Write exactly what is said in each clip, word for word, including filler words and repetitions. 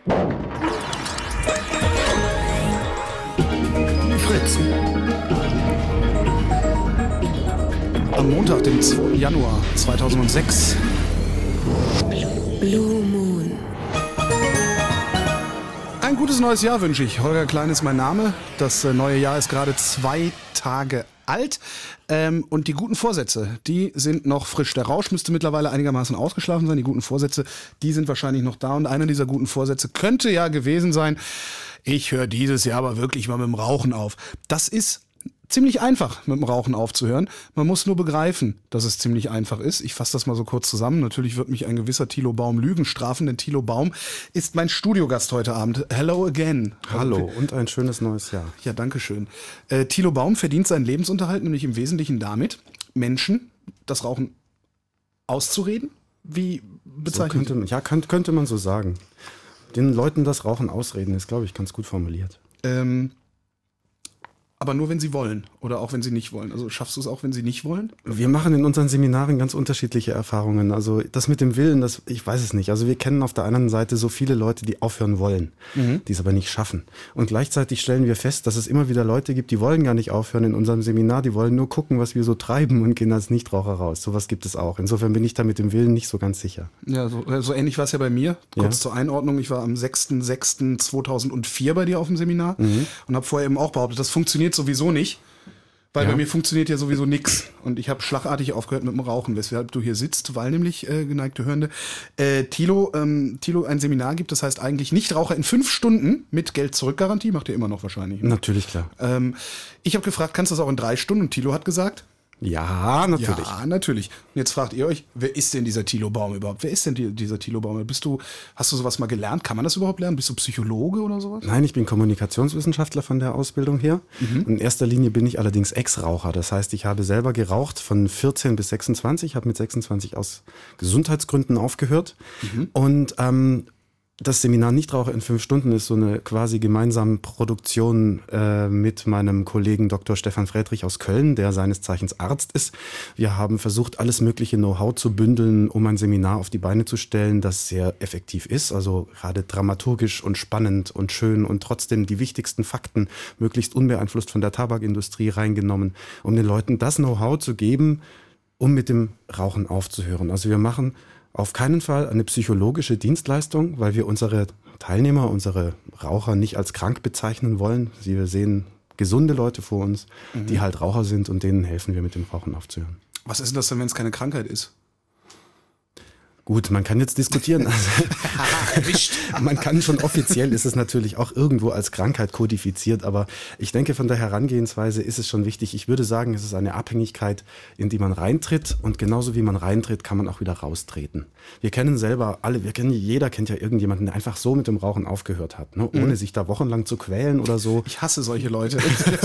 Fritz. Am Montag, dem zweiten Januar zweitausendsechs. Blue Moon. Ein gutes neues Jahr wünsche ich. Holger Klein ist mein Name. Das neue Jahr ist gerade zwei Tage alt. Ähm, und die guten Vorsätze, die sind noch frisch. Der Rausch müsste mittlerweile einigermaßen ausgeschlafen sein. Die guten Vorsätze, die sind wahrscheinlich noch da. Und einer dieser guten Vorsätze könnte ja gewesen sein: Ich höre dieses Jahr aber wirklich mal mit dem Rauchen auf. Das ist ziemlich einfach, mit dem Rauchen aufzuhören. Man muss nur begreifen, dass es ziemlich einfach ist. Ich fasse das mal so kurz zusammen. Natürlich wird mich ein gewisser Thilo Baum Lügen strafen, denn Thilo Baum ist mein Studiogast heute Abend. Hello again. Hallo und ein schönes neues Jahr. Ja, danke schön. Äh, Thilo Baum verdient seinen Lebensunterhalt nämlich im Wesentlichen damit, Menschen das Rauchen auszureden. Wie bezeichnet so könnte man, Ja, könnte, könnte man so sagen. Den Leuten das Rauchen ausreden ist, glaube ich, ganz gut formuliert. Ähm... Aber nur, wenn sie wollen oder auch wenn sie nicht wollen. Also schaffst du es auch, wenn sie nicht wollen? Wir machen in unseren Seminaren ganz unterschiedliche Erfahrungen. Also das mit dem Willen, das, ich weiß es nicht. Also wir kennen auf der anderen Seite so viele Leute, die aufhören wollen, mhm. die es aber nicht schaffen. Und gleichzeitig stellen wir fest, dass es immer wieder Leute gibt, die wollen gar nicht aufhören in unserem Seminar. Die wollen nur gucken, was wir so treiben und gehen als Nichtraucher raus. Sowas gibt es auch. Insofern bin ich da mit dem Willen nicht so ganz sicher. Ja, so, so ähnlich war es ja bei mir. Kurz ja. zur Einordnung. Ich war am sechster sechster zweitausendvier bei dir auf dem Seminar mhm. und habe vorher eben auch behauptet, das funktioniert sowieso nicht. Weil ja. bei mir funktioniert ja sowieso nix. Und ich habe schlagartig aufgehört mit dem Rauchen, weshalb du hier sitzt, weil nämlich, äh, geneigte Hörende, äh, Thilo, ähm, Thilo ein Seminar gibt, das heißt eigentlich Nichtraucher in fünf Stunden mit Geld-Zurück-Garantie, macht ihr immer noch wahrscheinlich. Ne? Natürlich, klar. Ähm, ich habe gefragt, kannst du das auch in drei Stunden? Und Thilo hat gesagt... Ja, natürlich. Ja, natürlich. Und jetzt fragt ihr euch, wer ist denn dieser Thilo Baum überhaupt? Wer ist denn die, dieser Thilo Baum? Bist du, hast du sowas mal gelernt? Kann man das überhaupt lernen? Bist du Psychologe oder sowas? Nein, ich bin Kommunikationswissenschaftler von der Ausbildung her. Mhm. In erster Linie bin ich allerdings Ex-Raucher. Das heißt, ich habe selber geraucht von vierzehn bis sechsundzwanzig, habe mit sechsundzwanzig aus Gesundheitsgründen aufgehört. Mhm. Und ähm, das Seminar Nichtraucher in fünf Stunden ist so eine quasi gemeinsame Produktion äh, mit meinem Kollegen Doktor Stefan Friedrich aus Köln, der seines Zeichens Arzt ist. Wir haben versucht, alles mögliche Know-how zu bündeln, um ein Seminar auf die Beine zu stellen, das sehr effektiv ist, also gerade dramaturgisch und spannend und schön und trotzdem die wichtigsten Fakten möglichst unbeeinflusst von der Tabakindustrie reingenommen, um den Leuten das Know-how zu geben, um mit dem Rauchen aufzuhören. Also wir machen auf keinen Fall eine psychologische Dienstleistung, weil wir unsere Teilnehmer, unsere Raucher nicht als krank bezeichnen wollen. Wir sehen gesunde Leute vor uns, mhm. die halt Raucher sind, und denen helfen wir, mit dem Rauchen aufzuhören. Was ist denn das denn, wenn es keine Krankheit ist? Gut, man kann jetzt diskutieren. Erwischt. Man kann schon, offiziell ist es natürlich auch irgendwo als Krankheit kodifiziert, aber ich denke, von der Herangehensweise ist es schon wichtig. Ich würde sagen, es ist eine Abhängigkeit, in die man reintritt, und genauso wie man reintritt, kann man auch wieder raustreten. Wir kennen selber alle, wir kennen, jeder kennt ja irgendjemanden, der einfach so mit dem Rauchen aufgehört hat, ne? Ohne mhm. sich da wochenlang zu quälen oder so. Ich hasse solche Leute.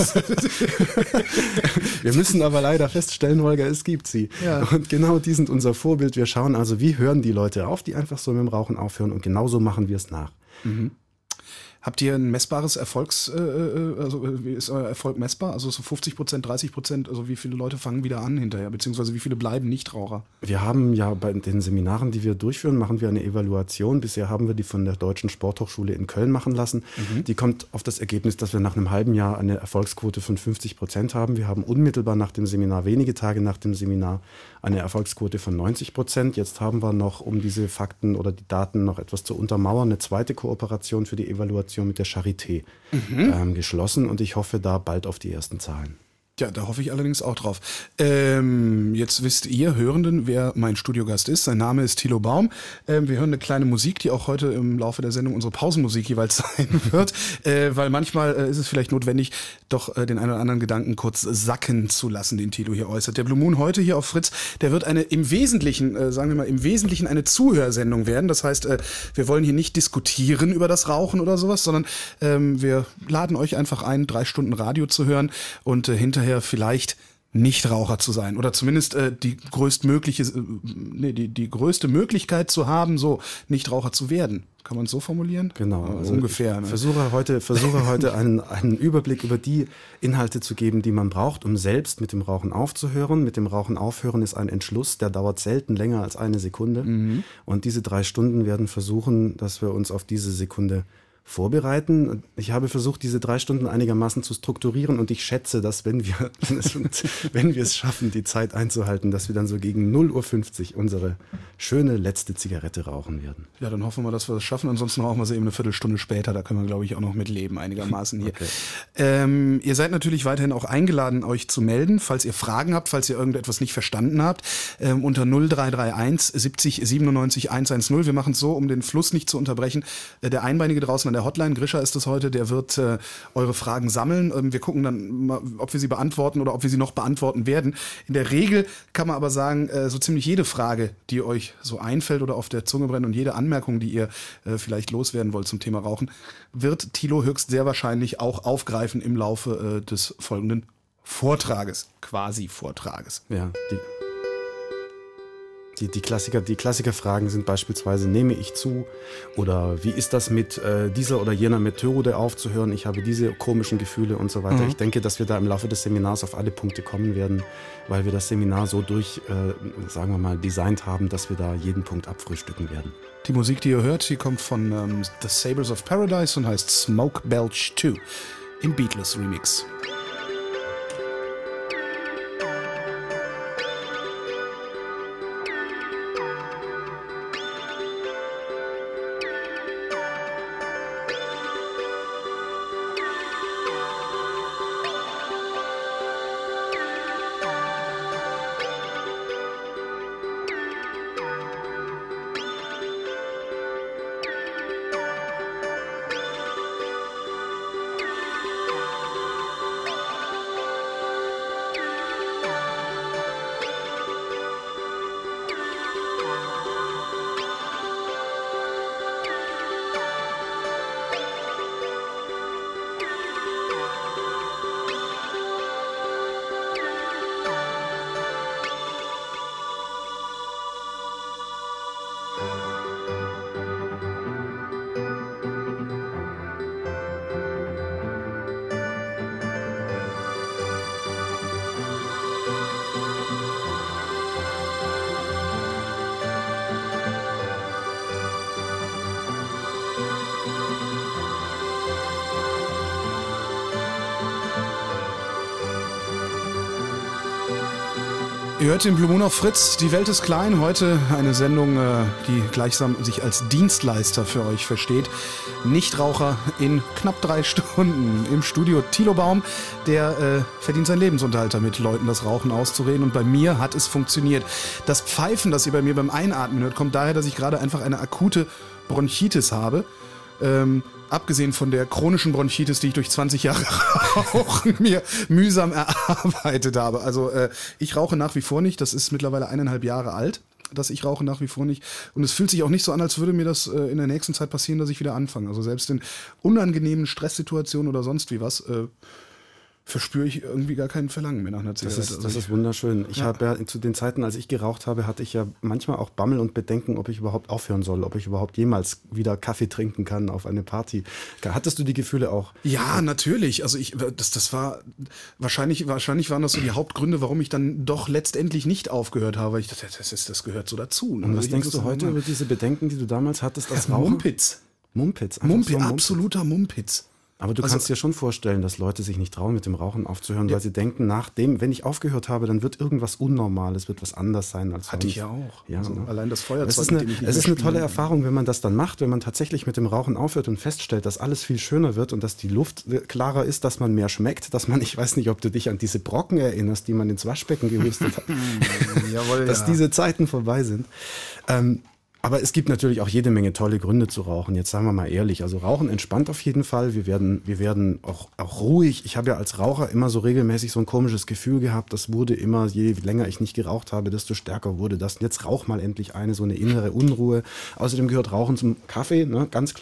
Wir müssen aber leider feststellen, Holger, es gibt sie. Ja. Und genau die sind unser Vorbild. Wir schauen also, wie hören die Leute auf, die einfach so mit dem Rauchen aufhören, und genauso machen wir es nach. Mhm. Habt ihr ein messbares Erfolgs, äh, also wie ist euer Erfolg messbar? Also so fünfzig Prozent, dreißig Prozent, also wie viele Leute fangen wieder an hinterher, beziehungsweise wie viele bleiben Nichtraucher? Wir haben ja bei den Seminaren, die wir durchführen, machen wir eine Evaluation. Bisher haben wir die von der Deutschen Sporthochschule in Köln machen lassen. Mhm. Die kommt auf das Ergebnis, dass wir nach einem halben Jahr eine Erfolgsquote von fünfzig Prozent haben. Wir haben unmittelbar nach dem Seminar, wenige Tage nach dem Seminar, eine Erfolgsquote von neunzig Prozent. Jetzt haben wir noch, um diese Fakten oder die Daten noch etwas zu untermauern, eine zweite Kooperation für die Evaluation mit der Charité mhm. ähm, geschlossen, und ich hoffe da bald auf die ersten Zahlen. Ja, da hoffe ich allerdings auch drauf. Ähm, jetzt wisst ihr Hörenden, wer mein Studiogast ist. Sein Name ist Thilo Baum. Ähm, wir hören eine kleine Musik, die auch heute im Laufe der Sendung unsere Pausenmusik jeweils sein wird, äh, weil manchmal äh, ist es vielleicht notwendig, doch äh, den einen oder anderen Gedanken kurz sacken zu lassen, den Thilo hier äußert. Der Blue Moon heute hier auf Fritz, der wird eine im Wesentlichen, äh, sagen wir mal, im Wesentlichen eine Zuhörsendung werden. Das heißt, äh, wir wollen hier nicht diskutieren über das Rauchen oder sowas, sondern ähm, wir laden euch einfach ein, drei Stunden Radio zu hören und äh, hinterher vielleicht Nichtraucher zu sein oder zumindest äh, die größtmögliche, äh, nee, die, die größte Möglichkeit zu haben, so Nichtraucher zu werden. Kann man es so formulieren? Genau, also ungefähr. Ne? Versuche heute, versuche heute einen, einen Überblick über die Inhalte zu geben, die man braucht, um selbst mit dem Rauchen aufzuhören. Mit dem Rauchen aufhören ist ein Entschluss, der dauert selten länger als eine Sekunde. Mhm. Und diese drei Stunden werden versuchen, dass wir uns auf diese Sekunde vorbereiten. Ich habe versucht, diese drei Stunden einigermaßen zu strukturieren und ich schätze, dass wenn wir, wenn wir es schaffen, die Zeit einzuhalten, dass wir dann so gegen null Uhr fünfzig unsere schöne letzte Zigarette rauchen werden. Ja, dann hoffen wir, dass wir das schaffen. Ansonsten rauchen wir sie eben eine Viertelstunde später. Da können wir, glaube ich, auch noch mit leben einigermaßen hier. Okay. Ähm, ihr seid natürlich weiterhin auch eingeladen, euch zu melden, falls ihr Fragen habt, falls ihr irgendetwas nicht verstanden habt, ähm, unter null drei drei eins siebzig siebenundneunzig hundertzehn. Wir machen es so, um den Fluss nicht zu unterbrechen. Äh, der Einbeinige draußen an der Hotline, Grisha ist es heute, der wird äh, eure Fragen sammeln. Ähm, wir gucken dann mal, ob wir sie beantworten oder ob wir sie noch beantworten werden. In der Regel kann man aber sagen, äh, so ziemlich jede Frage, die euch so einfällt oder auf der Zunge brennt und jede Anmerkung, die ihr äh, vielleicht loswerden wollt zum Thema Rauchen, wird Thilo höchst sehr wahrscheinlich auch aufgreifen im Laufe äh, des folgenden Vortrages, quasi Vortrages. Ja, die Die, die, Klassiker, die Klassikerfragen sind beispielsweise, nehme ich zu oder wie ist das mit äh, dieser oder jener Methode aufzuhören, ich habe diese komischen Gefühle und so weiter. Mhm. Ich denke, dass wir da im Laufe des Seminars auf alle Punkte kommen werden, weil wir das Seminar so durch, äh, sagen wir mal, designt haben, dass wir da jeden Punkt abfrühstücken werden. Die Musik, die ihr hört, die kommt von ähm, The Sabres of Paradise und heißt Smoke Belch zwei im Beatless Remix. Ihr hört den Blue Moon auf Fritz, die Welt ist klein. Heute eine Sendung, die gleichsam sich als Dienstleister für euch versteht. Nichtraucher in knapp drei Stunden im Studio. Thilo Baum, der äh, verdient seinen Lebensunterhalt damit, Leuten das Rauchen auszureden. Und bei mir hat es funktioniert. Das Pfeifen, das ihr bei mir beim Einatmen hört, kommt daher, dass ich gerade einfach eine akute Bronchitis habe. Ähm, abgesehen von der chronischen Bronchitis, die ich durch zwanzig Jahre Rauchen mir mühsam erarbeitet habe. Also äh, ich rauche nach wie vor nicht. Das ist mittlerweile eineinhalb Jahre alt, dass ich rauche nach wie vor nicht. Und es fühlt sich auch nicht so an, als würde mir das äh, in der nächsten Zeit passieren, dass ich wieder anfange. Also selbst in unangenehmen Stresssituationen oder sonst wie was äh, verspüre ich irgendwie gar keinen Verlangen mehr nach einer Zigarette. Das ist, das ist wunderschön. Ich ja. habe ja zu den Zeiten, als ich geraucht habe, hatte ich ja manchmal auch Bammel und Bedenken, ob ich überhaupt aufhören soll, ob ich überhaupt jemals wieder Kaffee trinken kann auf eine Party. Hattest du die Gefühle auch? Ja, natürlich. Also ich, das, das war wahrscheinlich, wahrscheinlich waren das so die Hauptgründe, warum ich dann doch letztendlich nicht aufgehört habe. Ich dachte, das, ist, das gehört so dazu. Und was also denkst du heute über diese Bedenken, die du damals hattest als Raucher? Mumpitz. Mumpitz. Mumpitz, so absoluter Mumpitz. Aber du also, kannst dir schon vorstellen, dass Leute sich nicht trauen, mit dem Rauchen aufzuhören, ja. weil sie denken, nach dem, wenn ich aufgehört habe, dann wird irgendwas Unnormales, wird was anders sein als sonst. Hatte ich ja auch. Ja, also ne? Allein das Feuerzeug. Es ist eine, es ist eine tolle Erfahrung, wenn man das dann macht, wenn man tatsächlich mit dem Rauchen aufhört und feststellt, dass alles viel schöner wird und dass die Luft klarer ist, dass man mehr schmeckt, dass man, ich weiß nicht, ob du dich an diese Brocken erinnerst, die man ins Waschbecken gehustet hat, Jawohl, dass ja. diese Zeiten vorbei sind. Ähm, Aber es gibt natürlich auch jede Menge tolle Gründe zu rauchen. Jetzt sagen wir mal ehrlich, also Rauchen entspannt auf jeden Fall. Wir werden, wir werden auch, auch ruhig. Ich habe ja als Raucher immer so regelmäßig so ein komisches Gefühl gehabt. Das wurde immer, je länger ich nicht geraucht habe, desto stärker wurde das. Jetzt rauch mal endlich eine, so eine innere Unruhe. Außerdem gehört Rauchen zum Kaffee, ne, ganz klar.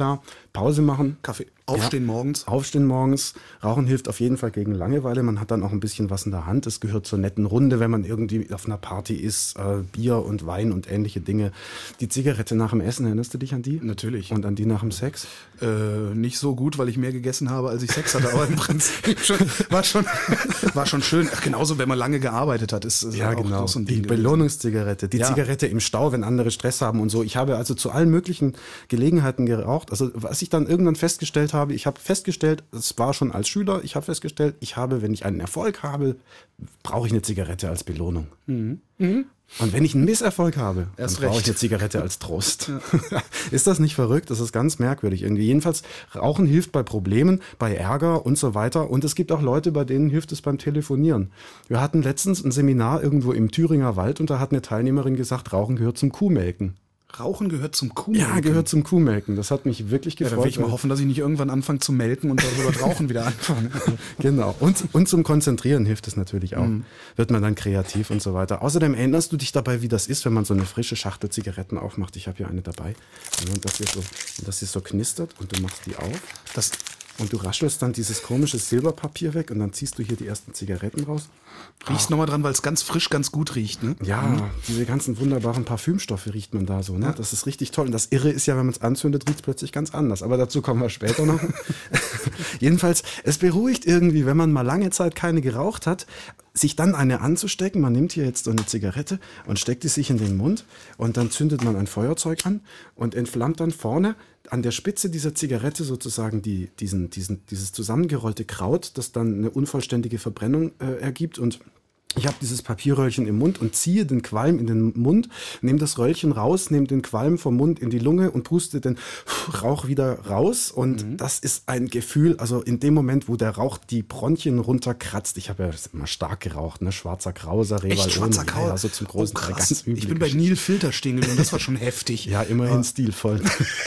Pause machen. Kaffee. Aufstehen ja, morgens. Aufstehen morgens. Rauchen hilft auf jeden Fall gegen Langeweile. Man hat dann auch ein bisschen was in der Hand. Es gehört zur netten Runde, wenn man irgendwie auf einer Party ist. Äh, Bier und Wein und ähnliche Dinge. Die Zigarette nach dem Essen, erinnerst du dich an die? Natürlich. Und an die nach dem Sex? Äh, nicht so gut, weil ich mehr gegessen habe, als ich Sex hatte. Aber im Prinzip schon, war, schon, war schon schön. Ach, genauso, wenn man lange gearbeitet hat. Ist, ist ja, auch genau. So ein die Ding Belohnungszigarette. Die ja. Zigarette im Stau, wenn andere Stress haben und so. Ich habe also zu allen möglichen Gelegenheiten geraucht. Also was ich dann irgendwann festgestellt habe, ich habe festgestellt, es war schon als Schüler, ich habe festgestellt, ich habe, wenn ich einen Erfolg habe, brauche ich eine Zigarette als Belohnung. Mhm. Mhm. Und wenn ich einen Misserfolg habe, Erst dann brauche ich eine Zigarette als Trost. Ja. Ist das nicht verrückt? Das ist ganz merkwürdig irgendwie. Jedenfalls, Rauchen hilft bei Problemen, bei Ärger und so weiter. Und es gibt auch Leute, bei denen hilft es beim Telefonieren. Wir hatten letztens ein Seminar irgendwo im Thüringer Wald und da hat eine Teilnehmerin gesagt, Rauchen gehört zum Kuhmelken. Rauchen gehört zum Kuhmelken? Ja, gehört zum Kuhmelken. Das hat mich wirklich gefreut. Ja, dann will ich mal hoffen, dass ich nicht irgendwann anfange zu melken und darüber das Rauchen wieder anfange. Genau. Und, und zum Konzentrieren hilft es natürlich auch. Mhm. Wird man dann kreativ und so weiter. Außerdem erinnerst du dich dabei, wie das ist, wenn man so eine frische Schachtel Zigaretten aufmacht. Ich habe hier eine dabei. Und das hier so, und das hier so knistert und du machst die auf. Das, und du raschelst dann dieses komische Silberpapier weg und dann ziehst du hier die ersten Zigaretten raus. Riechst ah. nochmal dran, weil es ganz frisch, ganz gut riecht, ne? Ja, mhm. diese ganzen wunderbaren Parfümstoffe riecht man da so, ne? Ja. Das ist richtig toll. Und das Irre ist ja, wenn man es anzündet, riecht es plötzlich ganz anders. Aber dazu kommen wir später noch. Jedenfalls, es beruhigt irgendwie, wenn man mal lange Zeit keine geraucht hat, sich dann eine anzustecken. Man nimmt hier jetzt so eine Zigarette und steckt die sich in den Mund und dann zündet man ein Feuerzeug an und entflammt dann vorne an der Spitze dieser Zigarette sozusagen die, diesen, diesen, dieses zusammengerollte Kraut, das dann eine unvollständige Verbrennung äh, ergibt. Und ich habe dieses Papierröllchen im Mund und ziehe den Qualm in den Mund, nehme das Röllchen raus, nehme den Qualm vom Mund in die Lunge und puste den Rauch wieder raus. Und mhm. das ist ein Gefühl, also in dem Moment, wo der Rauch die Bronchien runterkratzt, ich habe ja immer stark geraucht, ne? Schwarzer Krauser, Reval Schwarzer Krauser? Ja, also zum großen oh, Teil ganz üblich. Ich bin bei Neil Filterstengel und das war schon heftig. Ja, immerhin ja. stilvoll.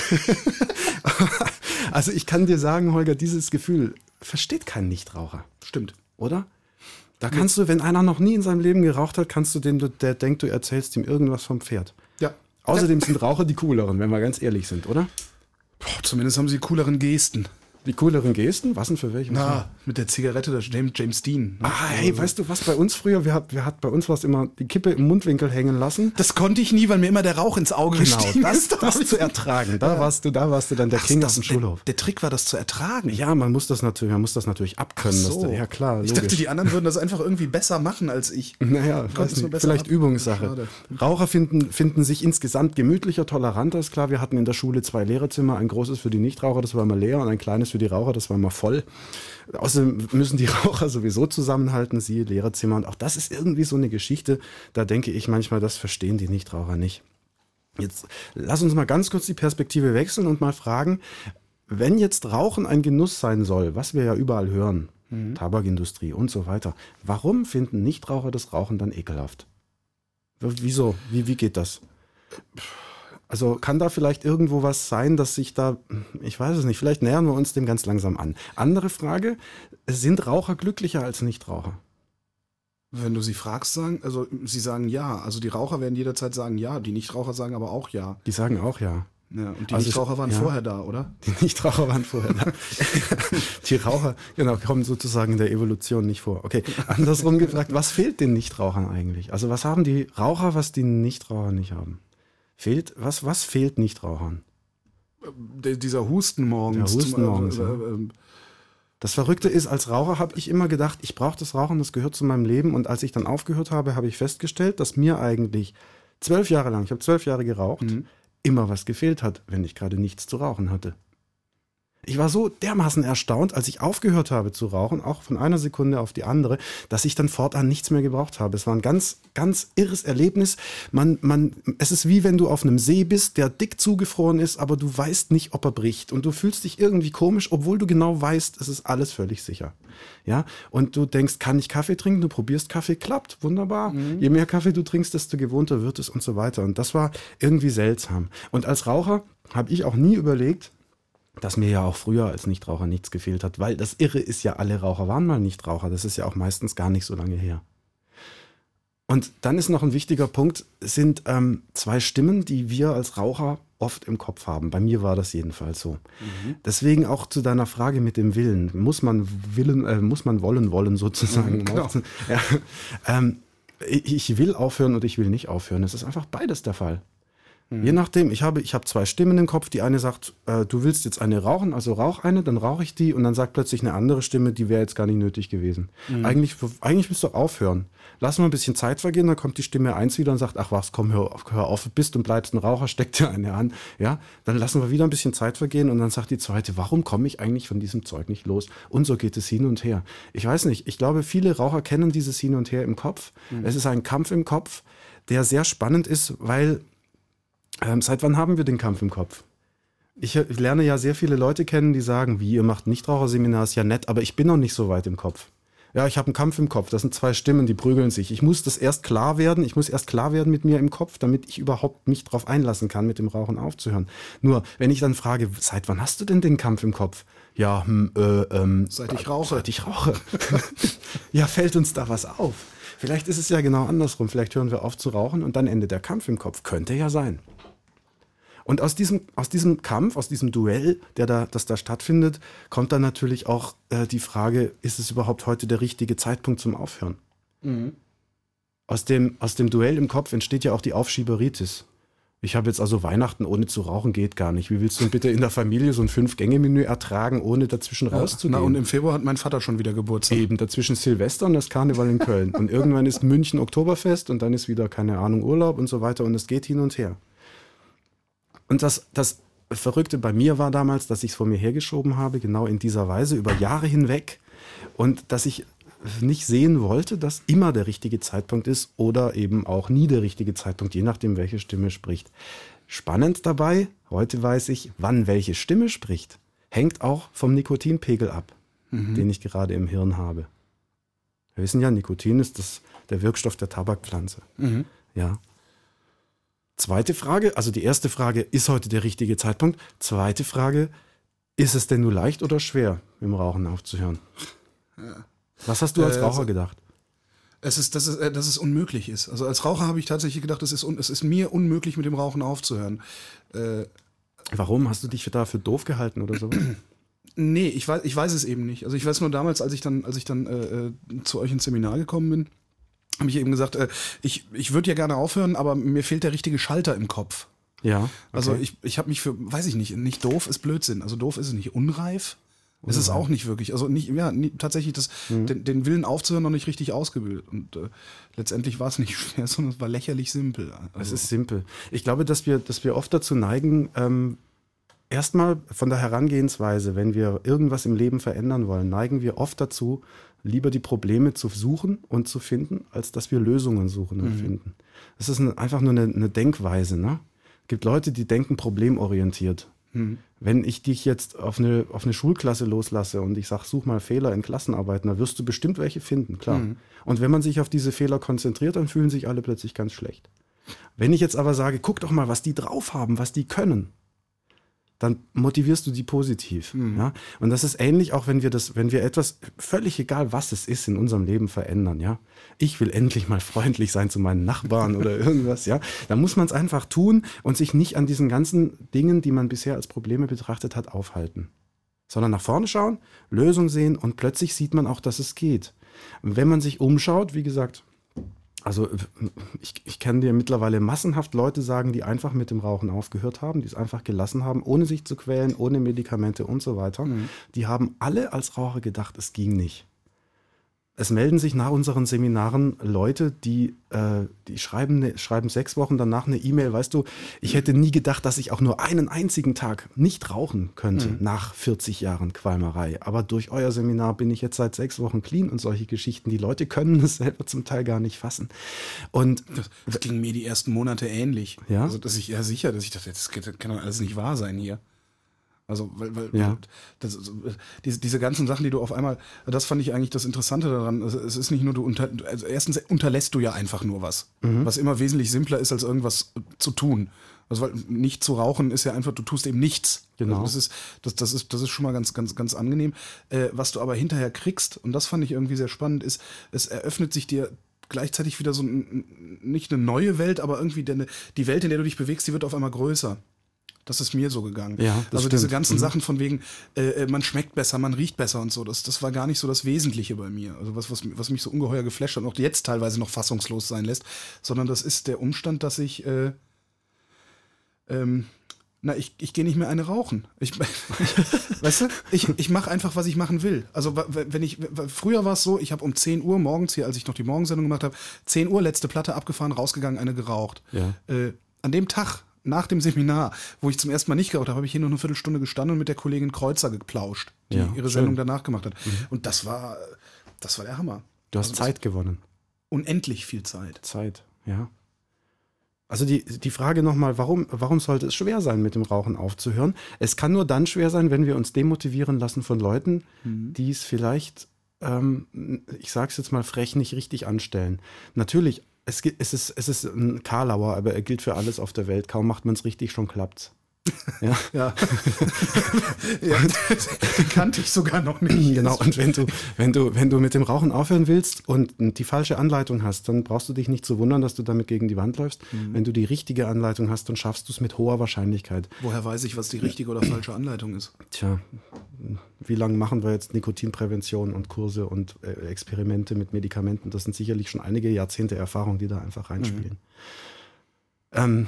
Also ich kann dir sagen, Holger, dieses Gefühl versteht kein Nichtraucher. Stimmt. Oder? Da kannst du, wenn einer noch nie in seinem Leben geraucht hat, kannst du dem, der denkt, du erzählst ihm irgendwas vom Pferd. Ja. Außerdem sind Raucher die cooleren, wenn wir ganz ehrlich sind, oder? Boah, zumindest haben sie cooleren Gesten. Die cooleren Gesten? Was denn für welche? Na, mit der Zigarette, das James, James Dean. Ne? Ah, hey, weißt du, was bei uns früher, wir hat, wir hat bei uns was immer die Kippe im Mundwinkel hängen lassen. Das konnte ich nie, weil mir immer der Rauch ins Auge genau, gestiegen das, ist. Das zu ertragen. Da ja. warst du, da warst du dann der Ach, King das, auf dem Schulhof. Der, der Trick war, das zu ertragen. Ja, man muss das natürlich, man muss das natürlich abkönnen. Ach so. Das, ja, klar. Logisch. Ich dachte, die anderen würden das einfach irgendwie besser machen als ich. Naja, weiß nicht, vielleicht ab. Übungssache. Schade. Raucher finden, finden sich insgesamt gemütlicher, toleranter. Ist klar, wir hatten in der Schule zwei Lehrerzimmer, ein großes für die Nichtraucher, das war immer leer, und ein kleines für die Raucher, das war immer voll. Außerdem müssen die Raucher sowieso zusammenhalten, siehe Lehrerzimmer. Und auch das ist irgendwie so eine Geschichte, da denke ich manchmal, das verstehen die Nichtraucher nicht. Jetzt lass uns mal ganz kurz die Perspektive wechseln und mal fragen, wenn jetzt Rauchen ein Genuss sein soll, was wir ja überall hören, mhm. Tabakindustrie und so weiter, warum finden Nichtraucher das Rauchen dann ekelhaft? Wieso? Wie, wie geht das? Also kann da vielleicht irgendwo was sein, dass sich da, ich weiß es nicht, vielleicht nähern wir uns dem ganz langsam an. Andere Frage, sind Raucher glücklicher als Nichtraucher? Wenn du sie fragst, sagen, also sie sagen ja. Also die Raucher werden jederzeit sagen ja, die Nichtraucher sagen aber auch ja. Die sagen auch ja. Ja, und die also Nichtraucher waren ja. vorher da, oder? Die Nichtraucher waren vorher da. Die Raucher, genau, kommen sozusagen in der Evolution nicht vor. Okay, andersrum gefragt, was fehlt den Nichtrauchern eigentlich? Also was haben die Raucher, was die Nichtraucher nicht haben? Fehlt, was, was fehlt Nichtrauchern? Der, dieser Husten morgens. Der Husten morgens, äh, äh, äh, Das Verrückte ist, als Raucher habe ich immer gedacht, ich brauche das Rauchen, das gehört zu meinem Leben. Und als ich dann aufgehört habe, habe ich festgestellt, dass mir eigentlich zwölf Jahre lang, ich habe zwölf Jahre geraucht, mhm. immer was gefehlt hat, wenn ich gerade nichts zu rauchen hatte. Ich war so dermaßen erstaunt, als ich aufgehört habe zu rauchen, auch von einer Sekunde auf die andere, dass ich dann fortan nichts mehr gebraucht habe. Es war ein ganz, ganz irres Erlebnis. Man, man, es ist wie wenn du auf einem See bist, der dick zugefroren ist, aber du weißt nicht, ob er bricht. Und du fühlst dich irgendwie komisch, obwohl du genau weißt, es ist alles völlig sicher. Ja? Und du denkst, kann ich Kaffee trinken? Du probierst Kaffee, klappt, wunderbar. Mhm. Je mehr Kaffee du trinkst, desto gewohnter wird es und so weiter. Und das war irgendwie seltsam. Und als Raucher habe ich auch nie überlegt, dass mir ja auch früher als Nichtraucher nichts gefehlt hat, weil das Irre ist ja, alle Raucher waren mal Nichtraucher, das ist ja auch meistens gar nicht so lange her. Und dann ist noch ein wichtiger Punkt, sind ähm, zwei Stimmen, die wir als Raucher oft im Kopf haben. Bei mir war das jedenfalls so. Mhm. Deswegen auch zu deiner Frage mit dem Willen. Muss man willen, äh, muss man wollen wollen sozusagen. Mhm, genau. Ja, ähm, ich will aufhören und ich will nicht aufhören. Es ist einfach beides der Fall. Mhm. Je nachdem, ich habe, ich habe zwei Stimmen im Kopf. Die eine sagt, äh, du willst jetzt eine rauchen, also rauch eine, dann rauche ich die und dann sagt plötzlich eine andere Stimme, die wäre jetzt gar nicht nötig gewesen. Mhm. Eigentlich, eigentlich willst du aufhören. Lass mal ein bisschen Zeit vergehen, dann kommt die Stimme eins wieder und sagt, ach was, komm, hör auf, hör auf, bist und bleibst ein Raucher, steck dir eine an. Ja, dann lassen wir wieder ein bisschen Zeit vergehen und dann sagt die zweite, warum komme ich eigentlich von diesem Zeug nicht los? Und so geht es hin und her. Ich weiß nicht, ich glaube, viele Raucher kennen dieses Hin und Her im Kopf. Mhm. Es ist ein Kampf im Kopf, der sehr spannend ist, weil ähm, seit wann haben wir den Kampf im Kopf? Ich lerne ja sehr viele Leute kennen, die sagen, wie, ihr macht ein Nichtraucherseminar, ist ja nett, aber ich bin noch nicht so weit im Kopf. Ja, ich habe einen Kampf im Kopf, das sind zwei Stimmen, die prügeln sich. Ich muss das erst klar werden, ich muss erst klar werden mit mir im Kopf, damit ich überhaupt mich drauf einlassen kann, mit dem Rauchen aufzuhören. Nur, wenn ich dann frage, seit wann hast du denn den Kampf im Kopf? Ja, hm, äh, ähm, seit ich rauche. Seit ich rauche. Ja, fällt uns da was auf? Vielleicht ist es ja genau andersrum, vielleicht hören wir auf zu rauchen und dann endet der Kampf im Kopf. Könnte ja sein. Und aus diesem, aus diesem Kampf, aus diesem Duell, der da, das da stattfindet, kommt dann natürlich auch äh, die Frage, ist es überhaupt heute der richtige Zeitpunkt zum Aufhören? Mhm. Aus dem, aus dem Duell im Kopf entsteht ja auch die Aufschieberitis. Ich habe jetzt also Weihnachten ohne zu rauchen, geht gar nicht. Wie willst du denn bitte in der Familie so ein Fünf-Gänge-Menü ertragen, ohne dazwischen ja, rauszugehen? Na, und im Februar hat mein Vater schon wieder Geburtstag. Eben, dazwischen Silvester und das Karneval in Köln. Und irgendwann ist München Oktoberfest und dann ist wieder, keine Ahnung, Urlaub und so weiter und es geht hin und her. Und das, das Verrückte bei mir war damals, dass ich es vor mir hergeschoben habe, genau in dieser Weise, über Jahre hinweg. Und dass ich nicht sehen wollte, dass immer der richtige Zeitpunkt ist oder eben auch nie der richtige Zeitpunkt, je nachdem, welche Stimme spricht. Spannend dabei, heute weiß ich, wann welche Stimme spricht, hängt auch vom Nikotinpegel ab, mhm. den ich gerade im Hirn habe. Wir wissen ja, Nikotin ist das, der Wirkstoff der Tabakpflanze. Mhm. Ja. Zweite Frage, also die erste Frage, ist heute der richtige Zeitpunkt? Zweite Frage, ist es denn nur leicht oder schwer, mit dem Rauchen aufzuhören? Ja. Was hast du als äh, Raucher gedacht? Es ist, dass, es, dass es unmöglich ist. Also als Raucher habe ich tatsächlich gedacht, es ist, es ist mir unmöglich, mit dem Rauchen aufzuhören. Äh, Warum? Hast du dich da für doof gehalten oder so? Nee, ich weiß, ich weiß es eben nicht. Also ich weiß nur damals, als ich dann, als ich dann äh, zu euch ins Seminar gekommen bin, habe ich eben gesagt, äh, ich, ich würde ja gerne aufhören, aber mir fehlt der richtige Schalter im Kopf. Ja. Okay. Also ich, ich habe mich für, weiß ich nicht, nicht doof ist Blödsinn. Also doof ist es nicht, unreif ist es auch nicht wirklich. Also nicht, ja, nie, tatsächlich das, mhm. den, den Willen aufzuhören noch nicht richtig ausgebildet. Und äh, letztendlich war es nicht schwer, sondern es war lächerlich simpel. Es Also. ist simpel. Ich glaube, dass wir, dass wir oft dazu neigen, ähm, erstmal von der Herangehensweise, wenn wir irgendwas im Leben verändern wollen, neigen wir oft dazu, lieber die Probleme zu suchen und zu finden, als dass wir Lösungen suchen und mhm. finden. Das ist ein, einfach nur eine, eine Denkweise. Ne? Es gibt Leute, die denken problemorientiert. Mhm. Wenn ich dich jetzt auf eine, auf eine Schulklasse loslasse und ich sage, such mal Fehler in Klassenarbeiten, da wirst du bestimmt welche finden, klar. Mhm. Und wenn man sich auf diese Fehler konzentriert, dann fühlen sich alle plötzlich ganz schlecht. Wenn ich jetzt aber sage, guck doch mal, was die drauf haben, was die können, dann motivierst du die positiv. Mhm. Ja? Und das ist ähnlich auch, wenn wir das, wenn wir etwas, völlig egal was es ist, in unserem Leben verändern. Ja? Ich will endlich mal freundlich sein zu meinen Nachbarn oder irgendwas. Ja? Dann muss man es einfach tun und sich nicht an diesen ganzen Dingen, die man bisher als Probleme betrachtet hat, aufhalten. Sondern nach vorne schauen, Lösung sehen und plötzlich sieht man auch, dass es geht. Und wenn man sich umschaut, wie gesagt, also ich, ich kann dir mittlerweile massenhaft Leute sagen, die einfach mit dem Rauchen aufgehört haben, die es einfach gelassen haben, ohne sich zu quälen, ohne Medikamente und so weiter. Mhm. Die haben alle als Raucher gedacht, es ging nicht. Es melden sich nach unseren Seminaren Leute, die, äh, die schreiben, ne, schreiben sechs Wochen danach eine E-Mail, weißt du, ich hätte nie gedacht, dass ich auch nur einen einzigen Tag nicht rauchen könnte mhm. nach vierzig Jahren Qualmerei. Aber durch euer Seminar bin ich jetzt seit sechs Wochen clean und solche Geschichten. Die Leute können es selber zum Teil gar nicht fassen. Und das, das ging mir die ersten Monate ähnlich. Ja? Also dass ich ja sicher, dass ich dachte, das kann doch alles nicht wahr sein hier. Also, weil, weil ja. das, diese, diese ganzen Sachen, die du auf einmal, das fand ich eigentlich das Interessante daran. Also, es ist nicht nur, du unter, also erstens unterlässt du ja einfach nur was, mhm. was immer wesentlich simpler ist, als irgendwas zu tun. Also, weil nicht zu rauchen ist ja einfach, du tust eben nichts. Genau. Also das ist, das, das ist, das ist schon mal ganz, ganz, ganz angenehm. Äh, was du aber hinterher kriegst, und das fand ich irgendwie sehr spannend, ist, es eröffnet sich dir gleichzeitig wieder so ein, nicht eine neue Welt, aber irgendwie die, die Welt, in der du dich bewegst, die wird auf einmal größer. Das ist mir so gegangen. Ja, das also stimmt. diese ganzen mhm. Sachen von wegen, äh, man schmeckt besser, man riecht besser und so, das, das war gar nicht so das Wesentliche bei mir. Also was, was, was mich so ungeheuer geflasht hat und auch jetzt teilweise noch fassungslos sein lässt, sondern das ist der Umstand, dass ich, äh, ähm, na, ich, ich gehe nicht mehr eine rauchen. Ich, weißt du, ich, ich mache einfach, was ich machen will. Also wenn ich, früher war es so, ich habe um zehn Uhr morgens hier, als ich noch die Morgensendung gemacht habe, zehn Uhr letzte Platte abgefahren, rausgegangen, eine geraucht. Ja. Äh, an dem Tag, nach dem Seminar, wo ich zum ersten Mal nicht geraucht habe, habe ich hier noch eine Viertelstunde gestanden und mit der Kollegin Kreuzer geplauscht, die ja, ihre schön. Sendung danach gemacht hat. Mhm. Und das war, das war der Hammer. Du hast also Zeit gewonnen. Unendlich viel Zeit. Zeit, ja. Also die, die Frage nochmal, warum, warum sollte es schwer sein, mit dem Rauchen aufzuhören? Es kann nur dann schwer sein, wenn wir uns demotivieren lassen von Leuten, mhm. die es vielleicht, ähm, ich sag's jetzt mal frech, nicht richtig anstellen. Natürlich, es, es, ist, es ist ein Karlauer, aber er gilt für alles auf der Welt. Kaum macht man es richtig, schon klappt's. Ja, ja. ja, den kannte ich sogar noch nicht. Genau, und wenn du, wenn du, wenn du mit dem Rauchen aufhören willst und die falsche Anleitung hast, dann brauchst du dich nicht zu wundern, dass du damit gegen die Wand läufst. Mhm. Wenn du die richtige Anleitung hast, dann schaffst du es mit hoher Wahrscheinlichkeit. Woher weiß ich, was die richtige oder falsche Anleitung ist? Tja, wie lange machen wir jetzt Nikotinprävention und Kurse und äh, Experimente mit Medikamenten? Das sind sicherlich schon einige Jahrzehnte Erfahrung, die da einfach reinspielen. Mhm. Ähm,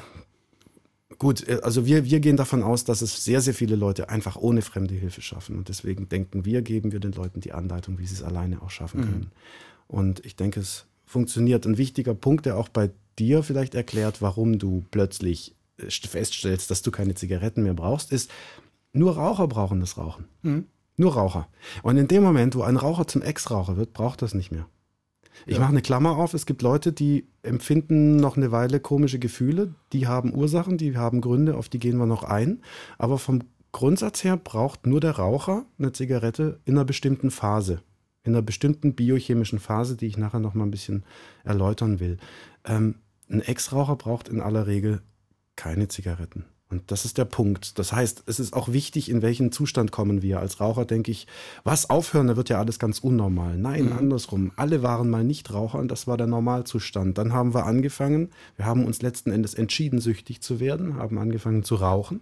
Gut, also wir, wir gehen davon aus, dass es sehr, sehr viele Leute einfach ohne fremde Hilfe schaffen. Und deswegen denken wir, geben wir den Leuten die Anleitung, wie sie es alleine auch schaffen können. Mhm. Und ich denke, es funktioniert. Ein wichtiger Punkt, der auch bei dir vielleicht erklärt, warum du plötzlich feststellst, dass du keine Zigaretten mehr brauchst, ist, nur Raucher brauchen das Rauchen. Mhm. Nur Raucher. Und in dem Moment, wo ein Raucher zum Ex-Raucher wird, braucht das nicht mehr. Ich ja. mache eine Klammer auf, es gibt Leute, die empfinden noch eine Weile komische Gefühle, die haben Ursachen, die haben Gründe, auf die gehen wir noch ein. Aber vom Grundsatz her braucht nur der Raucher eine Zigarette in einer bestimmten Phase, in einer bestimmten biochemischen Phase, die ich nachher noch mal ein bisschen erläutern will. Ähm, ein Ex-Raucher braucht in aller Regel keine Zigaretten. Und das ist der Punkt. Das heißt, es ist auch wichtig, in welchen Zustand kommen wir. Als Raucher denke ich, was aufhören, da wird ja alles ganz unnormal. Nein, mhm. andersrum. Alle waren mal nicht Raucher und das war der Normalzustand. Dann haben wir angefangen, wir haben uns letzten Endes entschieden, süchtig zu werden, haben angefangen zu rauchen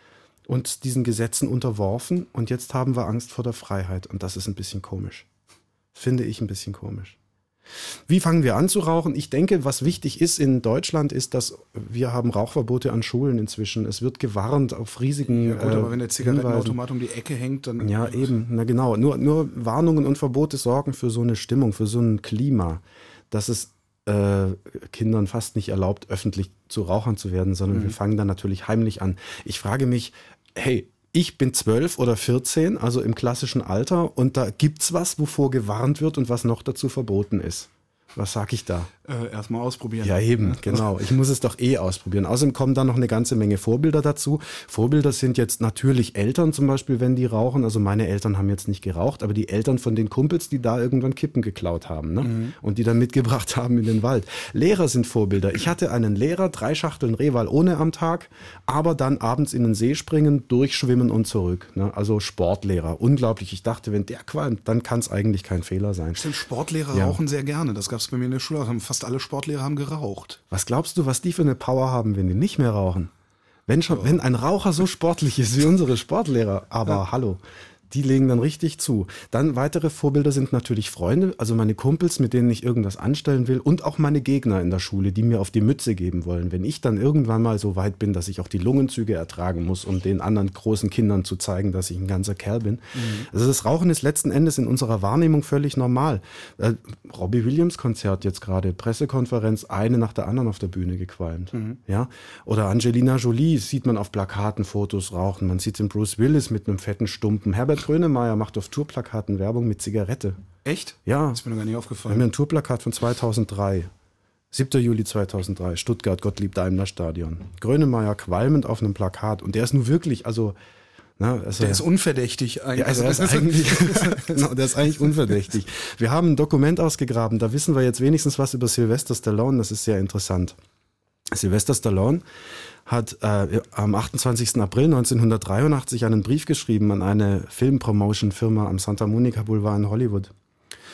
und diesen Gesetzen unterworfen und jetzt haben wir Angst vor der Freiheit. Und das ist ein bisschen komisch. Finde ich ein bisschen komisch. Wie fangen wir an zu rauchen? Ich denke, was wichtig ist in Deutschland, ist, dass wir haben Rauchverbote an Schulen inzwischen. Es wird gewarnt auf riesigen Ja gut, äh, aber wenn der Zigarettenautomat um die Ecke hängt, dann... Ja, eben, na genau. Nur, nur Warnungen und Verbote sorgen für so eine Stimmung, für so ein Klima, dass es äh, Kindern fast nicht erlaubt, öffentlich zu Rauchern zu werden, sondern mhm. wir fangen dann natürlich heimlich an. Ich frage mich, hey, ich bin zwölf oder vierzehn, also im klassischen Alter, und da gibt's was, wovor gewarnt wird und was noch dazu verboten ist. Was sag ich da? Äh, erstmal ausprobieren. Ja, eben, genau. Ich muss es doch eh ausprobieren. Außerdem kommen da noch eine ganze Menge Vorbilder dazu. Vorbilder sind jetzt natürlich Eltern zum Beispiel, wenn die rauchen. Also meine Eltern haben jetzt nicht geraucht, aber die Eltern von den Kumpels, die da irgendwann Kippen geklaut haben, ne? Mhm. Und die dann mitgebracht haben in den Wald. Lehrer sind Vorbilder. Ich hatte einen Lehrer, drei Schachteln Rehwal ohne am Tag, aber dann abends in den See springen, durchschwimmen und zurück. Ne? Also Sportlehrer. Unglaublich. Ich dachte, wenn der qualmt, dann kann es eigentlich kein Fehler sein. Stimmt, Sportlehrer ja. rauchen sehr gerne. Das gab es bei mir in der Schule. Fast alle Sportlehrer haben geraucht. Was glaubst du, was die für eine Power haben, wenn die nicht mehr rauchen? Wenn schon, ja. wenn ein Raucher so sportlich ist wie unsere Sportlehrer, aber ja. hallo, die legen dann richtig zu. Dann weitere Vorbilder sind natürlich Freunde, also meine Kumpels, mit denen ich irgendwas anstellen will, und auch meine Gegner in der Schule, die mir auf die Mütze geben wollen. Wenn ich dann irgendwann mal so weit bin, dass ich auch die Lungenzüge ertragen muss, um den anderen großen Kindern zu zeigen, dass ich ein ganzer Kerl bin. Mhm. Also das Rauchen ist letzten Endes in unserer Wahrnehmung völlig normal. Äh, Robbie Williams Konzert jetzt gerade, Pressekonferenz, eine nach der anderen auf der Bühne gequalmt. Mhm. Ja? Oder Angelina Jolie sieht man auf Plakaten Fotos rauchen. Man sieht den Bruce Willis mit einem fetten Stumpen. Herbert Grönemeyer macht auf Tourplakaten Werbung mit Zigarette. Echt? Ja. Das ist mir noch gar nicht aufgefallen. Wir haben ein Tourplakat von zweitausenddrei. siebter Juli zweitausenddrei, Stuttgart, Gottlieb-Daimler-Stadion. Grönemeyer qualmend auf einem Plakat. Und der ist nun wirklich, also... Na, also der ist unverdächtig eigentlich. Ja, also der, ist eigentlich genau, der ist eigentlich unverdächtig. Wir haben ein Dokument ausgegraben, da wissen wir jetzt wenigstens was über Sylvester Stallone, das ist sehr interessant. Sylvester Stallone hat äh, am achtundzwanzigsten April neunzehnhundertdreiundachtzig einen Brief geschrieben an eine Filmpromotion-Firma am Santa Monica Boulevard in Hollywood.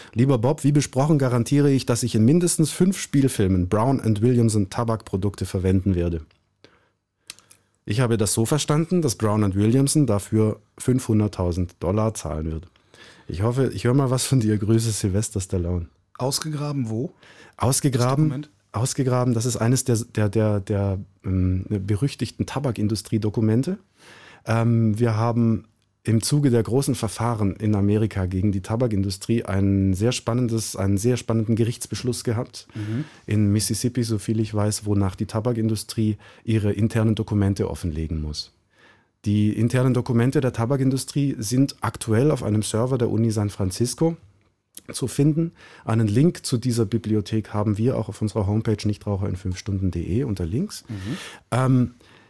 Lieber Bob, wie besprochen garantiere ich, dass ich in mindestens fünf Spielfilmen Brown and Williamson Tabakprodukte verwenden werde. Ich habe das so verstanden, dass Brown and Williamson dafür fünfhunderttausend Dollar zahlen wird. Ich hoffe, ich höre mal was von dir. Grüße, Sylvester Stallone. Ausgegraben wo? Ausgegraben, Das ausgegraben, das ist eines der, der, der, der ähm, berüchtigten Tabakindustrie-Dokumente. Ähm, wir haben im Zuge der großen Verfahren in Amerika gegen die Tabakindustrie ein sehr spannendes, einen sehr spannenden Gerichtsbeschluss gehabt. Mhm. In Mississippi, soviel ich weiß, wonach die Tabakindustrie ihre internen Dokumente offenlegen muss. Die internen Dokumente der Tabakindustrie sind aktuell auf einem Server der Uni San Francisco zu finden. Einen Link zu dieser Bibliothek haben wir auch auf unserer Homepage nichtraucher in fünf stunden punkt de unter Links. Mhm. Ähm,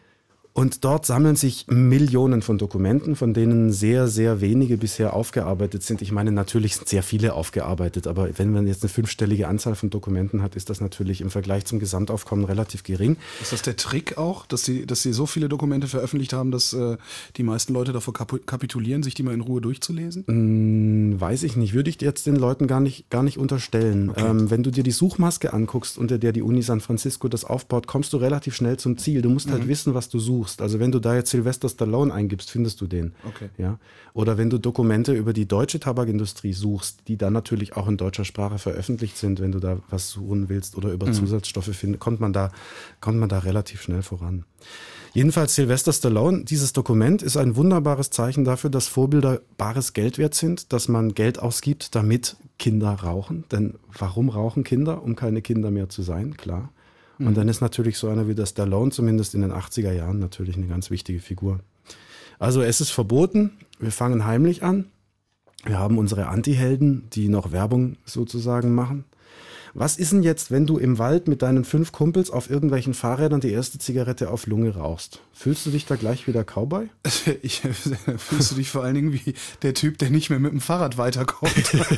Und dort sammeln sich Millionen von Dokumenten, von denen sehr, sehr wenige bisher aufgearbeitet sind. Ich meine, natürlich sind sehr viele aufgearbeitet, aber wenn man jetzt eine fünfstellige Anzahl von Dokumenten hat, ist das natürlich im Vergleich zum Gesamtaufkommen relativ gering. Ist das der Trick auch, dass sie, dass sie so viele Dokumente veröffentlicht haben, dass äh, die meisten Leute davor kap- kapitulieren, sich die mal in Ruhe durchzulesen? Hm, weiß ich nicht. Würde ich jetzt den Leuten gar nicht, gar nicht unterstellen. Okay. Ähm, wenn du dir die Suchmaske anguckst, unter der die Uni San Francisco das aufbaut, kommst du relativ schnell zum Ziel. Du musst mhm. halt wissen, was du suchst. Also wenn du da jetzt Sylvester Stallone eingibst, findest du den. Okay. Ja? Oder wenn du Dokumente über die deutsche Tabakindustrie suchst, die dann natürlich auch in deutscher Sprache veröffentlicht sind, wenn du da was suchen willst oder über mhm. Zusatzstoffe finden, kommt man da, kommt man da relativ schnell voran. Jedenfalls Sylvester Stallone, dieses Dokument ist ein wunderbares Zeichen dafür, dass Vorbilder bares Geld wert sind, dass man Geld ausgibt, damit Kinder rauchen. Denn warum rauchen Kinder? Um keine Kinder mehr zu sein, klar. Und dann ist natürlich so einer wie der Stallone, zumindest in den achtziger Jahren, natürlich eine ganz wichtige Figur. Also es ist verboten, wir fangen heimlich an. Wir haben unsere Anti-Helden, die noch Werbung sozusagen machen. Was ist denn jetzt, wenn du im Wald mit deinen fünf Kumpels auf irgendwelchen Fahrrädern die erste Zigarette auf Lunge rauchst? Fühlst du dich da gleich wie der Cowboy? Ich, fühlst du dich vor allen Dingen wie der Typ, der nicht mehr mit dem Fahrrad weiterkommt,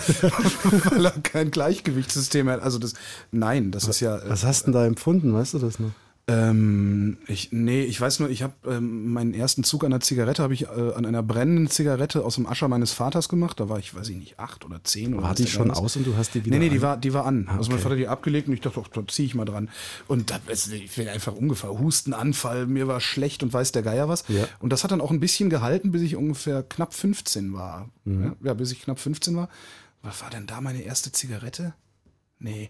weil er kein Gleichgewichtssystem hat. Also das, nein, das ist ja... Was hast du denn da empfunden, weißt du das noch? Ähm, ich, nee, ich weiß nur, ich habe ähm, meinen ersten Zug an der Zigarette habe ich äh, an einer brennenden Zigarette aus dem Ascher meines Vaters gemacht. Da war ich, weiß ich nicht, acht oder zehn. Oder war die schon aus und du hast die wieder Nee, nee, an? die war, die war an. Ah, okay. Also mein Vater hat die abgelegt und ich dachte, doch, da ziehe ich mal dran. Und da, ich bin einfach ungefähr Hustenanfall, mir war schlecht und weiß der Geier was. Ja. Und das hat dann auch ein bisschen gehalten, bis ich ungefähr knapp fünfzehn war. Mhm. Ja, ja, bis ich knapp fünfzehn war. Was war denn da meine erste Zigarette? Nee.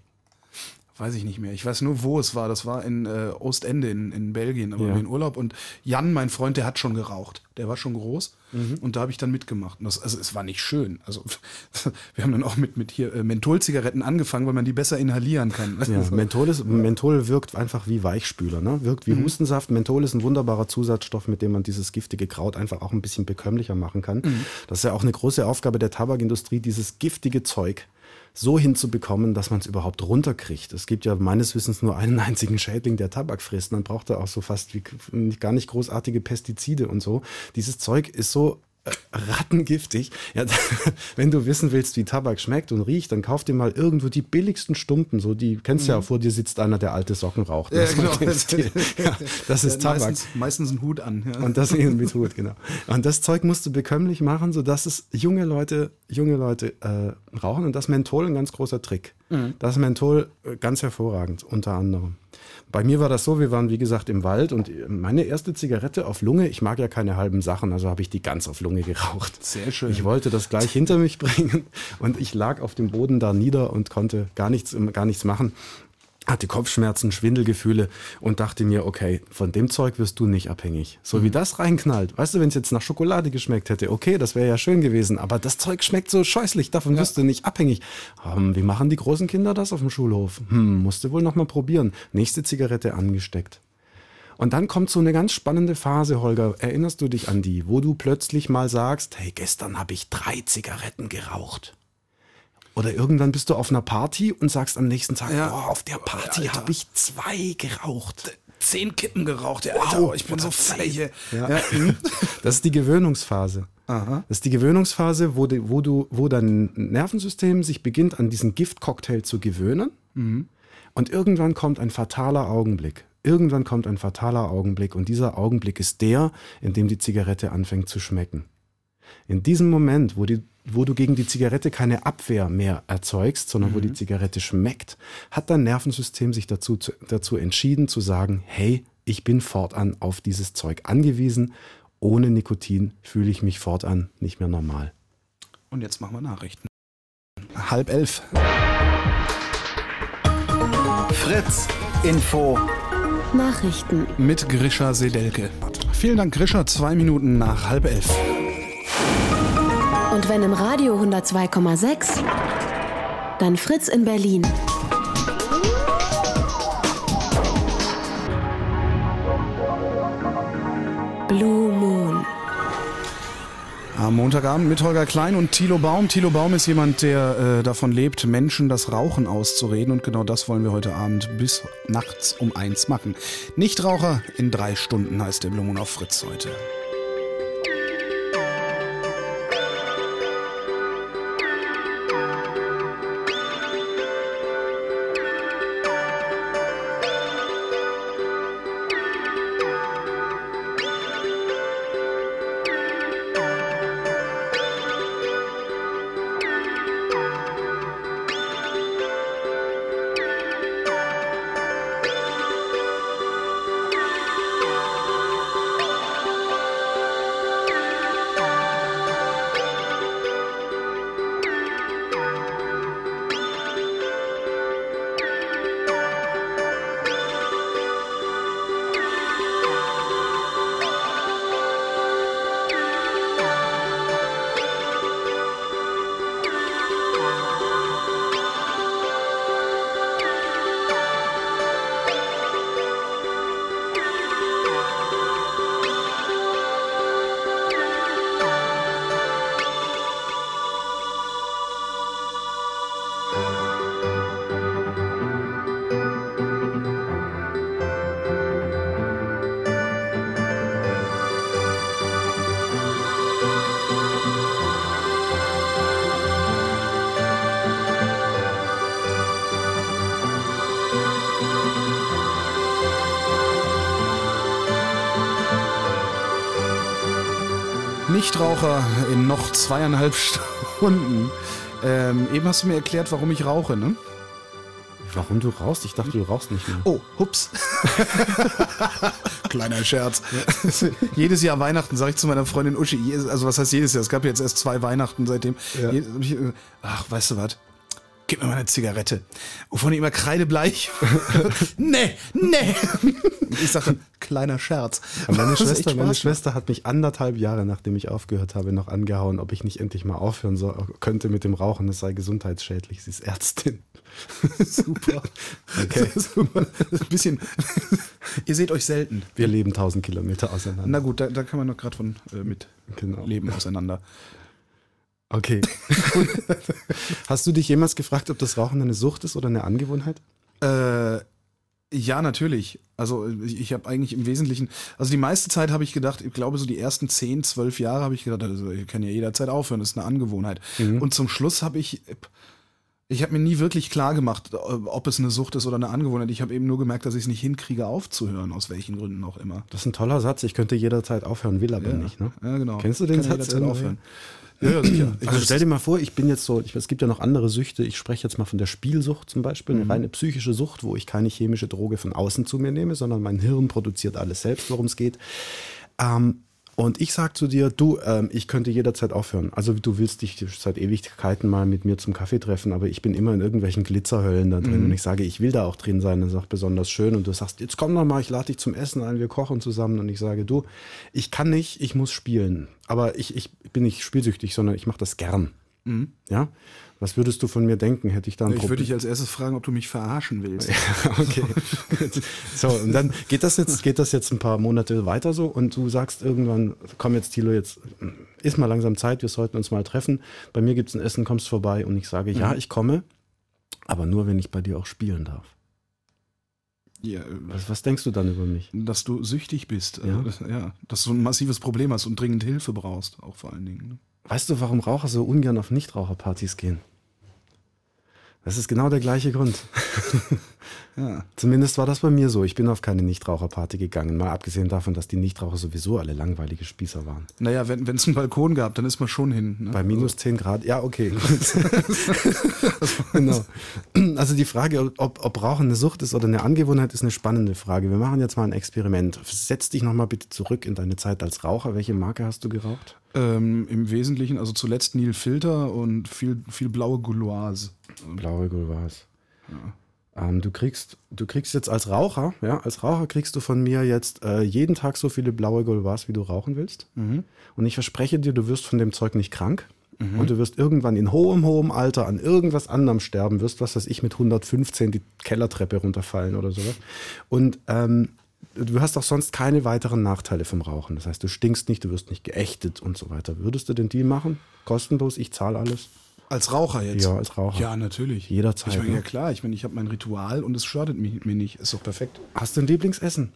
Weiß ich nicht mehr. Ich weiß nur, wo es war. Das war in äh, Ostende in, in Belgien, aber ja. in Urlaub. Und Jan, mein Freund, der hat schon geraucht. Der war schon groß. Mhm. Und da habe ich dann mitgemacht. Und das, also es war nicht schön. Also wir haben dann auch mit, mit hier äh, Mentholzigaretten angefangen, weil man die besser inhalieren kann. Ja, also, Menthol, ist, Menthol wirkt einfach wie Weichspüler, ne? Wirkt wie mhm. Hustensaft. Menthol ist ein wunderbarer Zusatzstoff, mit dem man dieses giftige Kraut einfach auch ein bisschen bekömmlicher machen kann. Mhm. Das ist ja auch eine große Aufgabe der Tabakindustrie, dieses giftige Zeug so hinzubekommen, dass man es überhaupt runterkriegt. Es gibt ja meines Wissens nur einen einzigen Schädling, der Tabak frisst. Man braucht da auch so fast wie gar nicht großartige Pestizide und so. Dieses Zeug ist so äh, rattengiftig. Ja, wenn du wissen willst, wie Tabak schmeckt und riecht, dann kauf dir mal irgendwo die billigsten Stumpen. So, die kennst du mhm. ja, vor dir sitzt einer, der alte Socken raucht. Ja, genau. Ja, das ist ja, Tabak. Meistens, meistens ein Hut an. Ja. Und das mit Hut, genau. Und das Zeug musst du bekömmlich machen, sodass es junge Leute, junge Leute äh, rauchen. Und das Menthol ein ganz großer Trick. Mhm. Das Menthol äh, ganz hervorragend, unter anderem. Bei mir war das so, wir waren wie gesagt im Wald und meine erste Zigarette auf Lunge, ich mag ja keine halben Sachen, also habe ich die ganz auf Lunge geraucht. Sehr schön. Ich wollte das gleich hinter mich bringen und ich lag auf dem Boden da nieder und konnte gar nichts, gar nichts machen. Hatte Kopfschmerzen, Schwindelgefühle und dachte mir, okay, von dem Zeug wirst du nicht abhängig. So mhm. wie das reinknallt. Weißt du, wenn es jetzt nach Schokolade geschmeckt hätte, okay, das wäre ja schön gewesen, aber das Zeug schmeckt so scheußlich, davon ja. wirst du nicht abhängig. Ähm, wie machen die großen Kinder das auf dem Schulhof? Hm, musst du wohl noch mal probieren. Nächste Zigarette angesteckt. Und dann kommt so eine ganz spannende Phase, Holger. Erinnerst du dich an die, wo du plötzlich mal sagst, hey, gestern habe ich drei Zigaretten geraucht. Oder irgendwann bist du auf einer Party und sagst am nächsten Tag, ja. boah, auf der Party habe ich zwei geraucht. Zehn Kippen geraucht, der Alter, wow, ich bin so fertig. Ja. Ja. Das ist die Gewöhnungsphase. Aha. Das ist die Gewöhnungsphase, wo, die, wo, du, wo dein Nervensystem sich beginnt, an diesen Giftcocktail zu gewöhnen. Mhm. Und irgendwann kommt ein fataler Augenblick. Irgendwann kommt ein fataler Augenblick. Und dieser Augenblick ist der, in dem die Zigarette anfängt zu schmecken. In diesem Moment, wo die wo du gegen die Zigarette keine Abwehr mehr erzeugst, sondern mhm. wo die Zigarette schmeckt, hat dein Nervensystem sich dazu, dazu entschieden zu sagen, hey, ich bin fortan auf dieses Zeug angewiesen. Ohne Nikotin fühle ich mich fortan nicht mehr normal. Und jetzt machen wir Nachrichten. Halb elf. Fritz Info. Nachrichten. Mit Grisha Sedelke. Vielen Dank, Grisha. Zwei Minuten nach halb elf. Und wenn im Radio hundertzwei Komma sechs, dann Fritz in Berlin. Blue Moon. Am Montagabend mit Holger Klein und Thilo Baum. Thilo Baum ist jemand, der äh, davon lebt, Menschen das Rauchen auszureden. Und genau das wollen wir heute Abend bis nachts um eins machen. Nichtraucher in drei Stunden heißt der Blue Moon auf Fritz heute. Nichtraucher in noch zweieinhalb Stunden. Ähm, eben hast du mir erklärt, warum ich rauche, ne? Warum du rauchst? Ich dachte, du rauchst nicht mehr. Oh, hups. Kleiner Scherz. Ja. Jedes Jahr Weihnachten sage ich zu meiner Freundin Uschi, also was heißt jedes Jahr? Es gab jetzt erst zwei Weihnachten seitdem. Ja. Ach, weißt du was? Gib mir mal eine Zigarette. Wovon ich immer kreidebleich. nee, nee. Ich sage, kleiner Scherz. Meine Schwester, meine Schwester hat mich anderthalb Jahre, nachdem ich aufgehört habe, noch angehauen, ob ich nicht endlich mal aufhören soll, könnte mit dem Rauchen. Das sei gesundheitsschädlich. Sie ist Ärztin. Super. Okay. Super. Ein bisschen. Ihr seht euch selten. Wir leben tausend Kilometer auseinander. Na gut, da, da kann man noch gerade von äh, mit genau. leben auseinander. Okay. Hast du dich jemals gefragt, ob das Rauchen eine Sucht ist oder eine Angewohnheit? Äh, ja, natürlich. Also ich, ich habe eigentlich im Wesentlichen, also die meiste Zeit habe ich gedacht, ich glaube so die ersten zehn, zwölf Jahre habe ich gedacht, also ich kann ja jederzeit aufhören, das ist eine Angewohnheit. Mhm. Und zum Schluss habe ich, ich habe mir nie wirklich klar gemacht, ob es eine Sucht ist oder eine Angewohnheit. Ich habe eben nur gemerkt, dass ich es nicht hinkriege aufzuhören, aus welchen Gründen auch immer. Das ist ein toller Satz, ich könnte jederzeit aufhören, will aber ja. nicht. Ne? Ja, genau. Kennst du den kann Satz? Jederzeit aufhören. Ja, ja, sicher. Ich also stell dir mal vor, ich bin jetzt so, ich, es gibt ja noch andere Süchte, ich spreche jetzt mal von der Spielsucht zum Beispiel, eine mhm. reine psychische Sucht, wo ich keine chemische Droge von außen zu mir nehme, sondern mein Hirn produziert alles selbst, worum es geht. Ähm, und ich sag zu dir, du, ähm, ich könnte jederzeit aufhören. Also du willst dich seit Ewigkeiten mal mit mir zum Kaffee treffen, aber ich bin immer in irgendwelchen Glitzerhöllen da drin mhm. und ich sage, ich will da auch drin sein. Das ist auch besonders schön und du sagst, jetzt komm doch mal, ich lade dich zum Essen ein, wir kochen zusammen und ich sage, du, ich kann nicht, ich muss spielen. Aber ich, ich bin nicht spielsüchtig, sondern ich mache das gern. Mhm. Ja? Was würdest du von mir denken? Hätte ich da ein Ich Problem? würde dich als erstes fragen, ob du mich verarschen willst. Okay. So, und dann geht das jetzt, geht das jetzt ein paar Monate weiter so und du sagst irgendwann, komm jetzt Thilo, jetzt ist mal langsam Zeit, wir sollten uns mal treffen. Bei mir gibt's ein Essen, kommst vorbei und ich sage, mhm. ja, ich komme, aber nur, wenn ich bei dir auch spielen darf. Ja, was, was denkst du dann über mich? Dass du süchtig bist, ja? Also, ja, dass du ein massives Problem hast und dringend Hilfe brauchst, auch vor allen Dingen. Weißt du, warum Raucher so ungern auf Nichtraucherpartys gehen? Das ist genau der gleiche Grund. Ja. Zumindest war das bei mir so. Ich bin auf keine Nichtraucherparty gegangen. Mal abgesehen davon, dass die Nichtraucher sowieso alle langweilige Spießer waren. Naja, wenn es einen Balkon gab, dann ist man schon hin. Ne? Bei minus zehn Grad, ja, okay. Genau. Also die Frage, ob, ob Rauchen eine Sucht ist oder eine Angewohnheit, ist eine spannende Frage. Wir machen jetzt mal ein Experiment. Setz dich nochmal bitte zurück in deine Zeit als Raucher. Welche Marke hast du geraucht? Ähm, Im Wesentlichen, also zuletzt Neil Filter und viel, viel blaue Gauloise. Blaue Gauloise. Ja. Ähm, du kriegst, du kriegst jetzt als Raucher, ja, als Raucher kriegst du von mir jetzt äh, jeden Tag so viele blaue Gauloise, wie du rauchen willst. Mhm. Und ich verspreche dir, du wirst von dem Zeug nicht krank. Mhm. Und du wirst irgendwann in hohem, hohem Alter an irgendwas anderem sterben, wirst, was weiß ich, mit hundertfünfzehn die Kellertreppe runterfallen oder sowas. Und ähm, du hast auch sonst keine weiteren Nachteile vom Rauchen. Das heißt, du stinkst nicht, du wirst nicht geächtet und so weiter. Würdest du den Deal machen? Kostenlos, ich zahle alles. Als Raucher jetzt? Ja, als Raucher. Ja, natürlich. Jederzeit. Ich meine, ne? ja klar, ich meine, ich habe mein Ritual und es schadet mir, mir nicht. Ist doch perfekt. Hast du ein Lieblingsessen?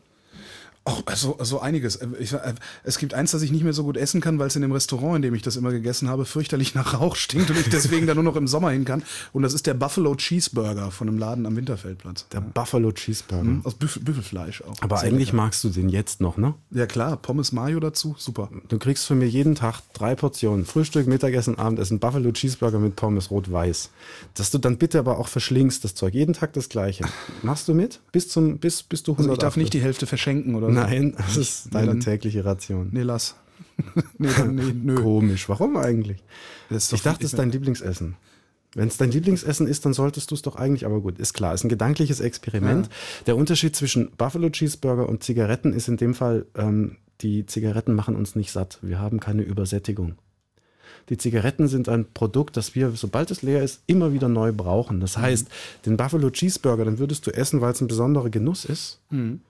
Oh, also, also einiges. Ich, es gibt eins, das ich nicht mehr so gut essen kann, weil es in dem Restaurant, in dem ich das immer gegessen habe, fürchterlich nach Rauch stinkt und ich deswegen da nur noch im Sommer hin kann. Und das ist der Buffalo Cheeseburger von einem Laden am Winterfeldplatz. Der ja. Buffalo Cheeseburger. Mhm, aus Büffel, Büffelfleisch auch. Aber Sehr eigentlich lecker. magst du den jetzt noch, ne? Ja klar, Pommes Mayo dazu, super. Du kriegst von mir jeden Tag drei Portionen. Frühstück, Mittagessen, Abendessen, Buffalo Cheeseburger mit Pommes rot-weiß. Dass du dann bitte aber auch verschlingst, das Zeug. Jeden Tag das Gleiche. Machst du mit? Bis zum, bis, bis du hundert Also ich darf nicht die Hälfte verschenken oder so? Nein, das ist Nee, deine dann- tägliche Ration. Nee, lass. nee, dann, nee, nö. Komisch. Warum eigentlich? Das ist doch Ich dachte, es ist dein Lieblingsessen. Wenn es dein Lieblingsessen ist, dann solltest du es doch eigentlich, aber gut, ist klar, ist ein gedankliches Experiment. Ja. Der Unterschied zwischen Buffalo Cheeseburger und Zigaretten ist in dem Fall, ähm, die Zigaretten machen uns nicht satt. Wir haben keine Übersättigung. Die Zigaretten sind ein Produkt, das wir, sobald es leer ist, immer wieder neu brauchen. Das heißt, den Buffalo Cheeseburger, den würdest du essen, weil es ein besonderer Genuss ist. Mhm.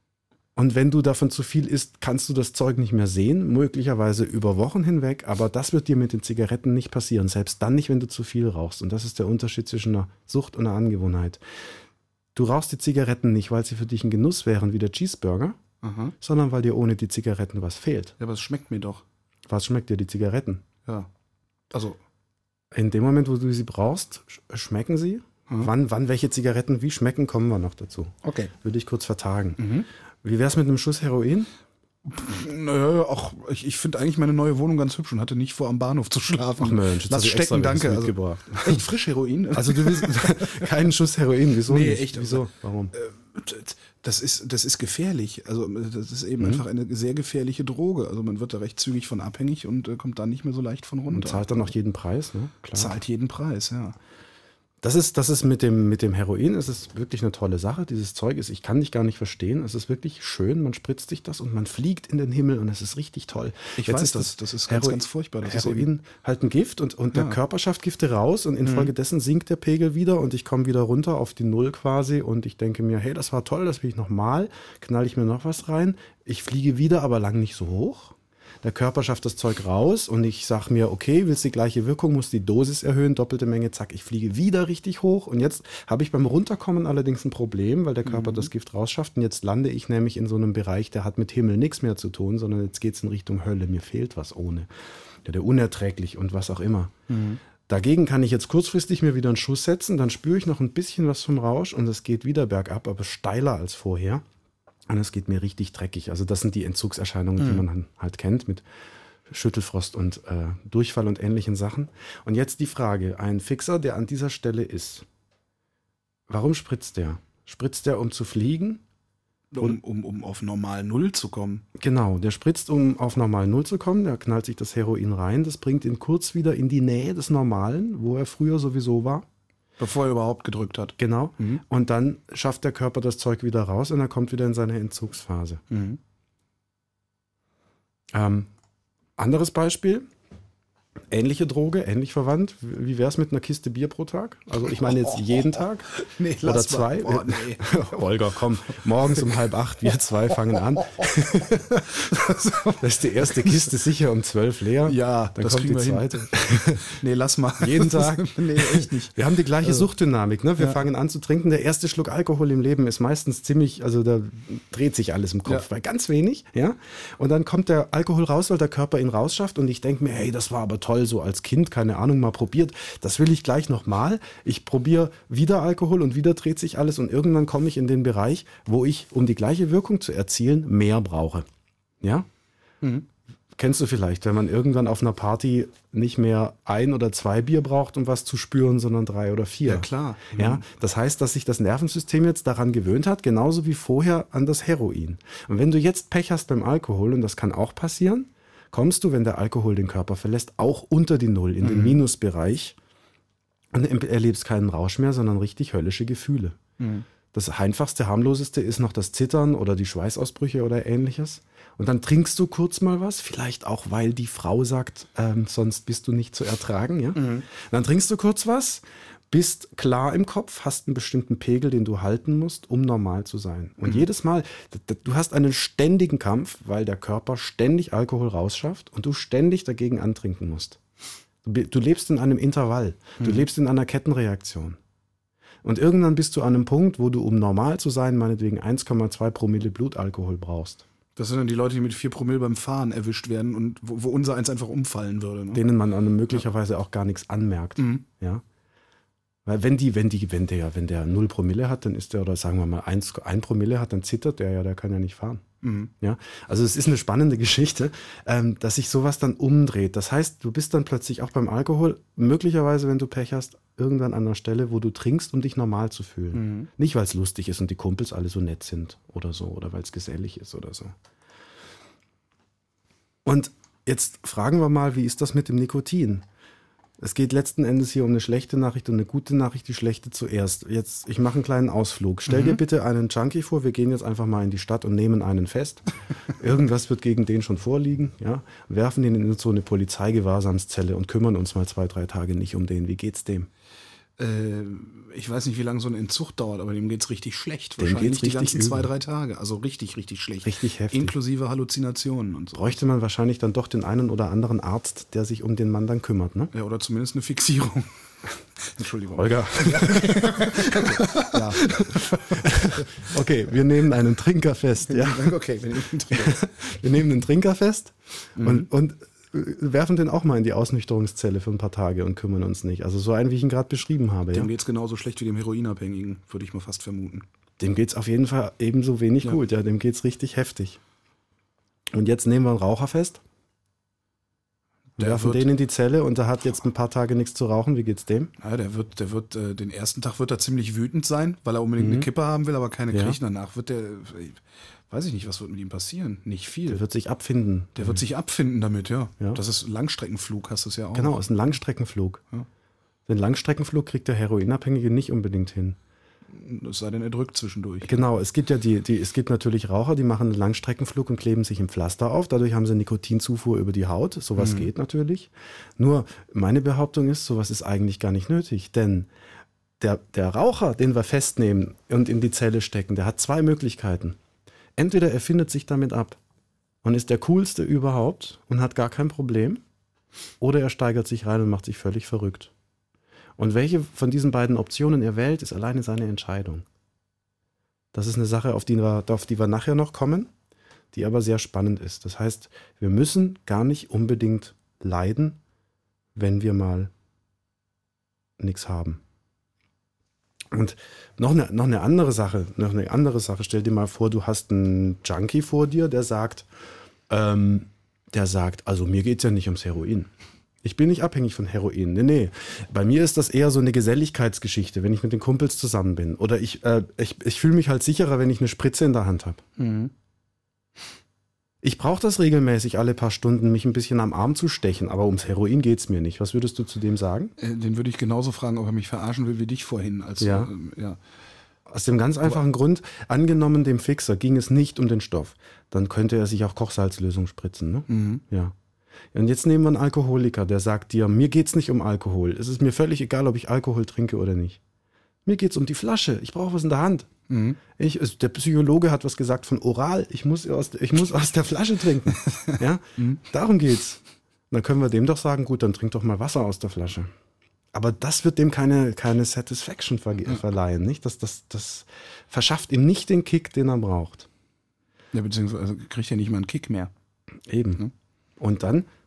Und wenn du davon zu viel isst, kannst du das Zeug nicht mehr sehen, möglicherweise über Wochen hinweg, aber das wird dir mit den Zigaretten nicht passieren, selbst dann nicht, wenn du zu viel rauchst. Und das ist der Unterschied zwischen einer Sucht und einer Angewohnheit. Du rauchst die Zigaretten nicht, weil sie für dich ein Genuss wären wie der Cheeseburger, Aha. sondern weil dir ohne die Zigaretten was fehlt. Ja, aber es schmeckt mir doch. Was schmeckt dir die Zigaretten? Ja. Also, In dem Moment, wo du sie brauchst, sch- schmecken sie. Mhm. Wann, wann welche Zigaretten wie schmecken, kommen wir noch dazu. okay. Würde ich kurz vertagen. Mhm. Wie wär's mit einem Schuss Heroin? Naja, auch, ich, ich finde eigentlich meine neue Wohnung ganz hübsch und hatte nicht vor, am Bahnhof zu schlafen. Ach Mensch, jetzt lass hab ich extra stecken, danke. welches Also, mitgebracht. echt frisch Heroin? Also du willst keinen Schuss Heroin, wieso Nee, nicht? echt. Wieso? Warum? Das ist, das ist gefährlich. Also das ist eben Mhm. einfach eine sehr gefährliche Droge. Also man wird da recht zügig von abhängig und äh, kommt da nicht mehr so leicht von runter. Und zahlt dann auch jeden Preis, ne? Klar. Zahlt jeden Preis, ja. Das ist, das ist mit dem, mit dem Heroin, es ist wirklich eine tolle Sache. Dieses Zeug ist, ich kann dich gar nicht verstehen. Es ist wirklich schön, man spritzt sich das und man fliegt in den Himmel und es ist richtig toll. Ich Jetzt weiß ist das, das ist ganz, ganz furchtbar. Das ist Heroin eben- halt ein Gift und, und der Ja. Körper schafft Gifte raus und Mhm. infolgedessen sinkt der Pegel wieder und ich komme wieder runter auf die Null quasi und ich denke mir, hey, das war toll, das will ich nochmal, knall ich mir noch was rein. Ich fliege wieder, aber lang nicht so hoch. Der Körper schafft das Zeug raus und ich sage mir, okay, willst die gleiche Wirkung, muss die Dosis erhöhen, doppelte Menge, zack, ich fliege wieder richtig hoch. Und jetzt habe ich beim Runterkommen allerdings ein Problem, weil der Körper das Gift rausschafft. Und jetzt lande ich nämlich in so einem Bereich, der hat mit Himmel nichts mehr zu tun, sondern jetzt geht es in Richtung Hölle. Mir fehlt was ohne. Ja, der unerträglich und was auch immer. Dagegen kann ich jetzt kurzfristig mir wieder einen Schuss setzen, dann spüre ich noch ein bisschen was vom Rausch und es geht wieder bergab, aber steiler als vorher. Und es geht mir richtig dreckig. Also das sind die Entzugserscheinungen, die man halt kennt mit Schüttelfrost und äh, Durchfall und ähnlichen Sachen. Und jetzt die Frage, ein Fixer, der an dieser Stelle ist, warum spritzt der? Spritzt der, um zu fliegen? Um, um, um auf normal Null zu kommen. Genau, der spritzt, um auf normal Null zu kommen, der knallt sich das Heroin rein, das bringt ihn kurz wieder in die Nähe des Normalen, wo er früher sowieso war. Bevor er überhaupt gedrückt hat. Genau. Mhm. Und dann schafft der Körper das Zeug wieder raus und er kommt wieder in seine Entzugsphase. Mhm. Ähm, anderes Beispiel, ähnliche Droge, ähnlich verwandt. Wie wäre es mit einer Kiste Bier pro Tag? Also ich meine jetzt jeden Tag Nee, oder lass zwei. mal. Boah, nee. Holger, komm, morgens um halb acht, wir zwei fangen an. Das ist die erste Kiste sicher um zwölf leer. Ja, dann das kommt die kriegen wir hin. zweite. Nee, lass mal. Jeden Tag? Nee, echt nicht. Wir haben die gleiche Also, Suchtdynamik. Ne? Wir ja. fangen an zu trinken. Der erste Schluck Alkohol im Leben ist meistens ziemlich, also da dreht sich alles im Kopf, Ja. weil ganz wenig. Ja? Und dann kommt der Alkohol raus, weil der Körper ihn rausschafft. Und ich denke mir, hey, das war aber toll, so als Kind, keine Ahnung, mal probiert. Das will ich gleich nochmal. Ich probiere wieder Alkohol und wieder dreht sich alles und irgendwann komme ich in den Bereich, wo ich, um die gleiche Wirkung zu erzielen, mehr brauche. Ja? Mhm. Kennst du vielleicht, wenn man irgendwann auf einer Party nicht mehr ein oder zwei Bier braucht, um was zu spüren, sondern drei oder vier. Ja, klar. Mhm. Ja, das heißt, dass sich das Nervensystem jetzt daran gewöhnt hat, genauso wie vorher an das Heroin. Und wenn du jetzt Pech hast beim Alkohol, und das kann auch passieren, kommst du, wenn der Alkohol den Körper verlässt, auch unter die Null, in mhm. den Minusbereich und erlebst keinen Rausch mehr, sondern richtig höllische Gefühle. Mhm. Das einfachste, harmloseste ist noch das Zittern oder die Schweißausbrüche oder ähnliches. Und dann trinkst du kurz mal was, vielleicht auch, weil die Frau sagt, ähm, sonst bist du nicht zu ertragen. Ja? Mhm. Dann trinkst du kurz was, bist klar im Kopf, hast einen bestimmten Pegel, den du halten musst, um normal zu sein. Und mhm. jedes Mal, du hast einen ständigen Kampf, weil der Körper ständig Alkohol rausschafft und du ständig dagegen antrinken musst. Du, du lebst in einem Intervall, du mhm. lebst in einer Kettenreaktion. Und irgendwann bist du an einem Punkt, wo du, um normal zu sein, meinetwegen eins Komma zwei Promille Blutalkohol brauchst. Das sind dann die Leute, die mit vier Promille beim Fahren erwischt werden und wo, wo unser eins einfach umfallen würde. Ne? Denen man an möglicherweise ja. auch gar nichts anmerkt. Mhm. Ja? Weil wenn die, wenn die, wenn der, wenn der null Promille hat, dann ist der, oder sagen wir mal eins Promille hat, dann zittert der ja, der kann ja nicht fahren. Mhm. Ja? Also es ist eine spannende Geschichte, ähm, dass sich sowas dann umdreht. Das heißt, du bist dann plötzlich auch beim Alkohol, möglicherweise, wenn du Pech hast, irgendwann an einer Stelle, wo du trinkst, um dich normal zu fühlen. Mhm. Nicht, weil es lustig ist und die Kumpels alle so nett sind oder so, oder weil es gesellig ist oder so. Und jetzt fragen wir mal, wie ist das mit dem Nikotin? Es geht letzten Endes hier um eine schlechte Nachricht und eine gute Nachricht, die schlechte zuerst. Jetzt, ich mache einen kleinen Ausflug. Stell mhm. dir bitte einen Junkie vor, wir gehen jetzt einfach mal in die Stadt und nehmen einen fest. Irgendwas wird gegen den schon vorliegen, ja? Werfen den in so eine Polizeigewahrsamszelle und kümmern uns mal zwei, drei Tage nicht um den. Wie geht's dem? Äh, ich weiß nicht, wie lange so ein Entzug dauert, aber dem geht's richtig schlecht. Dem Wahrscheinlich geht's die richtig ganzen übel. zwei, drei Tage. Also richtig, richtig schlecht. Richtig heftig. Inklusive Halluzinationen und so. Bräuchte man wahrscheinlich dann doch den einen oder anderen Arzt, der sich um den Mann dann kümmert, ne? Ja, oder zumindest eine Fixierung. Entschuldigung. Holger. Ja. Okay, wir nehmen einen Trinker fest. Ja. Okay, wir nehmen einen Trinker. Wir nehmen einen Trinker fest mhm. und, und werfen den auch mal in die Ausnüchterungszelle für ein paar Tage und kümmern uns nicht. Also so einen, wie ich ihn gerade beschrieben habe. Dem ja? geht's genauso schlecht wie dem Heroinabhängigen, würde ich mal fast vermuten. Dem geht's auf jeden Fall ebenso wenig ja. gut. Ja, dem geht's richtig heftig. Und jetzt nehmen wir einen Raucher fest. Der werfen den in die Zelle und der hat jetzt ein paar Tage nichts zu rauchen. Wie geht's dem? Ja, der wird, der wird, äh, den ersten Tag wird er ziemlich wütend sein, weil er unbedingt mhm. eine Kippe haben will, aber keine ja. kriegt. Danach wird der, weiß ich nicht, was wird mit ihm passieren? Nicht viel. Der wird sich abfinden. Der wird sich abfinden damit, ja. ja. Das ist Langstreckenflug, hast du es ja auch. Genau, ist ein Langstreckenflug. Ja. Den Langstreckenflug kriegt der Heroinabhängige nicht unbedingt hin. Es sei denn, er drückt zwischendurch. Genau, es gibt ja die, die, es gibt natürlich Raucher, die machen einen Langstreckenflug und kleben sich im Pflaster auf. Dadurch haben sie Nikotinzufuhr über die Haut. Sowas mhm. geht natürlich. Nur meine Behauptung ist, sowas ist eigentlich gar nicht nötig. Denn der, der Raucher, den wir festnehmen und in die Zelle stecken, der hat zwei Möglichkeiten. Entweder er findet sich damit ab und ist der Coolste überhaupt und hat gar kein Problem. Oder er steigert sich rein und macht sich völlig verrückt. Und welche von diesen beiden Optionen er wählt, ist alleine seine Entscheidung. Das ist eine Sache, auf die wir, auf die wir nachher noch kommen, die aber sehr spannend ist. Das heißt, wir müssen gar nicht unbedingt leiden, wenn wir mal nichts haben. Und noch eine, noch eine andere Sache, noch eine andere Sache, stell dir mal vor, du hast einen Junkie vor dir, der sagt, ähm, der sagt, also mir geht es ja nicht ums Heroin. Ich bin nicht abhängig von Heroin. Nee, nee. Bei mir ist das eher so eine Geselligkeitsgeschichte, wenn ich mit den Kumpels zusammen bin. Oder ich, äh, ich, ich fühle mich halt sicherer, wenn ich eine Spritze in der Hand habe. Mhm. Ich brauche das regelmäßig alle paar Stunden, mich ein bisschen am Arm zu stechen, aber ums Heroin geht es mir nicht. Was würdest du zu dem sagen? Den würde ich genauso fragen, ob er mich verarschen will wie dich vorhin. Als, ja. Äh, ja. Aus dem ganz einfachen aber Grund, angenommen dem Fixer ging es nicht um den Stoff, dann könnte er sich auch Kochsalzlösung spritzen. Ne? Mhm. Ja. Und jetzt nehmen wir einen Alkoholiker, der sagt dir, mir geht's nicht um Alkohol. Es ist mir völlig egal, ob ich Alkohol trinke oder nicht. Mir geht's um die Flasche. Ich brauche was in der Hand. Mhm. Ich, der Psychologe hat was gesagt von oral. Ich muss aus, ich muss aus der Flasche trinken. Ja? Mhm. Darum geht's. Dann können wir dem doch sagen, gut, dann trink doch mal Wasser aus der Flasche. Aber das wird dem keine, keine Satisfaction ver- ja. verleihen. Nicht? Das, das, das verschafft ihm nicht den Kick, den er braucht. Ja, beziehungsweise kriegt er nicht mal einen Kick mehr. Eben. Mhm. Und dann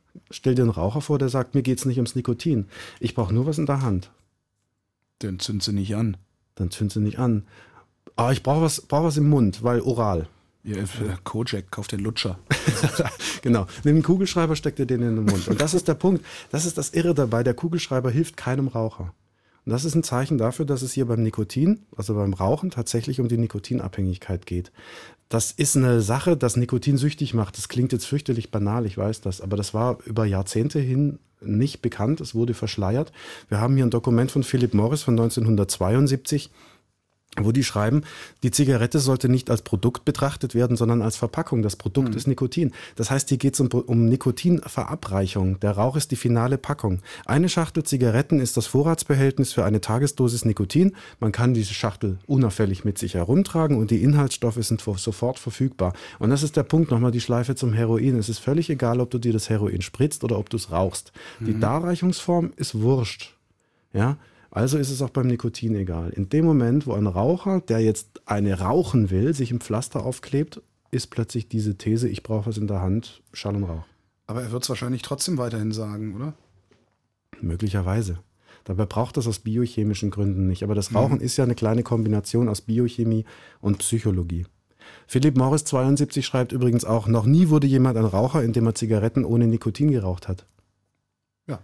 Stell dir einen Raucher vor, der sagt, mir geht's nicht ums Nikotin. Ich brauche nur was in der Hand. Dann zünd sie nicht an. Dann zünd sie nicht an. Aber ich brauche was, brauch was im Mund, weil oral. Ja, Kojak, kauft den Lutscher. Genau. Nimm einen Kugelschreiber, steck dir den in den Mund. Und das ist der Punkt. Das ist das Irre dabei. Der Kugelschreiber hilft keinem Raucher. Und das ist ein Zeichen dafür, dass es hier beim Nikotin, also beim Rauchen, tatsächlich um die Nikotinabhängigkeit geht. Das ist eine Sache, dass Nikotin süchtig macht. Das klingt jetzt fürchterlich banal, ich weiß das. Aber das war über Jahrzehnte hin nicht bekannt. Es wurde verschleiert. Wir haben hier ein Dokument von Philip Morris von neunzehnhundertzweiundsiebzig, wo die schreiben, die Zigarette sollte nicht als Produkt betrachtet werden, sondern als Verpackung. Das Produkt mhm. ist Nikotin. Das heißt, hier geht es um, um Nikotinverabreichung. Der Rauch ist die finale Packung. Eine Schachtel Zigaretten ist das Vorratsbehältnis für eine Tagesdosis Nikotin. Man kann diese Schachtel unauffällig mit sich herumtragen und die Inhaltsstoffe sind sofort verfügbar. Und das ist der Punkt, nochmal die Schleife zum Heroin. Es ist völlig egal, ob du dir das Heroin spritzt oder ob du es rauchst. Mhm. Die Darreichungsform ist wurscht. Ja, also ist es auch beim Nikotin egal. In dem Moment, wo ein Raucher, der jetzt eine rauchen will, sich ein Pflaster aufklebt, ist plötzlich diese These, ich brauche was in der Hand, Schall und Rauch. Aber er wird es wahrscheinlich trotzdem weiterhin sagen, oder? Möglicherweise. Dabei braucht das aus biochemischen Gründen nicht. Aber das Rauchen mhm. ist ja eine kleine Kombination aus Biochemie und Psychologie. Philip Morris zweiundsiebzig schreibt übrigens auch, noch nie wurde jemand ein Raucher, indem er Zigaretten ohne Nikotin geraucht hat. Ja.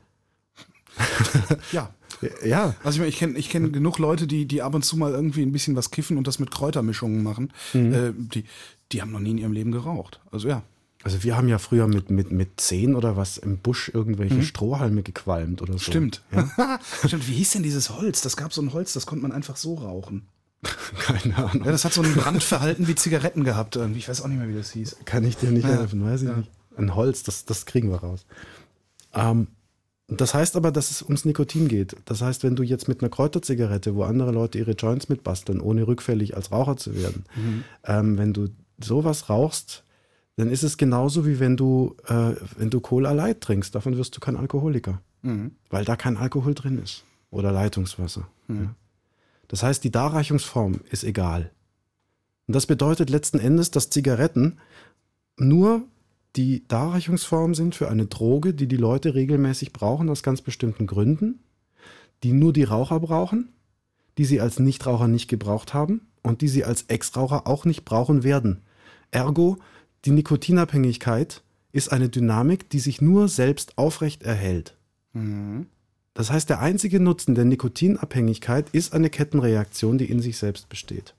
Ja. Ja. Also ich meine, ich kenne ich kenn genug Leute, die, die ab und zu mal irgendwie ein bisschen was kiffen und das mit Kräutermischungen machen. Mhm. Äh, die, die haben noch nie in ihrem Leben geraucht. Also ja. Also wir haben ja früher mit, mit, mit zehn oder was im Busch irgendwelche mhm. Strohhalme gequalmt oder so. Stimmt. Ja? Stimmt. Wie hieß denn dieses Holz? Das gab so ein Holz, das konnte man einfach so rauchen. Keine Ahnung. Ja, das hat so ein Brandverhalten wie Zigaretten gehabt irgendwie. Ich weiß auch nicht mehr, wie das hieß. Kann ich dir nicht ja. helfen, weiß ich ja. nicht. Ein Holz, das, das kriegen wir raus. Ähm, Das heißt aber, dass es ums Nikotin geht. Das heißt, wenn du jetzt mit einer Kräuterzigarette, wo andere Leute ihre Joints mitbasteln, ohne rückfällig als Raucher zu werden, mhm. ähm, wenn du sowas rauchst, dann ist es genauso wie wenn du, äh, wenn du Cola Light trinkst. Davon wirst du kein Alkoholiker, mhm. weil da kein Alkohol drin ist oder Leitungswasser. Mhm. Ja. Das heißt, die Darreichungsform ist egal. Und das bedeutet letzten Endes, dass Zigaretten nur die Darreichungsform sind für eine Droge, die die Leute regelmäßig brauchen, aus ganz bestimmten Gründen, die nur die Raucher brauchen, die sie als Nichtraucher nicht gebraucht haben und die sie als Ex-Raucher auch nicht brauchen werden. Ergo, die Nikotinabhängigkeit ist eine Dynamik, die sich nur selbst aufrecht erhält. Mhm. Das heißt, der einzige Nutzen der Nikotinabhängigkeit ist eine Kettenreaktion, die in sich selbst besteht.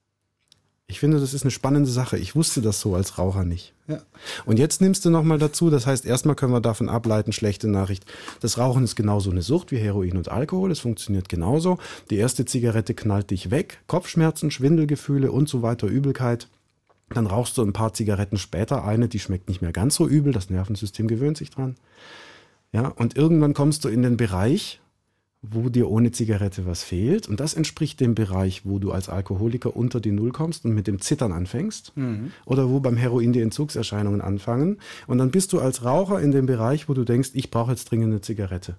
Ich finde, das ist eine spannende Sache. Ich wusste das so als Raucher nicht. Ja. Und jetzt nimmst du nochmal dazu, das heißt, erstmal können wir davon ableiten, schlechte Nachricht, das Rauchen ist genauso eine Sucht wie Heroin und Alkohol. Es funktioniert genauso. Die erste Zigarette knallt dich weg. Kopfschmerzen, Schwindelgefühle und so weiter, Übelkeit. Dann rauchst du ein paar Zigaretten später eine, die schmeckt nicht mehr ganz so übel. Das Nervensystem gewöhnt sich dran. Ja, und irgendwann kommst du in den Bereich, wo dir ohne Zigarette was fehlt. Und das entspricht dem Bereich, wo du als Alkoholiker unter die Null kommst und mit dem Zittern anfängst. Mhm. Oder wo beim Heroin die Entzugserscheinungen anfangen. Und dann bist du als Raucher in dem Bereich, wo du denkst, ich brauche jetzt dringend eine Zigarette.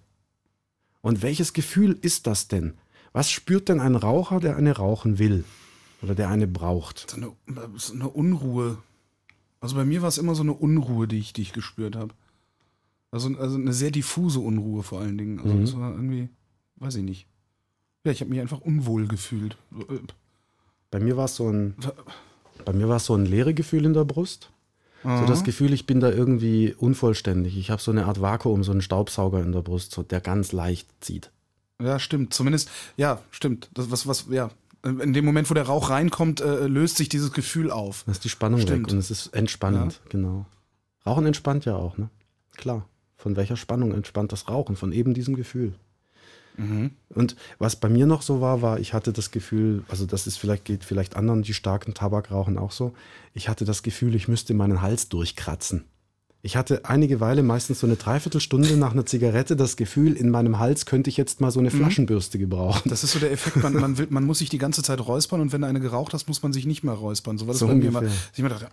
Und welches Gefühl ist das denn? Was spürt denn ein Raucher, der eine rauchen will? Oder der eine braucht? So eine, so eine Unruhe. Also bei mir war es immer so eine Unruhe, die ich, die ich gespürt habe. Also, also eine sehr diffuse Unruhe vor allen Dingen. Also mhm. das war irgendwie... Weiß ich nicht. Ja, ich habe mich einfach unwohl gefühlt. Bei mir war es so ein, bei mir war es so ein leere Gefühl in der Brust. Aha. So das Gefühl, ich bin da irgendwie unvollständig. Ich habe so eine Art Vakuum, so einen Staubsauger in der Brust, so, der ganz leicht zieht. Ja, stimmt. Zumindest, ja, stimmt. Das, was, was, ja. In dem Moment, wo der Rauch reinkommt, äh, löst sich dieses Gefühl auf. Das ist die Spannung stimmt. weg und es ist entspannend, ja. Genau. Rauchen entspannt ja auch, ne? Klar. Von welcher Spannung entspannt das Rauchen? Von eben diesem Gefühl. Mhm. Und was bei mir noch so war, war, ich hatte das Gefühl, also das ist vielleicht, geht vielleicht anderen, die starken Tabak rauchen, auch so, ich hatte das Gefühl, ich müsste meinen Hals durchkratzen. Ich hatte einige Weile, meistens so eine Dreiviertelstunde nach einer Zigarette, das Gefühl, in meinem Hals könnte ich jetzt mal so eine Flaschenbürste gebrauchen. Das ist so der Effekt, man, man, will, man muss sich die ganze Zeit räuspern und wenn du eine geraucht hast, muss man sich nicht mehr räuspern. So war das so bei ungefähr. mir immer. Ich immer dachte,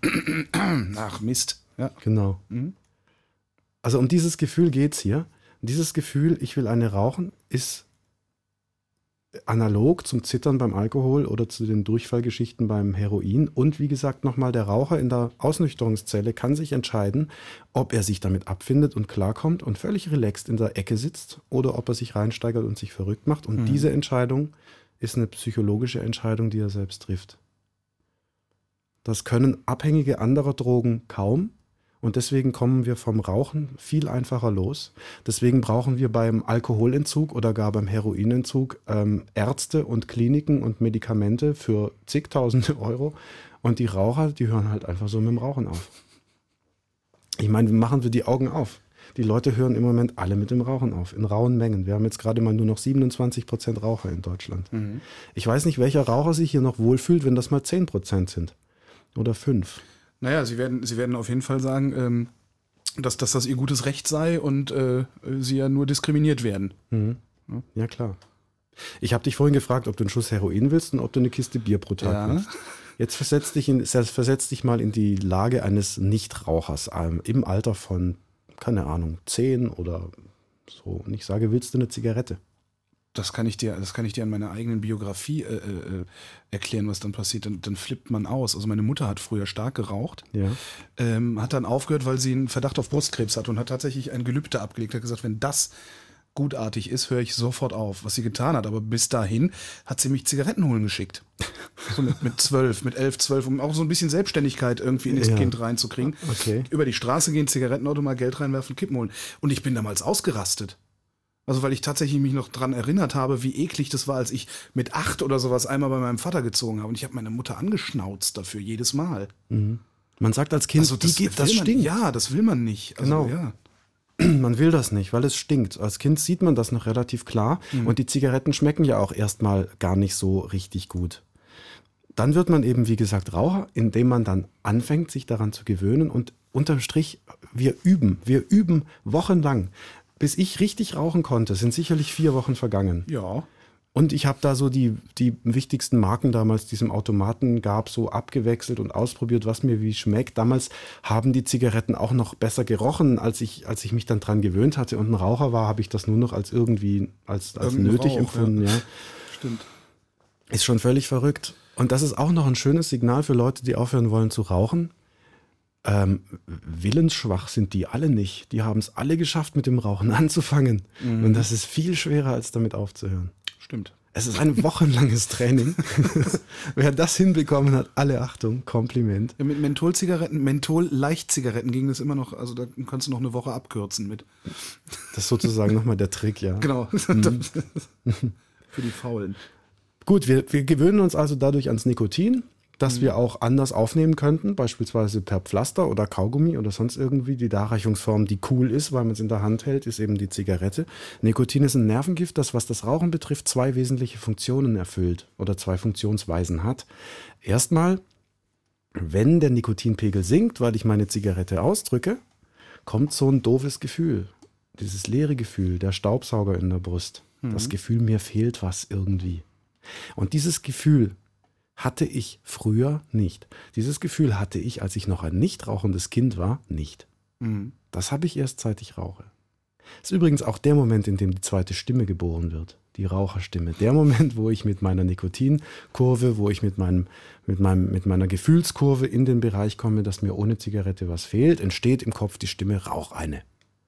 ach Mist. Ja. Genau. Mhm. Also um dieses Gefühl geht's hier. Dieses Gefühl, ich will eine rauchen, ist analog zum Zittern beim Alkohol oder zu den Durchfallgeschichten beim Heroin. Und wie gesagt, nochmal, der Raucher in der Ausnüchterungszelle kann sich entscheiden, ob er sich damit abfindet und klarkommt und völlig relaxed in der Ecke sitzt oder ob er sich reinsteigert und sich verrückt macht. Und mhm. diese Entscheidung ist eine psychologische Entscheidung, die er selbst trifft. Das können Abhängige anderer Drogen kaum. Und deswegen kommen wir vom Rauchen viel einfacher los. Deswegen brauchen wir beim Alkoholentzug oder gar beim Heroinentzug ähm, Ärzte und Kliniken und Medikamente für zigtausende Euro. Und die Raucher, die hören halt einfach so mit dem Rauchen auf. Ich meine, machen wir die Augen auf. Die Leute hören im Moment alle mit dem Rauchen auf, in rauen Mengen. Wir haben jetzt gerade mal nur noch siebenundzwanzig Prozent Raucher in Deutschland. Mhm. Ich weiß nicht, welcher Raucher sich hier noch wohlfühlt, wenn das mal zehn Prozent sind oder fünf. Naja, sie werden, sie werden auf jeden Fall sagen, ähm, dass, dass das ihr gutes Recht sei und äh, sie ja nur diskriminiert werden. Mhm. Ja. ja, klar. Ich habe dich vorhin gefragt, ob du einen Schuss Heroin willst und ob du eine Kiste Bier pro Tag ja. willst. Jetzt versetz dich, in, versetz dich mal in die Lage eines Nichtrauchers ähm, im Alter von, keine Ahnung, zehn oder so. Und ich sage, willst du eine Zigarette? Das kann ich dir, das kann ich dir an meiner eigenen Biografie äh, äh, erklären, was dann passiert. Dann, dann flippt man aus. Also meine Mutter hat früher stark geraucht, ja. ähm, hat dann aufgehört, weil sie einen Verdacht auf Brustkrebs hatte und hat tatsächlich ein Gelübde abgelegt. Hat gesagt, wenn das gutartig ist, höre ich sofort auf. Was sie getan hat. Aber bis dahin hat sie mich Zigaretten holen geschickt. So mit, mit zwölf, mit elf, zwölf, um auch so ein bisschen Selbstständigkeit irgendwie in das ja. Kind reinzukriegen. Okay. Über die Straße gehen, Zigarettenauto, mal Geld reinwerfen, Kippen holen. Und ich bin damals ausgerastet. Also weil ich tatsächlich mich noch dran erinnert habe, wie eklig das war, als ich mit acht oder sowas einmal bei meinem Vater gezogen habe. Und ich habe meine Mutter angeschnauzt dafür, jedes Mal. Mhm. Man sagt als Kind, also das, die geht, das man, stinkt. Ja, das will man nicht. Also, Genau. Ja. Man will das nicht, weil es stinkt. Als Kind sieht man das noch relativ klar. Mhm. Und die Zigaretten schmecken ja auch erstmal gar nicht so richtig gut. Dann wird man eben, wie gesagt, Raucher, indem man dann anfängt, sich daran zu gewöhnen. Und unterm Strich, wir üben. Wir üben wochenlang. Bis ich richtig rauchen konnte, sind sicherlich vier Wochen vergangen. Ja. Und ich habe da so die, die wichtigsten Marken damals, die es im Automaten gab, so abgewechselt und ausprobiert, was mir wie schmeckt. Damals haben die Zigaretten auch noch besser gerochen, als ich, als ich mich dann dran gewöhnt hatte. Und ein Raucher war, habe ich das nur noch als irgendwie, als, als nötig Rauch, empfunden. Ja. Ja. Stimmt. Ist schon völlig verrückt. Und das ist auch noch ein schönes Signal für Leute, die aufhören wollen zu rauchen. Ähm, willensschwach sind die alle nicht. Die haben es alle geschafft, mit dem Rauchen anzufangen. Mhm. Und das ist viel schwerer, als damit aufzuhören. Stimmt. Es ist ein wochenlanges Training. Wer das hinbekommen hat, alle Achtung, Kompliment. Ja, mit Mentholzigaretten, Menthol-Leichtzigaretten ging das immer noch, also da kannst du noch eine Woche abkürzen mit. Das ist sozusagen nochmal der Trick, ja. Genau. Mhm. Für die Faulen. Gut, wir, wir gewöhnen uns also dadurch ans Nikotin, dass mhm. wir auch anders aufnehmen könnten, beispielsweise per Pflaster oder Kaugummi oder sonst irgendwie. Die Darreichungsform, die cool ist, weil man es in der Hand hält, ist eben die Zigarette. Nikotin ist ein Nervengift, das, was das Rauchen betrifft, zwei wesentliche Funktionen erfüllt oder zwei Funktionsweisen hat. Erstmal, wenn der Nikotinpegel sinkt, weil ich meine Zigarette ausdrücke, kommt so ein doofes Gefühl. Dieses leere Gefühl, der Staubsauger in der Brust. Mhm. Das Gefühl, mir fehlt was irgendwie. Und dieses Gefühl hatte ich früher nicht. Dieses Gefühl hatte ich, als ich noch ein nicht rauchendes Kind war, nicht. Mhm. Das habe ich erst, seit ich rauche. Das ist übrigens auch der Moment, in dem die zweite Stimme geboren wird. Die Raucherstimme. Der Moment, wo ich mit meiner Nikotinkurve, wo ich mit, meinem, mit, meinem, mit meiner Gefühlskurve in den Bereich komme, dass mir ohne Zigarette was fehlt, entsteht im Kopf die Stimme, rauch eine.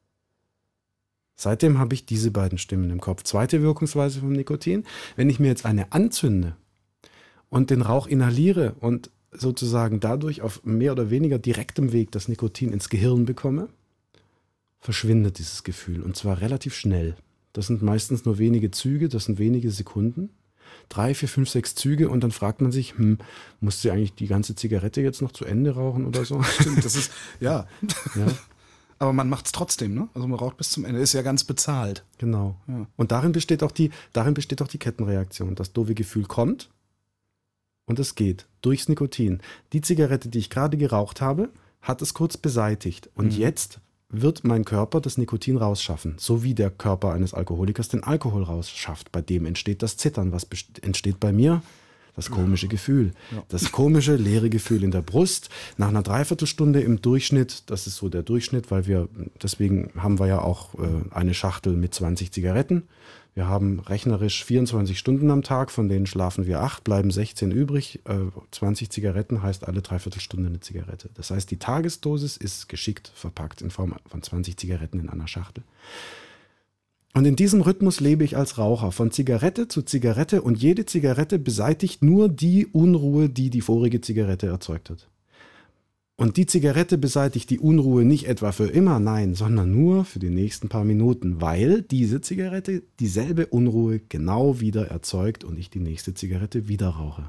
Seitdem habe ich diese beiden Stimmen im Kopf. Zweite Wirkungsweise vom Nikotin. Wenn ich mir jetzt eine anzünde und den Rauch inhaliere und sozusagen dadurch auf mehr oder weniger direktem Weg das Nikotin ins Gehirn bekomme, verschwindet dieses Gefühl und zwar relativ schnell. Das sind meistens nur wenige Züge, das sind wenige Sekunden. Drei, vier, fünf, sechs Züge und dann fragt man sich, hm, musst du eigentlich die ganze Zigarette jetzt noch zu Ende rauchen oder so? Stimmt, das ist, ja. ja. Aber man macht es trotzdem, ne? Also man raucht bis zum Ende, ist ja ganz bezahlt. Genau. Ja. Und darin besteht auch die, darin besteht auch die Kettenreaktion. Das doofe Gefühl kommt und es geht durchs Nikotin. Die Zigarette, die ich gerade geraucht habe, hat es kurz beseitigt. Und mhm. jetzt wird mein Körper das Nikotin rausschaffen. So wie der Körper eines Alkoholikers den Alkohol rausschafft. Bei dem entsteht das Zittern. Was best- entsteht bei mir? Das komische Gefühl. Ja. Das komische, leere Gefühl in der Brust. Nach einer Dreiviertelstunde im Durchschnitt, das ist so der Durchschnitt, weil wir, deswegen haben wir ja auch äh, eine Schachtel mit zwanzig Zigaretten. Wir haben rechnerisch vierundzwanzig Stunden am Tag, von denen schlafen wir acht, bleiben sechzehn übrig. Äh, zwanzig Zigaretten heißt alle Dreiviertelstunde eine Zigarette. Das heißt, die Tagesdosis ist geschickt verpackt in Form von zwanzig Zigaretten in einer Schachtel. Und in diesem Rhythmus lebe ich als Raucher, von Zigarette zu Zigarette, und jede Zigarette beseitigt nur die Unruhe, die die vorige Zigarette erzeugt hat. Und die Zigarette beseitigt die Unruhe nicht etwa für immer, nein, sondern nur für die nächsten paar Minuten, weil diese Zigarette dieselbe Unruhe genau wieder erzeugt und ich die nächste Zigarette wieder rauche.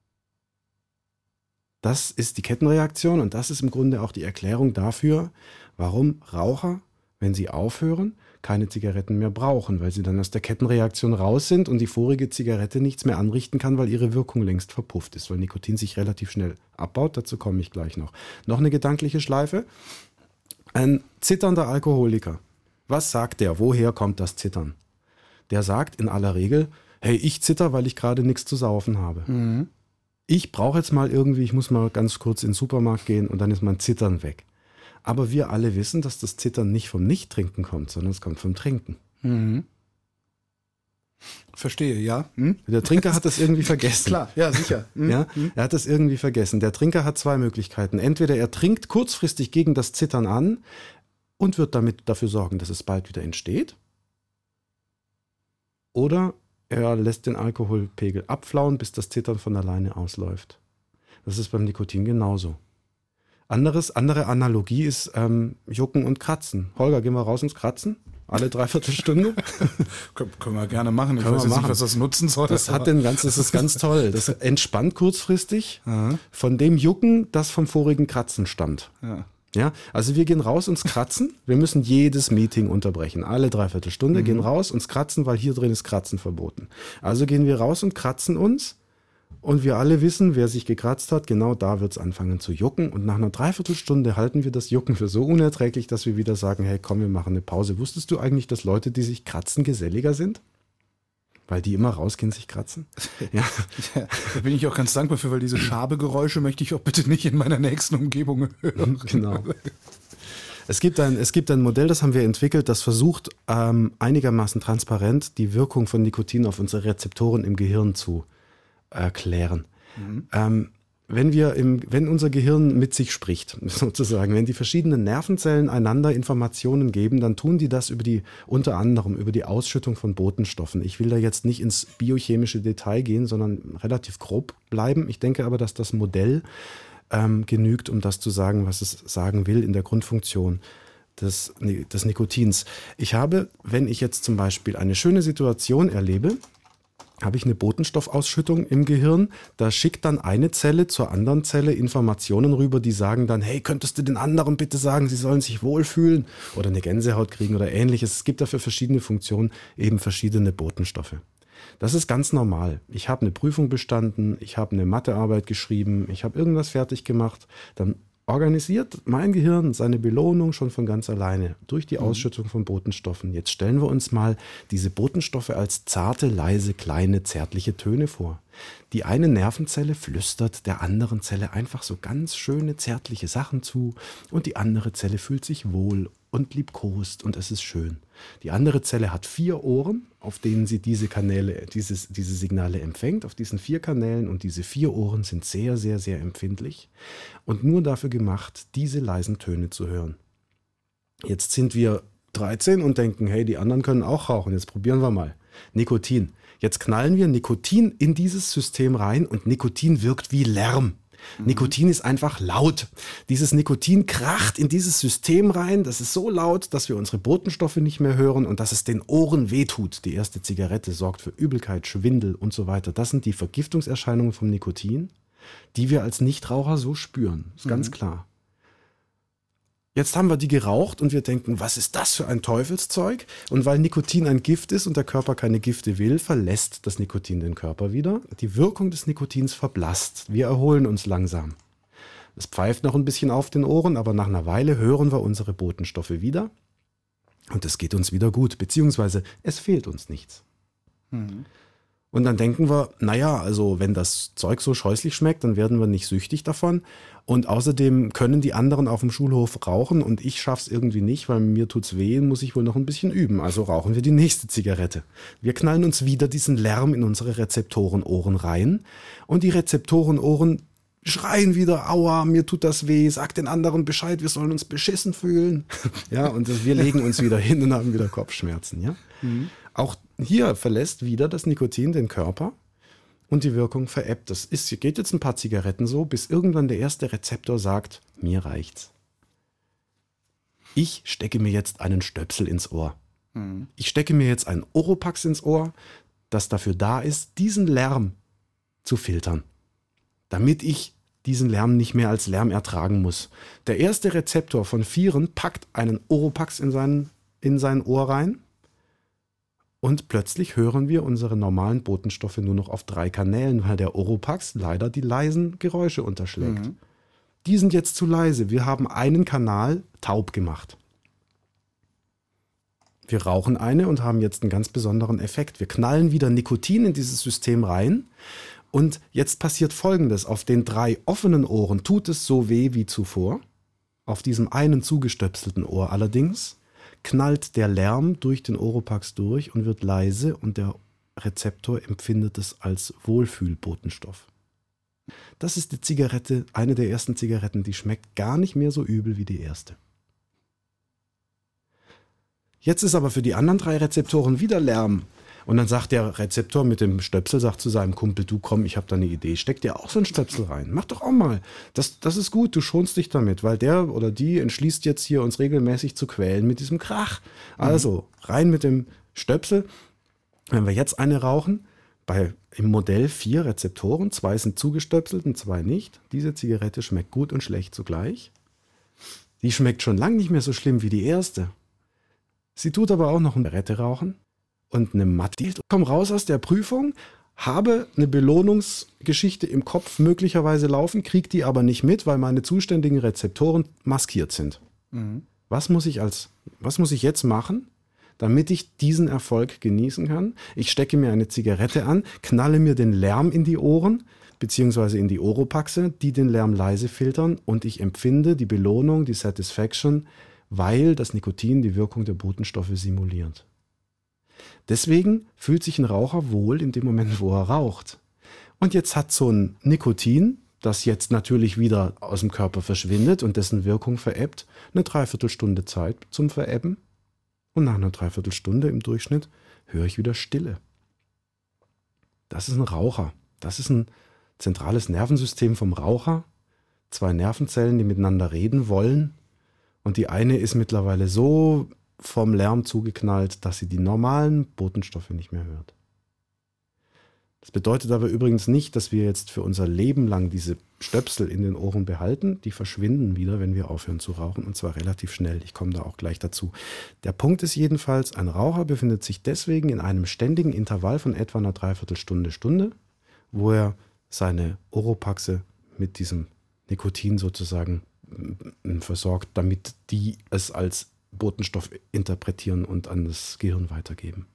Das ist die Kettenreaktion und das ist im Grunde auch die Erklärung dafür, warum Raucher, wenn sie aufhören, keine Zigaretten mehr brauchen, weil sie dann aus der Kettenreaktion raus sind und die vorige Zigarette nichts mehr anrichten kann, weil ihre Wirkung längst verpufft ist, weil Nikotin sich relativ schnell abbaut. Dazu komme ich gleich noch. Noch eine gedankliche Schleife. Ein zitternder Alkoholiker. Was sagt der? Woher kommt das Zittern? Der sagt in aller Regel, hey, ich zitter, weil ich gerade nichts zu saufen habe. Mhm. Ich brauche jetzt mal irgendwie, ich muss mal ganz kurz in den Supermarkt gehen und dann ist mein Zittern weg. Aber wir alle wissen, dass das Zittern nicht vom Nicht-Trinken kommt, sondern es kommt vom Trinken. Mhm. Verstehe, ja. Hm? Der Trinker hat das irgendwie vergessen. Klar, ja, sicher. Hm? Ja, er hat das irgendwie vergessen. Der Trinker hat zwei Möglichkeiten. Entweder er trinkt kurzfristig gegen das Zittern an und wird damit dafür sorgen, dass es bald wieder entsteht. Oder er lässt den Alkoholpegel abflauen, bis das Zittern von alleine ausläuft. Das ist beim Nikotin genauso. Anderes, andere Analogie ist ähm, Jucken und Kratzen. Holger, gehen wir raus ins Kratzen? Alle Dreiviertelstunde? Können wir gerne machen. Ich Können weiß wir jetzt machen. nicht, was das nutzen soll. Das hat den ganz, das ist ganz toll. Das entspannt kurzfristig Aha. von dem Jucken, das vom vorigen Kratzen stammt. Ja. Ja, also wir gehen raus uns kratzen. Wir müssen jedes Meeting unterbrechen. Alle Dreiviertelstunde Mhm. gehen raus uns kratzen, weil hier drin ist Kratzen verboten. Also gehen wir raus und kratzen uns. Und wir alle wissen, wer sich gekratzt hat, genau da wird es anfangen zu jucken. Und nach einer Dreiviertelstunde halten wir das Jucken für so unerträglich, dass wir wieder sagen, hey, komm, wir machen eine Pause. Wusstest du eigentlich, dass Leute, die sich kratzen, geselliger sind? Weil die immer rausgehen, sich kratzen? Ja. Ja, da bin ich auch ganz dankbar für, weil diese Schabegeräusche möchte ich auch bitte nicht in meiner nächsten Umgebung hören. Genau. Es gibt, ein, es gibt ein Modell, das haben wir entwickelt, das versucht, ähm, einigermaßen transparent die Wirkung von Nikotin auf unsere Rezeptoren im Gehirn zu erklären. Mhm. Ähm, wenn wir im, wenn unser Gehirn mit sich spricht, sozusagen, wenn die verschiedenen Nervenzellen einander Informationen geben, dann tun die das über die, unter anderem über die Ausschüttung von Botenstoffen. Ich will da jetzt nicht ins biochemische Detail gehen, sondern relativ grob bleiben. Ich denke aber, dass das Modell ähm, genügt, um das zu sagen, was es sagen will in der Grundfunktion des, des Nikotins. Ich habe, wenn ich jetzt zum Beispiel eine schöne Situation erlebe, habe ich eine Botenstoffausschüttung im Gehirn, da schickt dann eine Zelle zur anderen Zelle Informationen rüber, die sagen dann, hey, könntest du den anderen bitte sagen, sie sollen sich wohlfühlen oder eine Gänsehaut kriegen oder ähnliches. Es gibt dafür verschiedene Funktionen eben verschiedene Botenstoffe. Das ist ganz normal. Ich habe eine Prüfung bestanden, ich habe eine Mathearbeit geschrieben, ich habe irgendwas fertig gemacht, dann organisiert mein Gehirn seine Belohnung schon von ganz alleine durch die Ausschüttung von Botenstoffen. Jetzt stellen wir uns mal diese Botenstoffe als zarte, leise, kleine, zärtliche Töne vor. Die eine Nervenzelle flüstert der anderen Zelle einfach so ganz schöne, zärtliche Sachen zu und die andere Zelle fühlt sich wohl und liebkost und es ist schön. Die andere Zelle hat vier Ohren, auf denen sie diese Kanäle, dieses, diese Signale empfängt, auf diesen vier Kanälen, und diese vier Ohren sind sehr, sehr, sehr empfindlich und nur dafür gemacht, diese leisen Töne zu hören. Jetzt sind wir dreizehn und denken, hey, die anderen können auch rauchen, jetzt probieren wir mal. Nikotin. Jetzt knallen wir Nikotin in dieses System rein und Nikotin wirkt wie Lärm. Mhm. Nikotin ist einfach laut. Dieses Nikotin kracht in dieses System rein. Das ist so laut, dass wir unsere Botenstoffe nicht mehr hören und dass es den Ohren wehtut. Die erste Zigarette sorgt für Übelkeit, Schwindel und so weiter. Das sind die Vergiftungserscheinungen vom Nikotin, die wir als Nichtraucher so spüren. Ist mhm. ganz klar. Jetzt haben wir die geraucht und wir denken, was ist das für ein Teufelszeug? Und weil Nikotin ein Gift ist und der Körper keine Gifte will, verlässt das Nikotin den Körper wieder. Die Wirkung des Nikotins verblasst. Wir erholen uns langsam. Es pfeift noch ein bisschen auf den Ohren, aber nach einer Weile hören wir unsere Botenstoffe wieder. Und es geht uns wieder gut, beziehungsweise es fehlt uns nichts. Mhm. Und dann denken wir, naja, also wenn das Zeug so scheußlich schmeckt, dann werden wir nicht süchtig davon. Und außerdem können die anderen auf dem Schulhof rauchen und ich schaff's irgendwie nicht, weil mir tut's weh, muss ich wohl noch ein bisschen üben. Also rauchen wir die nächste Zigarette. Wir knallen uns wieder diesen Lärm in unsere Rezeptorenohren rein und die Rezeptorenohren schreien wieder, aua, mir tut das weh, sag den anderen Bescheid, wir sollen uns beschissen fühlen. Ja, und wir legen uns wieder hin und haben wieder Kopfschmerzen, ja. Mhm. Auch hier verlässt wieder das Nikotin den Körper und die Wirkung verebbt. Das ist, geht jetzt ein paar Zigaretten so, bis irgendwann der erste Rezeptor sagt, mir reicht's. Ich stecke mir jetzt einen Stöpsel ins Ohr. Mhm. Ich stecke mir jetzt einen Oropax ins Ohr, das dafür da ist, diesen Lärm zu filtern, damit ich diesen Lärm nicht mehr als Lärm ertragen muss. Der erste Rezeptor von vieren packt einen Oropax in sein, in sein Ohr rein. Und plötzlich hören wir unsere normalen Botenstoffe nur noch auf drei Kanälen, weil der Oropax leider die leisen Geräusche unterschlägt. Mhm. Die sind jetzt zu leise. Wir haben einen Kanal taub gemacht. Wir rauchen eine und haben jetzt einen ganz besonderen Effekt. Wir knallen wieder Nikotin in dieses System rein. Und jetzt passiert Folgendes. Auf den drei offenen Ohren tut es so weh wie zuvor. Auf diesem einen zugestöpselten Ohr allerdings knallt der Lärm durch den Oropax durch und wird leise und der Rezeptor empfindet es als Wohlfühlbotenstoff. Das ist die Zigarette, eine der ersten Zigaretten, die schmeckt gar nicht mehr so übel wie die erste. Jetzt ist aber für die anderen drei Rezeptoren wieder Lärm. Und dann sagt der Rezeptor mit dem Stöpsel, sagt zu seinem Kumpel, du komm, ich habe da eine Idee, steck dir auch so einen Stöpsel rein. Mach doch auch mal. Das, das ist gut, du schonst dich damit, weil der oder die entschließt jetzt hier, uns regelmäßig zu quälen mit diesem Krach. Also rein mit dem Stöpsel. Wenn wir jetzt eine rauchen, bei im Modell vier Rezeptoren, zwei sind zugestöpselt und zwei nicht. Diese Zigarette schmeckt gut und schlecht zugleich. Die schmeckt schon lange nicht mehr so schlimm wie die erste. Sie tut aber auch noch eine Zigarette rauchen. Und eine Mathe. Ich komme raus aus der Prüfung, habe eine Belohnungsgeschichte im Kopf möglicherweise laufen, kriege die aber nicht mit, weil meine zuständigen Rezeptoren maskiert sind. Mhm. Was muss ich als, was muss ich jetzt machen, damit ich diesen Erfolg genießen kann? Ich stecke mir eine Zigarette an, knalle mir den Lärm in die Ohren, beziehungsweise in die Oropaxe, die den Lärm leise filtern und ich empfinde die Belohnung, die Satisfaction, weil das Nikotin die Wirkung der Botenstoffe simuliert. Deswegen fühlt sich ein Raucher wohl in dem Moment, wo er raucht. Und jetzt hat so ein Nikotin, das jetzt natürlich wieder aus dem Körper verschwindet und dessen Wirkung verebbt, eine Dreiviertelstunde Zeit zum Verebben. Und nach einer Dreiviertelstunde im Durchschnitt höre ich wieder Stille. Das ist ein Raucher. Das ist ein zentrales Nervensystem vom Raucher. Zwei Nervenzellen, die miteinander reden wollen. Und die eine ist mittlerweile so vom Lärm zugeknallt, dass sie die normalen Botenstoffe nicht mehr hört. Das bedeutet aber übrigens nicht, dass wir jetzt für unser Leben lang diese Stöpsel in den Ohren behalten. Die verschwinden wieder, wenn wir aufhören zu rauchen, und zwar relativ schnell. Ich komme da auch gleich dazu. Der Punkt ist jedenfalls, ein Raucher befindet sich deswegen in einem ständigen Intervall von etwa einer Dreiviertelstunde, Stunde, wo er seine Oropaxe mit diesem Nikotin sozusagen versorgt, damit die es als Botenstoff interpretieren und an das Gehirn weitergeben.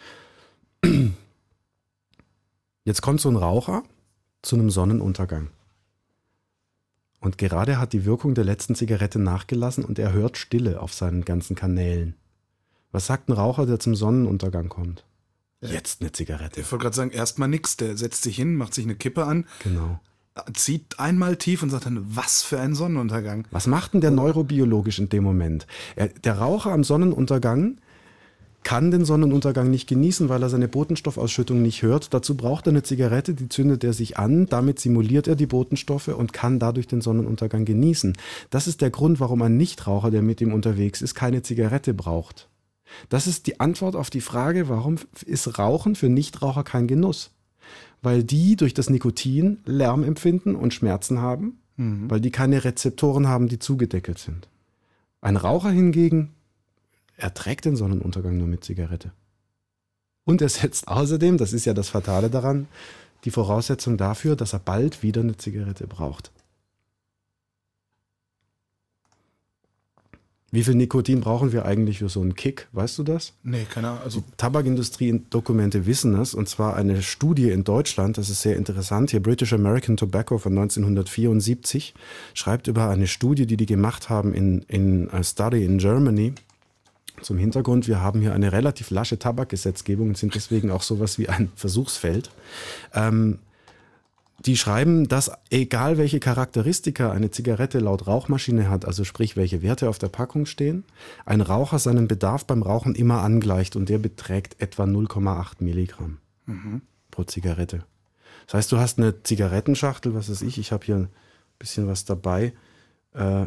Jetzt kommt so ein Raucher zu einem Sonnenuntergang. Und gerade hat die Wirkung der letzten Zigarette nachgelassen und er hört Stille auf seinen ganzen Kanälen. Was sagt ein Raucher, der zum Sonnenuntergang kommt? Jetzt eine Zigarette. Ich wollte gerade sagen, erstmal nix. Der setzt sich hin, macht sich eine Kippe an. Genau. Zieht einmal tief und sagt dann, was für ein Sonnenuntergang. Was macht denn der neurobiologisch in dem Moment? Er, der Raucher am Sonnenuntergang kann den Sonnenuntergang nicht genießen, weil er seine Botenstoffausschüttung nicht hört. Dazu braucht er eine Zigarette, die zündet er sich an. Damit simuliert er die Botenstoffe und kann dadurch den Sonnenuntergang genießen. Das ist der Grund, warum ein Nichtraucher, der mit ihm unterwegs ist, keine Zigarette braucht. Das ist die Antwort auf die Frage, warum ist Rauchen für Nichtraucher kein Genuss? Weil die durch das Nikotin Lärm empfinden und Schmerzen haben, mhm. weil die keine Rezeptoren haben, die zugedeckelt sind. Ein Raucher hingegen erträgt den Sonnenuntergang nur mit Zigarette. Und er setzt außerdem, das ist ja das Fatale daran, die Voraussetzung dafür, dass er bald wieder eine Zigarette braucht. Wie viel Nikotin brauchen wir eigentlich für so einen Kick? Weißt du das? Nee, keine Ahnung. Also Tabakindustrie-Dokumente wissen das. Und zwar eine Studie in Deutschland, das ist sehr interessant. Hier British American Tobacco von neunzehnhundertvierundsiebzig schreibt über eine Studie, die die gemacht haben in, in a Study in Germany. Zum Hintergrund, wir haben hier eine relativ lasche Tabakgesetzgebung und sind deswegen auch sowas wie ein Versuchsfeld. Ähm, Die schreiben, dass egal welche Charakteristika eine Zigarette laut Rauchmaschine hat, also sprich welche Werte auf der Packung stehen, ein Raucher seinen Bedarf beim Rauchen immer angleicht und der beträgt etwa null Komma acht Milligramm mhm. pro Zigarette. Das heißt, du hast eine Zigarettenschachtel, was weiß ich, ich habe hier ein bisschen was dabei, äh,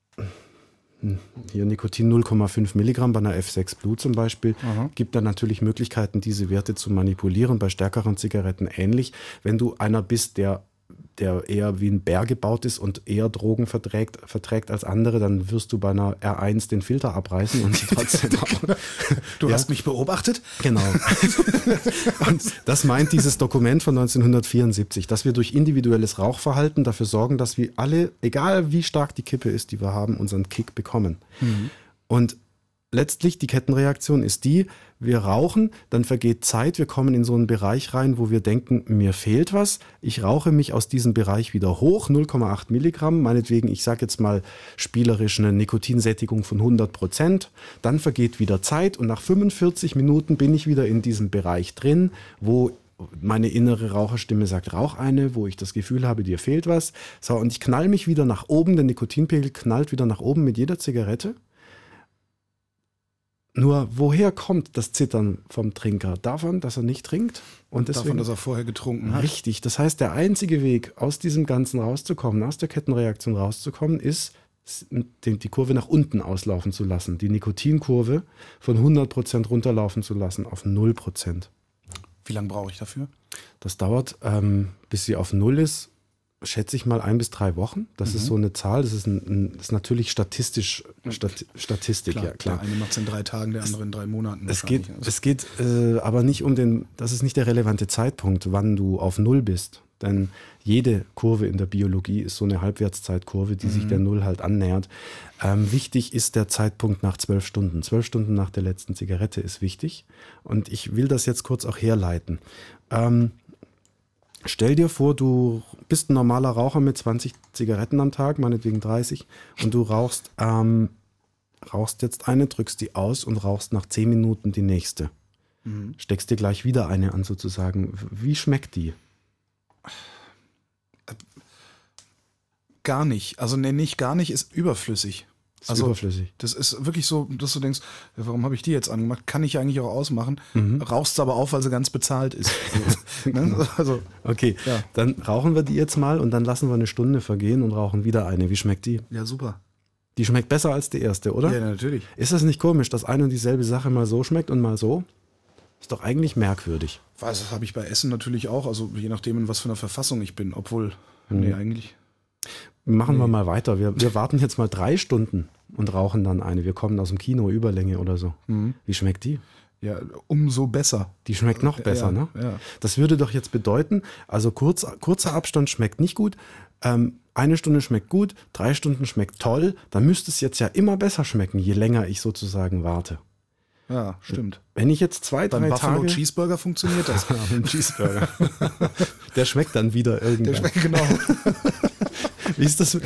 hier Nikotin null Komma fünf Milligramm bei einer F sechs Blue zum Beispiel. Aha. Gibt dann natürlich Möglichkeiten, diese Werte zu manipulieren, bei stärkeren Zigaretten ähnlich. Wenn du einer bist, der, der eher wie ein Bär gebaut ist und eher Drogen verträgt, verträgt als andere, dann wirst du bei einer R eins den Filter abreißen und trotzdem auch. Du ja? hast mich beobachtet? Genau. Und das meint dieses Dokument von neunzehnhundertvierundsiebzig, dass wir durch individuelles Rauchverhalten dafür sorgen, dass wir alle, egal wie stark die Kippe ist, die wir haben, unseren Kick bekommen. Mhm. Und letztlich die Kettenreaktion ist die, wir rauchen, dann vergeht Zeit, wir kommen in so einen Bereich rein, wo wir denken, mir fehlt was, ich rauche mich aus diesem Bereich wieder hoch, null Komma acht Milligramm, meinetwegen, ich sage jetzt mal spielerisch eine Nikotinsättigung von hundert Prozent, dann vergeht wieder Zeit und nach fünfundvierzig Minuten bin ich wieder in diesem Bereich drin, wo meine innere Raucherstimme sagt, rauch eine, wo ich das Gefühl habe, dir fehlt was. So, und ich knall mich wieder nach oben, der Nikotinpegel knallt wieder nach oben mit jeder Zigarette. Nur woher kommt das Zittern vom Trinker? Davon, dass er nicht trinkt? Und deswegen, davon, dass er vorher getrunken hat? Richtig. Das heißt, der einzige Weg, aus diesem Ganzen rauszukommen, aus der Kettenreaktion rauszukommen, ist, die Kurve nach unten auslaufen zu lassen. Die Nikotinkurve von hundert Prozent runterlaufen zu lassen auf null Prozent. Wie lange brauche ich dafür? Das dauert, ähm, bis sie auf Null ist, schätze ich mal ein bis drei Wochen. Das mhm. ist so eine Zahl. Das ist, ein, ein, das ist natürlich statistisch Stat, Statistik, klar, ja klar. Der eine macht es in drei Tagen, der andere in drei Monaten. Es geht, also. es geht äh, aber nicht um den, das ist nicht der relevante Zeitpunkt, wann du auf Null bist. Denn jede Kurve in der Biologie ist so eine Halbwertszeitkurve, die mhm. sich der Null halt annähert. Ähm, wichtig ist der Zeitpunkt nach zwölf Stunden. Zwölf Stunden nach der letzten Zigarette ist wichtig. Und ich will das jetzt kurz auch herleiten. Ähm, Stell dir vor, du bist ein normaler Raucher mit zwanzig Zigaretten am Tag, meinetwegen dreißig, und du rauchst, ähm, rauchst jetzt eine, drückst die aus und rauchst nach zehn Minuten die nächste. Mhm. Steckst dir gleich wieder eine an sozusagen. Wie schmeckt die? Gar nicht. Also ne, nicht gar nicht, ist überflüssig. Ist also, überflüssig. Das ist wirklich so, dass du denkst, warum habe ich die jetzt angemacht? Kann ich eigentlich auch ausmachen. Mhm. Rauchst aber auf, weil sie ganz bezahlt ist. Ne? Also, okay, ja. Dann rauchen wir die jetzt mal und dann lassen wir eine Stunde vergehen und rauchen wieder eine. Wie schmeckt die? Ja, super. Die schmeckt besser als die erste, oder? Ja, natürlich. Ist das nicht komisch, dass eine und dieselbe Sache mal so schmeckt und mal so? Ist doch eigentlich merkwürdig. Was, das habe ich bei Essen natürlich auch, also je nachdem, in was für einer Verfassung ich bin. Obwohl, mhm. nee, eigentlich... Machen nee. wir mal weiter. Wir, wir warten jetzt mal drei Stunden und rauchen dann eine. Wir kommen aus dem Kino, Überlänge oder so. Mhm. Wie schmeckt die? Ja, umso besser. Die schmeckt noch besser, ja, ne? Ja. Das würde doch jetzt bedeuten, also kurz, kurzer Abstand schmeckt nicht gut, ähm, eine Stunde schmeckt gut, drei Stunden schmeckt toll, dann müsste es jetzt ja immer besser schmecken, je länger ich sozusagen warte. Ja, stimmt. Wenn ich jetzt zwei, Beim drei Buffalo Tage... Cheeseburger funktioniert das. Ja, beim Cheeseburger. Der schmeckt dann wieder irgendwann. Der schmeckt genau. Wie ist das?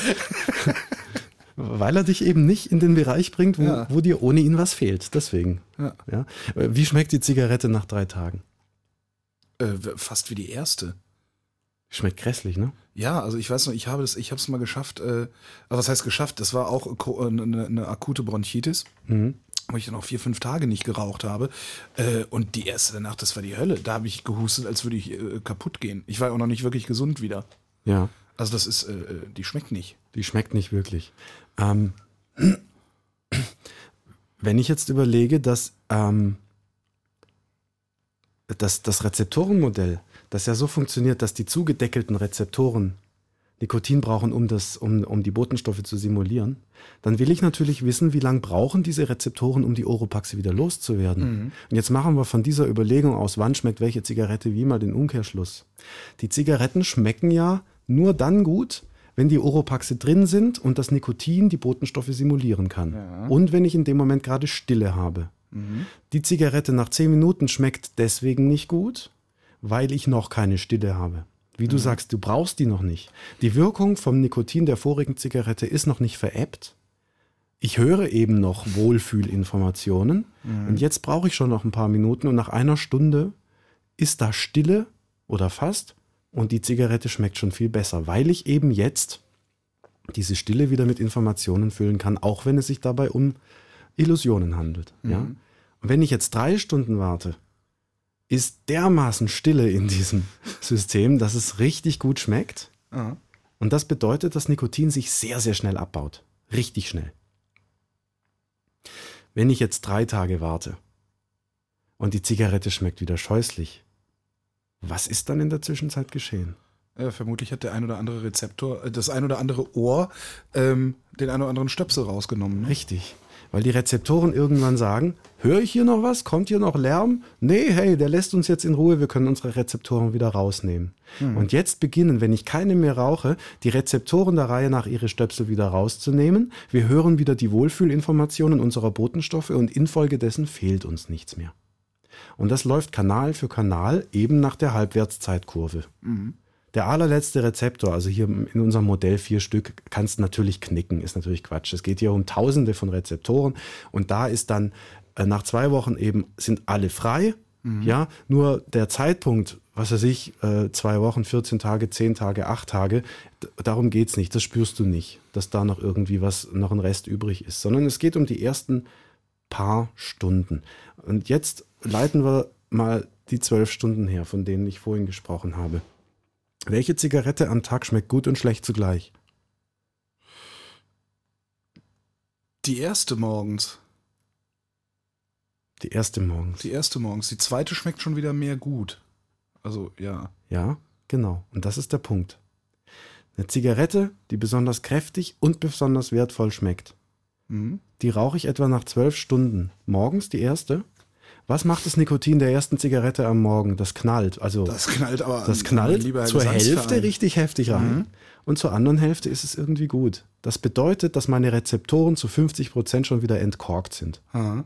Weil er dich eben nicht in den Bereich bringt, wo, ja. wo dir ohne ihn was fehlt. Deswegen. Ja. Ja. Wie schmeckt die Zigarette nach drei Tagen? Äh, fast wie die erste. Schmeckt grässlich, ne? Ja, also ich weiß noch, ich habe das, ich habe es mal geschafft. Äh, also was heißt geschafft? Das war auch eine, eine akute Bronchitis, mhm. wo ich dann auch vier, fünf Tage nicht geraucht habe. Äh, und die erste danach, das war die Hölle. Da habe ich gehustet, als würde ich äh, kaputt gehen. Ich war auch noch nicht wirklich gesund wieder. Ja. Also das ist, äh, die schmeckt nicht. Die schmeckt nicht wirklich. Ähm, wenn ich jetzt überlege, dass, ähm, dass das Rezeptorenmodell, das ja so funktioniert, dass die zugedeckelten Rezeptoren Nikotin brauchen, um, das, um, um die Botenstoffe zu simulieren, dann will ich natürlich wissen, wie lange brauchen diese Rezeptoren, um die Oropaxe wieder loszuwerden. Mhm. Und jetzt machen wir von dieser Überlegung aus, wann schmeckt welche Zigarette wie, mal den Umkehrschluss. Die Zigaretten schmecken ja nur dann gut, wenn die Oropaxe drin sind und das Nikotin die Botenstoffe simulieren kann. Ja. Und wenn ich in dem Moment gerade Stille habe. Mhm. Die Zigarette nach zehn Minuten schmeckt deswegen nicht gut, weil ich noch keine Stille habe. Wie du sagst, du brauchst die noch nicht. Die Wirkung vom Nikotin der vorigen Zigarette ist noch nicht verebbt. Ich höre eben noch Wohlfühlinformationen Mhm. und jetzt brauche ich schon noch ein paar Minuten und nach einer Stunde ist da Stille oder fast und die Zigarette schmeckt schon viel besser, weil ich eben jetzt diese Stille wieder mit Informationen füllen kann, auch wenn es sich dabei um Illusionen handelt. Mhm. Ja? Und wenn ich jetzt drei Stunden warte, ist dermaßen Stille in diesem System, dass es richtig gut schmeckt. Ah. Und das bedeutet, dass Nikotin sich sehr, sehr schnell abbaut. Richtig schnell. Wenn ich jetzt drei Tage warte und die Zigarette schmeckt wieder scheußlich, was ist dann in der Zwischenzeit geschehen? Ja, vermutlich hat der ein oder andere Rezeptor, äh, das ein oder andere Ohr, ähm, den ein oder anderen Stöpsel rausgenommen. Ne? Richtig. Weil die Rezeptoren irgendwann sagen, höre ich hier noch was? Kommt hier noch Lärm? Nee, hey, der lässt uns jetzt in Ruhe, wir können unsere Rezeptoren wieder rausnehmen. Hm. Und jetzt beginnen, wenn ich keine mehr rauche, die Rezeptoren der Reihe nach ihre Stöpsel wieder rauszunehmen. Wir hören wieder die Wohlfühlinformationen unserer Botenstoffe und infolgedessen fehlt uns nichts mehr. Und das läuft Kanal für Kanal eben nach der Halbwertszeitkurve. Mhm. Der allerletzte Rezeptor, also hier in unserem Modell vier Stück, kannst natürlich knicken, ist natürlich Quatsch. Es geht hier um Tausende von Rezeptoren und da ist dann äh, nach zwei Wochen eben, sind alle frei. Mhm. Ja, nur der Zeitpunkt, was weiß ich, äh, zwei Wochen, vierzehn Tage, zehn Tage, acht Tage, d- darum geht's nicht, das spürst du nicht, dass da noch irgendwie was, noch ein Rest übrig ist, sondern es geht um die ersten paar Stunden. Und jetzt leiten wir mal die zwölf Stunden her, von denen ich vorhin gesprochen habe. Welche Zigarette am Tag schmeckt gut und schlecht zugleich? Die erste morgens. Die erste morgens. Die erste morgens. Die zweite schmeckt schon wieder mehr gut. Also, ja. Ja, genau. Und das ist der Punkt. Eine Zigarette, die besonders kräftig und besonders wertvoll schmeckt, Mhm. die rauche ich etwa nach zwölf Stunden. Morgens die erste. Was macht das Nikotin der ersten Zigarette am Morgen? Das knallt. Also Das knallt aber. das an- knallt lieber Herr zur Gesangsverein. Hälfte richtig heftig rein. Mhm. Und zur anderen Hälfte ist es irgendwie gut. Das bedeutet, dass meine Rezeptoren zu fünfzig Prozent schon wieder entkorkt sind. Aha.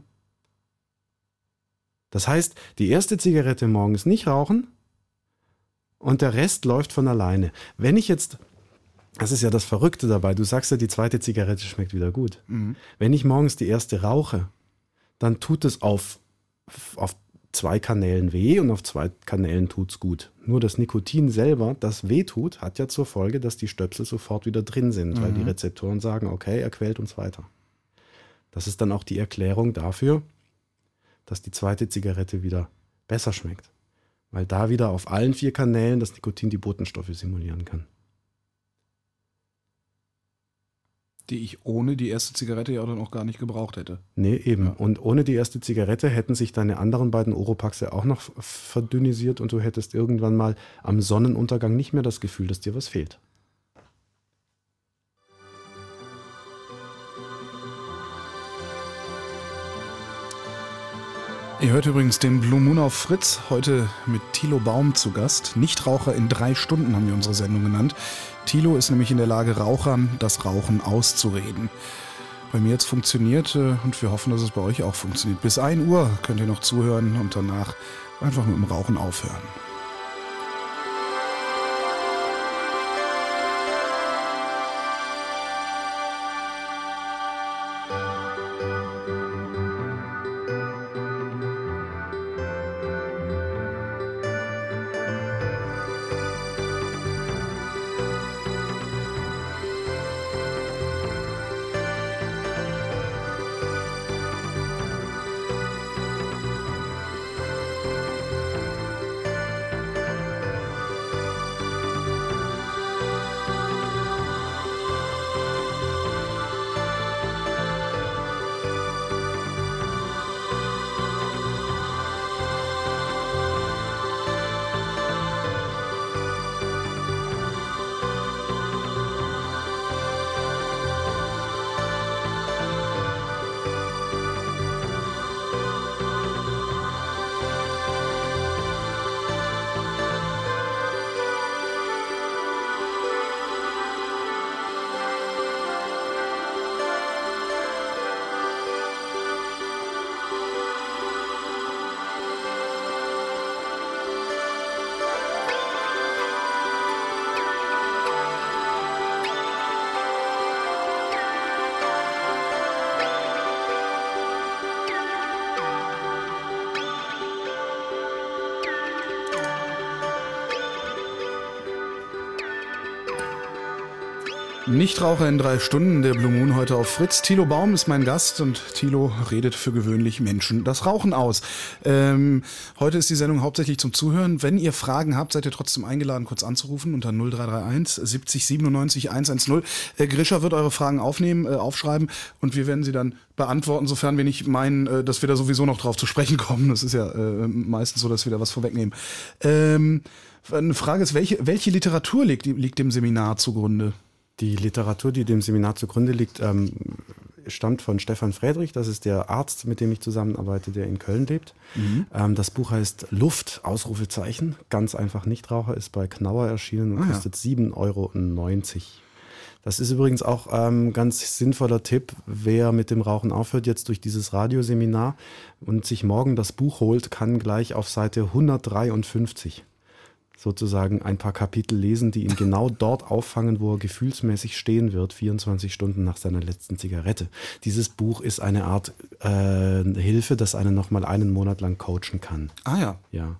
Das heißt, die erste Zigarette morgens nicht rauchen und der Rest läuft von alleine. Wenn ich jetzt, das ist ja das Verrückte dabei, du sagst ja, die zweite Zigarette schmeckt wieder gut. Mhm. Wenn ich morgens die erste rauche, dann tut es auf, auf zwei Kanälen weh und auf zwei Kanälen tut es gut. Nur das Nikotin selber, das weh tut, hat ja zur Folge, dass die Stöpsel sofort wieder drin sind, weil die Rezeptoren sagen, okay, er quält uns weiter. Das ist dann auch die Erklärung dafür, dass die zweite Zigarette wieder besser schmeckt. Weil da wieder auf allen vier Kanälen das Nikotin die Botenstoffe simulieren kann. Die ich ohne die erste Zigarette ja dann auch gar nicht gebraucht hätte. Nee, eben. Und ohne die erste Zigarette hätten sich deine anderen beiden Oropaxe auch noch verdünnisiert und du hättest irgendwann mal am Sonnenuntergang nicht mehr das Gefühl, dass dir was fehlt. Ihr hört übrigens den Blue Moon auf Fritz, heute mit Thilo Baum zu Gast. Nichtraucher in drei Stunden haben wir unsere Sendung genannt. Thilo ist nämlich in der Lage, Rauchern das Rauchen auszureden. Bei mir jetzt funktioniert äh, und wir hoffen, dass es bei euch auch funktioniert. Bis ein Uhr könnt ihr noch zuhören und danach einfach mit dem Rauchen aufhören. Nichtraucher in drei Stunden, der Blue Moon heute auf Fritz. Thilo Baum ist mein Gast und Thilo redet für gewöhnlich Menschen das Rauchen aus. Ähm, heute ist die Sendung hauptsächlich zum Zuhören. Wenn ihr Fragen habt, seid ihr trotzdem eingeladen, kurz anzurufen unter null drei drei eins siebzig siebenundneunzig hundertzehn. Äh, Grisha wird eure Fragen aufnehmen, äh, aufschreiben und wir werden sie dann beantworten, sofern wir nicht meinen, äh, dass wir da sowieso noch drauf zu sprechen kommen. Das ist ja äh, meistens so, dass wir da was vorwegnehmen. Ähm, eine Frage ist, welche, welche Literatur liegt, liegt dem Seminar zugrunde? Die Literatur, die dem Seminar zugrunde liegt, ähm, stammt von Stefan Friedrich. Das ist der Arzt, mit dem ich zusammenarbeite, der in Köln lebt. Mhm. Ähm, das Buch heißt Luft, Ausrufezeichen. Ganz einfach Nichtraucher, ist bei Knauer erschienen und ah, kostet ja. sieben Euro neunzig. Das ist übrigens auch ein ähm, ganz sinnvoller Tipp, wer mit dem Rauchen aufhört, jetzt durch dieses Radioseminar und sich morgen das Buch holt, kann gleich auf Seite hundertdreiundfünfzig sozusagen ein paar Kapitel lesen, die ihn genau dort auffangen, wo er gefühlsmäßig stehen wird, vierundzwanzig Stunden nach seiner letzten Zigarette. Dieses Buch ist eine Art äh, Hilfe, das einen nochmal einen Monat lang coachen kann. Ah ja. Ja.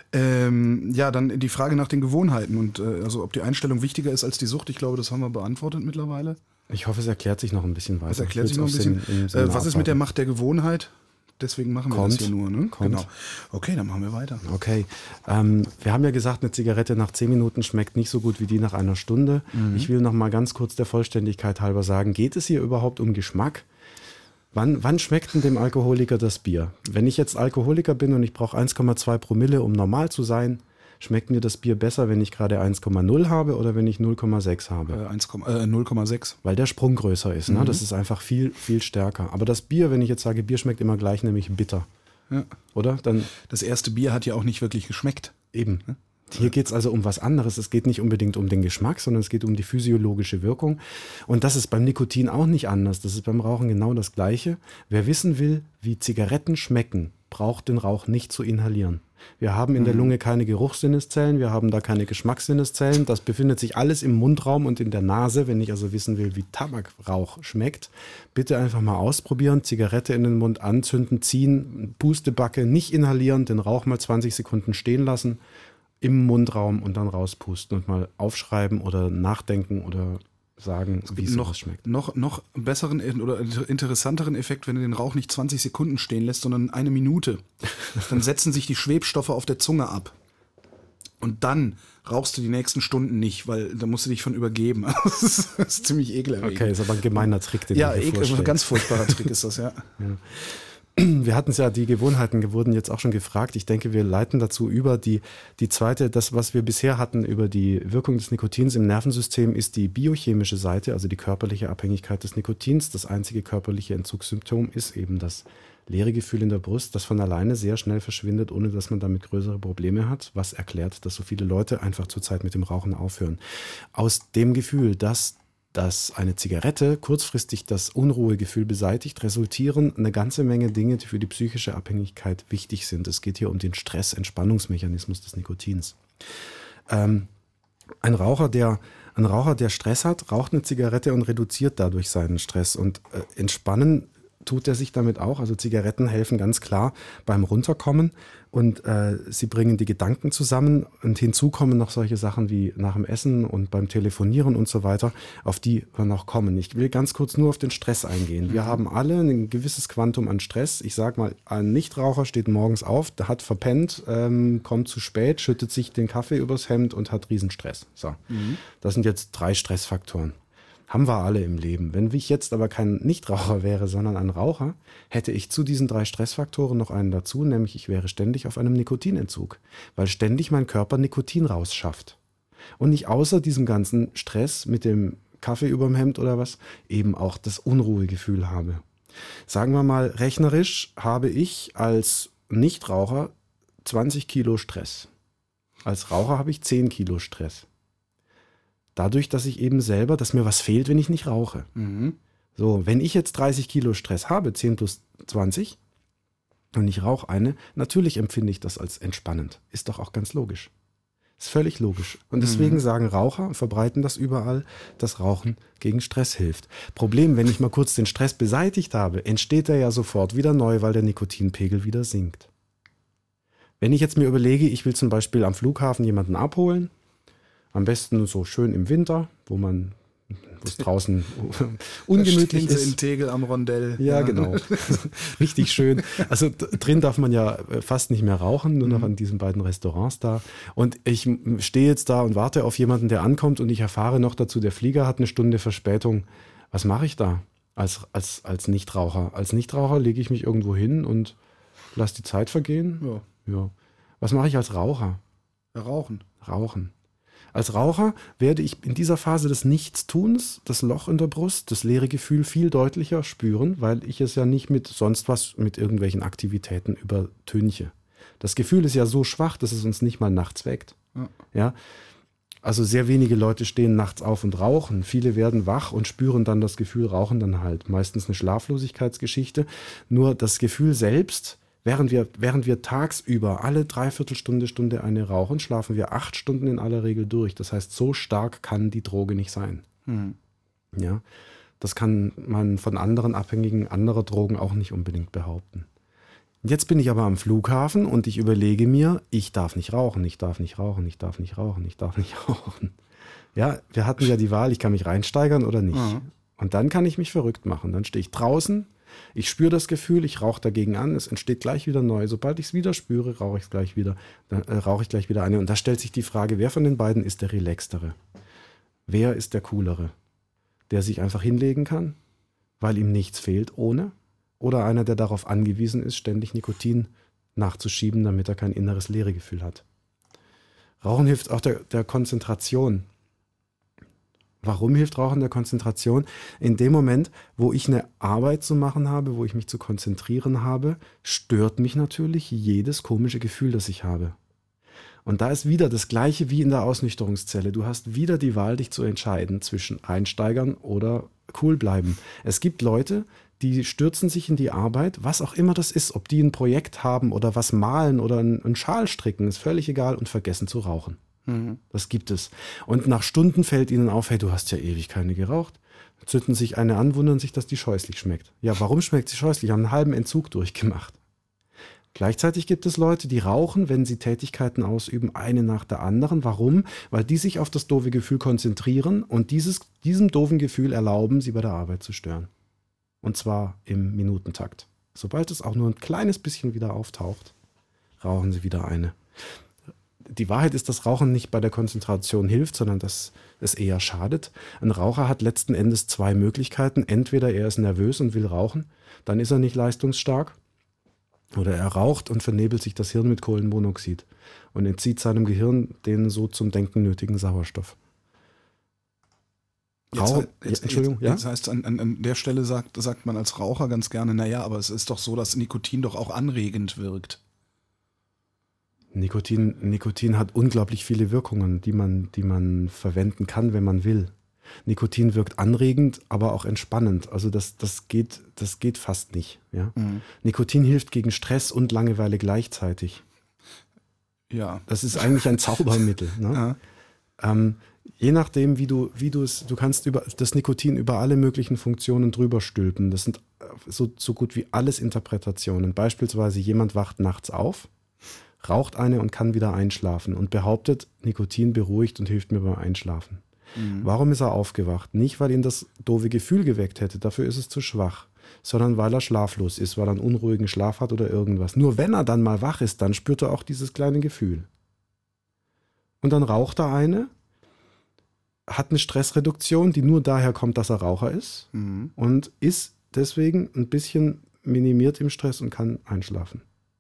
Ähm, ja, dann die Frage nach den Gewohnheiten und äh, also ob die Einstellung wichtiger ist als die Sucht. Ich glaube, das haben wir beantwortet mittlerweile. Ich hoffe, es erklärt sich noch ein bisschen weiter. Es erklärt sich noch ein bisschen. Äh, was ist mit der Macht der Gewohnheit? Deswegen machen wir Kommt, das hier nur, ne? Kommt. Genau. Okay, dann machen wir weiter. Okay. Ähm, wir haben ja gesagt, eine Zigarette nach zehn Minuten schmeckt nicht so gut wie die nach einer Stunde. Mhm. Ich will noch mal ganz kurz der Vollständigkeit halber sagen, geht es hier überhaupt um Geschmack? Wann, wann schmeckt denn dem Alkoholiker das Bier? Wenn ich jetzt Alkoholiker bin und ich brauche eins Komma zwei Promille, um normal zu sein, schmeckt mir das Bier besser, wenn ich gerade eins Komma null habe oder wenn ich null Komma sechs habe? Äh, null Komma sechs. Weil der Sprung größer ist. Mhm. Ne? Das ist einfach viel, viel stärker. Aber das Bier, wenn ich jetzt sage, Bier schmeckt immer gleich, nämlich bitter. Ja. Oder? Dann das erste Bier hat ja auch nicht wirklich geschmeckt. Eben. Ne? Hier geht es also um was anderes. Es geht nicht unbedingt um den Geschmack, sondern es geht um die physiologische Wirkung. Und das ist beim Nikotin auch nicht anders. Das ist beim Rauchen genau das Gleiche. Wer wissen will, wie Zigaretten schmecken, braucht den Rauch nicht zu inhalieren. Wir haben in der Lunge keine Geruchssinneszellen, wir haben da keine Geschmackssinneszellen. Das befindet sich alles im Mundraum und in der Nase. Wenn ich also wissen will, wie Tabakrauch schmeckt, bitte einfach mal ausprobieren. Zigarette in den Mund anzünden, ziehen, Pustebacke, nicht inhalieren, den Rauch mal zwanzig Sekunden stehen lassen im Mundraum und dann rauspusten und mal aufschreiben oder nachdenken oder sagen, wie es noch schmeckt. Noch, noch besseren oder interessanteren Effekt, wenn du den Rauch nicht zwanzig Sekunden stehen lässt, sondern eine Minute. Dann setzen sich die Schwebstoffe auf der Zunge ab. Und dann rauchst du die nächsten Stunden nicht, weil da musst du dich von übergeben. Das ist, das ist ziemlich ekelerregend. Okay, ist aber ein gemeiner Trick, den ja, du hier vorstellst. Ja, ein ganz furchtbarer Trick ist das, ja. ja. Wir hatten es ja, die Gewohnheiten wurden jetzt auch schon gefragt. Ich denke, wir leiten dazu über. Die, die zweite, das, was wir bisher hatten über die Wirkung des Nikotins im Nervensystem, ist die biochemische Seite, also die körperliche Abhängigkeit des Nikotins. Das einzige körperliche Entzugssymptom ist eben das leere Gefühl in der Brust, das von alleine sehr schnell verschwindet, ohne dass man damit größere Probleme hat, was erklärt, dass so viele Leute einfach zurzeit mit dem Rauchen aufhören. Aus dem Gefühl, dass dass eine Zigarette kurzfristig das Unruhegefühl beseitigt, resultieren eine ganze Menge Dinge, die für die psychische Abhängigkeit wichtig sind. Es geht hier um den Stress-Entspannungsmechanismus des Nikotins. Ähm, ein Raucher, der, ein Raucher, der Stress hat, raucht eine Zigarette und reduziert dadurch seinen Stress. Und äh, entspannen tut er sich damit auch. Also Zigaretten helfen ganz klar beim Runterkommen und äh, sie bringen die Gedanken zusammen und hinzu kommen noch solche Sachen wie nach dem Essen und beim Telefonieren und so weiter, auf die wir noch kommen. Ich will ganz kurz nur auf den Stress eingehen. Wir haben alle ein gewisses Quantum an Stress. Ich sag mal, ein Nichtraucher steht morgens auf, der hat verpennt, ähm, kommt zu spät, schüttet sich den Kaffee übers Hemd und hat Riesenstress. So. Mhm. Das sind jetzt drei Stressfaktoren. Haben wir alle im Leben. Wenn ich jetzt aber kein Nichtraucher wäre, sondern ein Raucher, hätte ich zu diesen drei Stressfaktoren noch einen dazu, nämlich ich wäre ständig auf einem Nikotinentzug, weil ständig mein Körper Nikotin rausschafft. Und ich außer diesem ganzen Stress mit dem Kaffee überm Hemd oder was, eben auch das Unruhegefühl habe. Sagen wir mal, rechnerisch habe ich als Nichtraucher zwanzig Kilo Stress. Als Raucher habe ich zehn Kilo Stress. Dadurch, dass ich eben selber, dass mir was fehlt, wenn ich nicht rauche. Mhm. So, wenn ich jetzt dreißig Kilo Stress habe, zehn plus zwanzig, und ich rauche eine, natürlich empfinde ich das als entspannend. Ist doch auch ganz logisch. Ist völlig logisch. Und deswegen mhm. sagen Raucher, verbreiten das überall, dass Rauchen gegen Stress hilft. Problem, wenn ich mal kurz den Stress beseitigt habe, entsteht er ja sofort wieder neu, weil der Nikotinpegel wieder sinkt. Wenn ich jetzt mir überlege, ich will zum Beispiel am Flughafen jemanden abholen, am besten so schön im Winter, wo man wo es draußen ungemütlich ist. In Tegel am Rondell. Ja, ja. Genau. Richtig schön. Also drin darf man ja fast nicht mehr rauchen, nur noch mhm. an diesen beiden Restaurants da. Und ich stehe jetzt da und warte auf jemanden, der ankommt und ich erfahre noch dazu, der Flieger hat eine Stunde Verspätung. Was mache ich da als, als, als Nichtraucher? Als Nichtraucher lege ich mich irgendwo hin und lasse die Zeit vergehen. Ja. Ja. Was mache ich als Raucher? Ja, rauchen. Rauchen. Als Raucher werde ich in dieser Phase des Nichtstuns, das Loch in der Brust, das leere Gefühl viel deutlicher spüren, weil ich es ja nicht mit sonst was, mit irgendwelchen Aktivitäten übertünche. Das Gefühl ist ja so schwach, dass es uns nicht mal nachts weckt. Ja. Ja? Also sehr wenige Leute stehen nachts auf und rauchen. Viele werden wach und spüren dann das Gefühl, rauchen dann halt. Meistens eine Schlaflosigkeitsgeschichte. Nur das Gefühl selbst, während wir, während wir tagsüber alle Dreiviertelstunde, Stunde eine rauchen, schlafen wir acht Stunden in aller Regel durch. Das heißt, so stark kann die Droge nicht sein. Mhm. Ja, das kann man von anderen Abhängigen anderer Drogen auch nicht unbedingt behaupten. Jetzt bin ich aber am Flughafen und ich überlege mir, ich darf nicht rauchen, ich darf nicht rauchen, ich darf nicht rauchen, ich darf nicht rauchen. Ja, wir hatten ja die Wahl, ich kann mich reinsteigern oder nicht. Mhm. Und dann kann ich mich verrückt machen. Dann stehe ich draußen, ich spüre das Gefühl, ich rauche dagegen an, es entsteht gleich wieder neu. Sobald ich es wieder spüre, rauche ich es gleich wieder, dann äh, rauche ich gleich wieder eine. Und da stellt sich die Frage, wer von den beiden ist der relaxtere? Wer ist der coolere? Der sich einfach hinlegen kann, weil ihm nichts fehlt ohne? Oder einer, der darauf angewiesen ist, ständig Nikotin nachzuschieben, damit er kein inneres Leeregefühl hat. Rauchen hilft auch der, der Konzentration. Warum hilft Rauchen der Konzentration? In dem Moment, wo ich eine Arbeit zu machen habe, wo ich mich zu konzentrieren habe, stört mich natürlich jedes komische Gefühl, das ich habe. Und da ist wieder das Gleiche wie in der Ausnüchterungszelle. Du hast wieder die Wahl, dich zu entscheiden zwischen einsteigern oder cool bleiben. Es gibt Leute, die stürzen sich in die Arbeit, was auch immer das ist, ob die ein Projekt haben oder was malen oder einen Schal stricken, ist völlig egal, und vergessen zu rauchen. Mhm. Das gibt es. Und nach Stunden fällt ihnen auf, hey, du hast ja ewig keine geraucht. Zünden sich eine an, wundern sich, dass die scheußlich schmeckt. Ja, warum schmeckt sie scheußlich? Haben einen halben Entzug durchgemacht. Gleichzeitig gibt es Leute, die rauchen, wenn sie Tätigkeiten ausüben, eine nach der anderen. Warum? Weil die sich auf das doofe Gefühl konzentrieren und dieses, diesem doofen Gefühl erlauben, sie bei der Arbeit zu stören. Und zwar im Minutentakt. Sobald es auch nur ein kleines bisschen wieder auftaucht, rauchen sie wieder eine. Die Wahrheit ist, dass Rauchen nicht bei der Konzentration hilft, sondern dass es eher schadet. Ein Raucher hat letzten Endes zwei Möglichkeiten. Entweder er ist nervös und will rauchen, dann ist er nicht leistungsstark. Oder er raucht und vernebelt sich das Hirn mit Kohlenmonoxid und entzieht seinem Gehirn den so zum Denken nötigen Sauerstoff. Rauch, jetzt, jetzt, Entschuldigung, jetzt, ja? Das heißt, an, an der Stelle sagt, sagt man als Raucher ganz gerne, naja, aber es ist doch so, dass Nikotin doch auch anregend wirkt. Nikotin, Nikotin hat unglaublich viele Wirkungen, die man, die man verwenden kann, wenn man will. Nikotin wirkt anregend, aber auch entspannend. Also das, das, geht, das geht fast nicht. Ja? Mhm. Nikotin hilft gegen Stress und Langeweile gleichzeitig. Ja. Das ist eigentlich ein Zaubermittel. Ne? Ja. Ähm, je nachdem, wie du, wie du es, du kannst über das Nikotin über alle möglichen Funktionen drüber stülpen. Das sind so, so gut wie alles Interpretationen. Beispielsweise jemand wacht nachts auf, raucht eine und kann wieder einschlafen und behauptet, Nikotin beruhigt und hilft mir beim Einschlafen. Mhm. Warum ist er aufgewacht? Nicht, weil ihn das doofe Gefühl geweckt hätte, dafür ist es zu schwach, sondern weil er schlaflos ist, weil er einen unruhigen Schlaf hat oder irgendwas. Nur wenn er dann mal wach ist, dann spürt er auch dieses kleine Gefühl. Und dann raucht er eine, hat eine Stressreduktion, die nur daher kommt, dass er Raucher ist, mhm. und ist deswegen ein bisschen minimiert im Stress und kann einschlafen.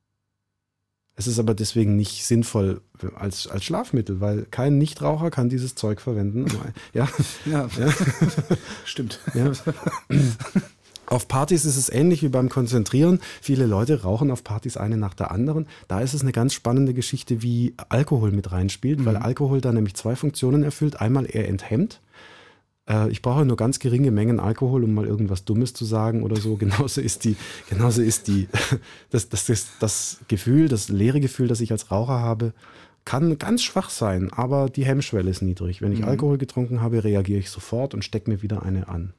Es ist aber deswegen nicht sinnvoll als, als Schlafmittel, weil kein Nichtraucher kann dieses Zeug verwenden. Ja, ja. ja. Stimmt. Ja. Auf Partys ist es ähnlich wie beim Konzentrieren. Viele Leute rauchen auf Partys eine nach der anderen. Da ist es eine ganz spannende Geschichte, wie Alkohol mit reinspielt, mhm. weil Alkohol da nämlich zwei Funktionen erfüllt. Einmal, er enthemmt. Ich brauche nur ganz geringe Mengen Alkohol, um mal irgendwas Dummes zu sagen oder so. Genauso ist die, genauso ist die, das, das, das, das Gefühl, das leere Gefühl, das ich als Raucher habe, kann ganz schwach sein, aber die Hemmschwelle ist niedrig. Wenn ich mhm. Alkohol getrunken habe, reagiere ich sofort und stecke mir wieder eine an.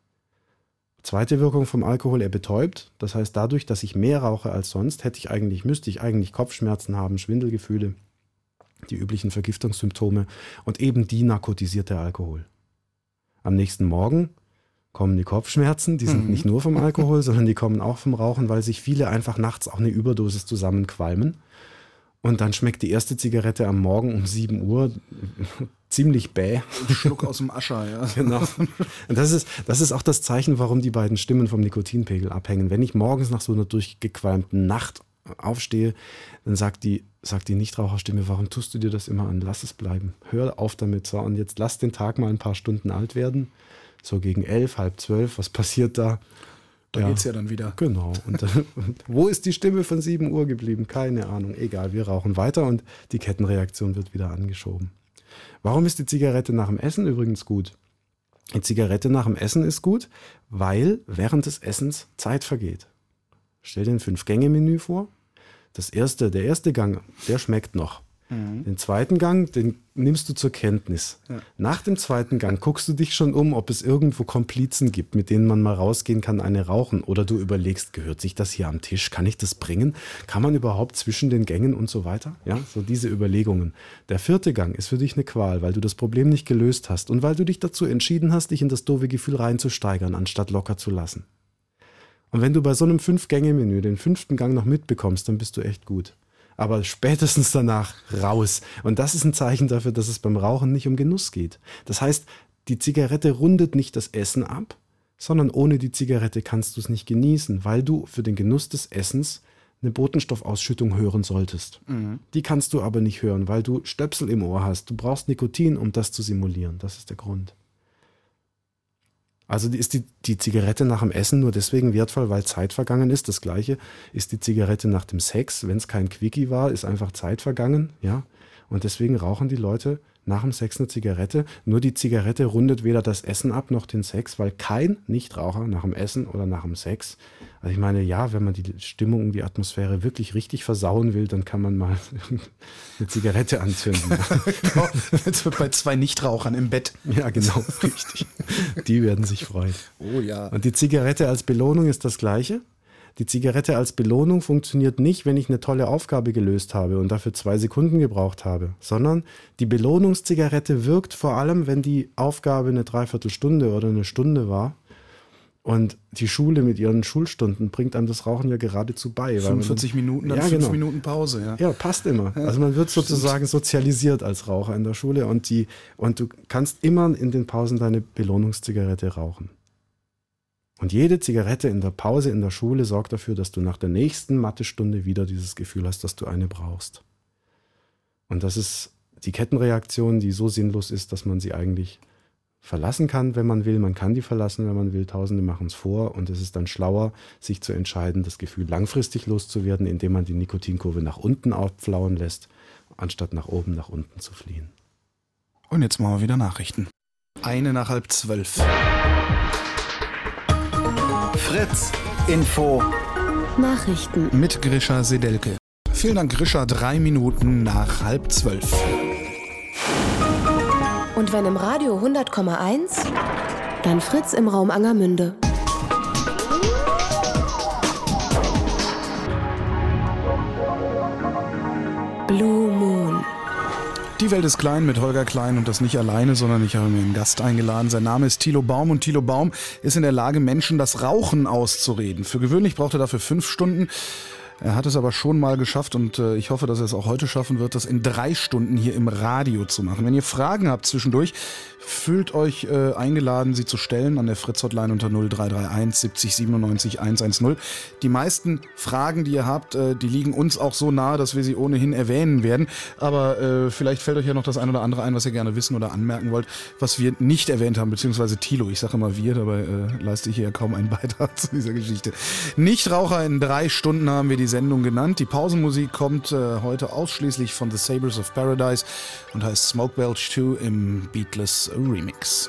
Zweite Wirkung vom Alkohol, er betäubt. Das heißt, dadurch, dass ich mehr rauche als sonst, hätte ich eigentlich, müsste ich eigentlich Kopfschmerzen haben, Schwindelgefühle, die üblichen Vergiftungssymptome, und eben die narkotisiert der Alkohol. Am nächsten Morgen kommen die Kopfschmerzen, die sind mhm. nicht nur vom Alkohol, sondern die kommen auch vom Rauchen, weil sich viele einfach nachts auch eine Überdosis zusammenqualmen. Und dann schmeckt die erste Zigarette am Morgen um sieben Uhr ziemlich bäh. Ein Schluck aus dem Ascher, ja. Genau. Und das ist, das ist auch das Zeichen, warum die beiden Stimmen vom Nikotinpegel abhängen. Wenn ich morgens nach so einer durchgequalmten Nacht aufstehe, dann sagt die, sagt die Nichtraucherstimme, warum tust du dir das immer an? Lass es bleiben. Hör auf damit. So, und jetzt lass den Tag mal ein paar Stunden alt werden. So gegen elf, halb zwölf. Was passiert da? Da ja, geht's ja dann wieder. Genau. Und, und wo ist die Stimme von sieben Uhr geblieben? Keine Ahnung. Egal, wir rauchen weiter und die Kettenreaktion wird wieder angeschoben. Warum ist die Zigarette nach dem Essen übrigens gut? Die Zigarette nach dem Essen ist gut, weil während des Essens Zeit vergeht. Stell dir ein Fünf-Gänge-Menü vor. Das erste, der erste Gang, der schmeckt noch. Mhm. Den zweiten Gang, den nimmst du zur Kenntnis. Ja. Nach dem zweiten Gang guckst du dich schon um, ob es irgendwo Komplizen gibt, mit denen man mal rausgehen kann, eine rauchen. Oder du überlegst, gehört sich das hier am Tisch? Kann ich das bringen? Kann man überhaupt zwischen den Gängen und so weiter? Ja, so diese Überlegungen. Der vierte Gang ist für dich eine Qual, weil du das Problem nicht gelöst hast und weil du dich dazu entschieden hast, dich in das doofe Gefühl reinzusteigern, anstatt locker zu lassen. Und wenn du bei so einem Fünf-Gänge-Menü den fünften Gang noch mitbekommst, dann bist du echt gut. Aber spätestens danach raus. Und das ist ein Zeichen dafür, dass es beim Rauchen nicht um Genuss geht. Das heißt, die Zigarette rundet nicht das Essen ab, sondern ohne die Zigarette kannst du es nicht genießen, weil du für den Genuss des Essens eine Botenstoffausschüttung hören solltest. Mhm. Die kannst du aber nicht hören, weil du Stöpsel im Ohr hast. Du brauchst Nikotin, um das zu simulieren. Das ist der Grund. Also ist die, die Zigarette nach dem Essen nur deswegen wertvoll, weil Zeit vergangen ist. Das Gleiche ist die Zigarette nach dem Sex. Wenn es kein Quickie war, ist einfach Zeit vergangen. Ja? Und deswegen rauchen die Leute nach dem Sex eine Zigarette. Nur die Zigarette rundet weder das Essen ab noch den Sex, weil kein Nichtraucher nach dem Essen oder nach dem Sex, also ich meine, ja, wenn man die Stimmung, die Atmosphäre wirklich richtig versauen will, dann kann man mal eine Zigarette anzünden. Genau, jetzt wird bei zwei Nichtrauchern im Bett. Ja, genau, richtig. Die werden sich freuen. Oh ja. Und die Zigarette als Belohnung ist das Gleiche. Die Zigarette als Belohnung funktioniert nicht, wenn ich eine tolle Aufgabe gelöst habe und dafür zwei Sekunden gebraucht habe, sondern die Belohnungszigarette wirkt vor allem, wenn die Aufgabe eine Dreiviertelstunde oder eine Stunde war. Und die Schule mit ihren Schulstunden bringt einem das Rauchen ja geradezu bei. fünfundvierzig man, Minuten, dann ja, fünf genau. Minuten Pause. Ja, ja passt immer. Ja, also man wird sozusagen stimmt. sozialisiert als Raucher in der Schule und, die, und du kannst immer in den Pausen deine Belohnungszigarette rauchen. Und jede Zigarette in der Pause in der Schule sorgt dafür, dass du nach der nächsten Mathestunde wieder dieses Gefühl hast, dass du eine brauchst. Und das ist die Kettenreaktion, die so sinnlos ist, dass man sie eigentlich verlassen kann, wenn man will. Man kann die verlassen, wenn man will. Tausende machen es vor. Und es ist dann schlauer, sich zu entscheiden, das Gefühl langfristig loszuwerden, indem man die Nikotinkurve nach unten aufpflauen lässt, anstatt nach oben, nach unten zu fliehen. Und jetzt machen wir wieder Nachrichten. Eine nach halb zwölf. Fritz Info Nachrichten mit Grisha Sedelke. Vielen Dank, Grisha. Drei Minuten nach halb zwölf. Und wenn im Radio hundert Komma eins, dann Fritz im Raum Angermünde. Blue Moon. Die Welt ist klein mit Holger Klein und das nicht alleine, sondern ich habe mir einen Gast eingeladen. Sein Name ist Thilo Baum und Thilo Baum ist in der Lage, Menschen das Rauchen auszureden. Für gewöhnlich braucht er dafür fünf Stunden. Er hat es aber schon mal geschafft und äh, ich hoffe, dass er es auch heute schaffen wird, das in drei Stunden hier im Radio zu machen. Wenn ihr Fragen habt zwischendurch, fühlt euch äh, eingeladen, sie zu stellen an der Fritz-Hotline unter null drei drei eins siebzig siebenundneunzig hundertzehn. Die meisten Fragen, die ihr habt, äh, die liegen uns auch so nahe, dass wir sie ohnehin erwähnen werden. Aber äh, vielleicht fällt euch ja noch das ein oder andere ein, was ihr gerne wissen oder anmerken wollt, was wir nicht erwähnt haben, beziehungsweise Thilo. Ich sage immer wir, dabei äh, leiste ich hier ja kaum einen Beitrag zu dieser Geschichte. Nichtraucher in drei Stunden haben wir die Sendung genannt. Die Pausenmusik kommt äh, heute ausschließlich von The Sabres of Paradise und heißt Smoke Belch zwei im Beatless Remix.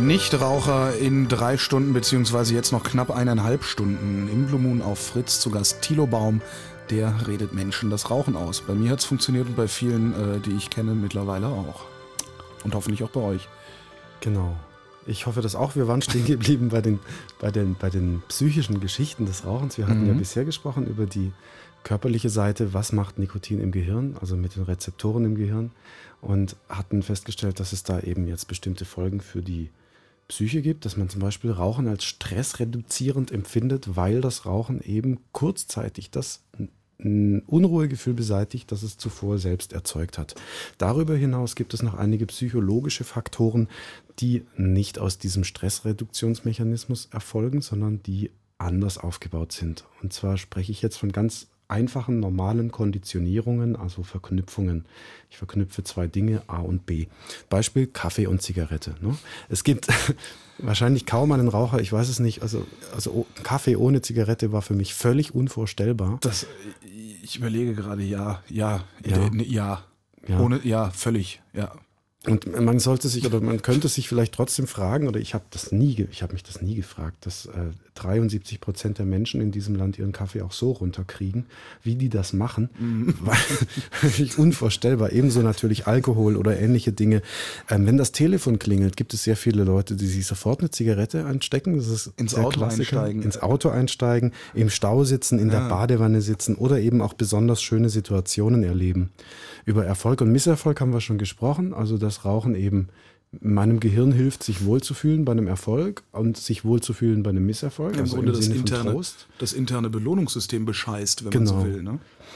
Nichtraucher in drei Stunden, beziehungsweise jetzt noch knapp eineinhalb Stunden. Im Blue Moon auf Fritz zu Gast Thilo Baum. Der redet Menschen das Rauchen aus. Bei mir hat es funktioniert und bei vielen, äh, die ich kenne, mittlerweile auch. Und hoffentlich auch bei euch. Genau. Ich hoffe das auch. Wir waren stehen geblieben bei den, bei den, bei den psychischen Geschichten des Rauchens. Wir hatten mhm. ja bisher gesprochen über die körperliche Seite, was macht Nikotin im Gehirn, also mit den Rezeptoren im Gehirn, und hatten festgestellt, dass es da eben jetzt bestimmte Folgen für die Psyche gibt, dass man zum Beispiel Rauchen als stressreduzierend empfindet, weil das Rauchen eben kurzzeitig das ein Unruhegefühl beseitigt, das es zuvor selbst erzeugt hat. Darüber hinaus gibt es noch einige psychologische Faktoren, die nicht aus diesem Stressreduktionsmechanismus erfolgen, sondern die anders aufgebaut sind. Und zwar spreche ich jetzt von ganz einfachen, normalen Konditionierungen, also Verknüpfungen. Ich verknüpfe zwei Dinge, A und B. Beispiel Kaffee und Zigarette. Ne? Es gibt wahrscheinlich kaum einen Raucher, ich weiß es nicht, also, also Kaffee ohne Zigarette war für mich völlig unvorstellbar. Das, ich überlege gerade, ja, ja, ja, ja, ja. Ohne, ja, völlig, ja. Und man sollte sich oder man könnte sich vielleicht trotzdem fragen, oder ich habe das nie, ich habe mich das nie gefragt, dass äh, dreiundsiebzig Prozent der Menschen in diesem Land ihren Kaffee auch so runterkriegen, wie die das machen. Mhm. Weil, unvorstellbar. Ebenso natürlich Alkohol oder ähnliche Dinge. Ähm, wenn das Telefon klingelt, gibt es sehr viele Leute, die sich sofort eine Zigarette einstecken. Das ist ins Auto Klassiker. einsteigen. Ins Auto einsteigen, im Stau sitzen, in ja. der Badewanne sitzen oder eben auch besonders schöne Situationen erleben. Über Erfolg und Misserfolg haben wir schon gesprochen. Also das Rauchen eben meinem Gehirn hilft, sich wohlzufühlen bei einem Erfolg und sich wohlzufühlen bei einem Misserfolg. Im also Grunde im das Sinne von interne, Trost. das interne Belohnungssystem bescheißt, wenn genau. man so will. Ne?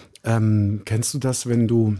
Ähm, kennst du das, wenn du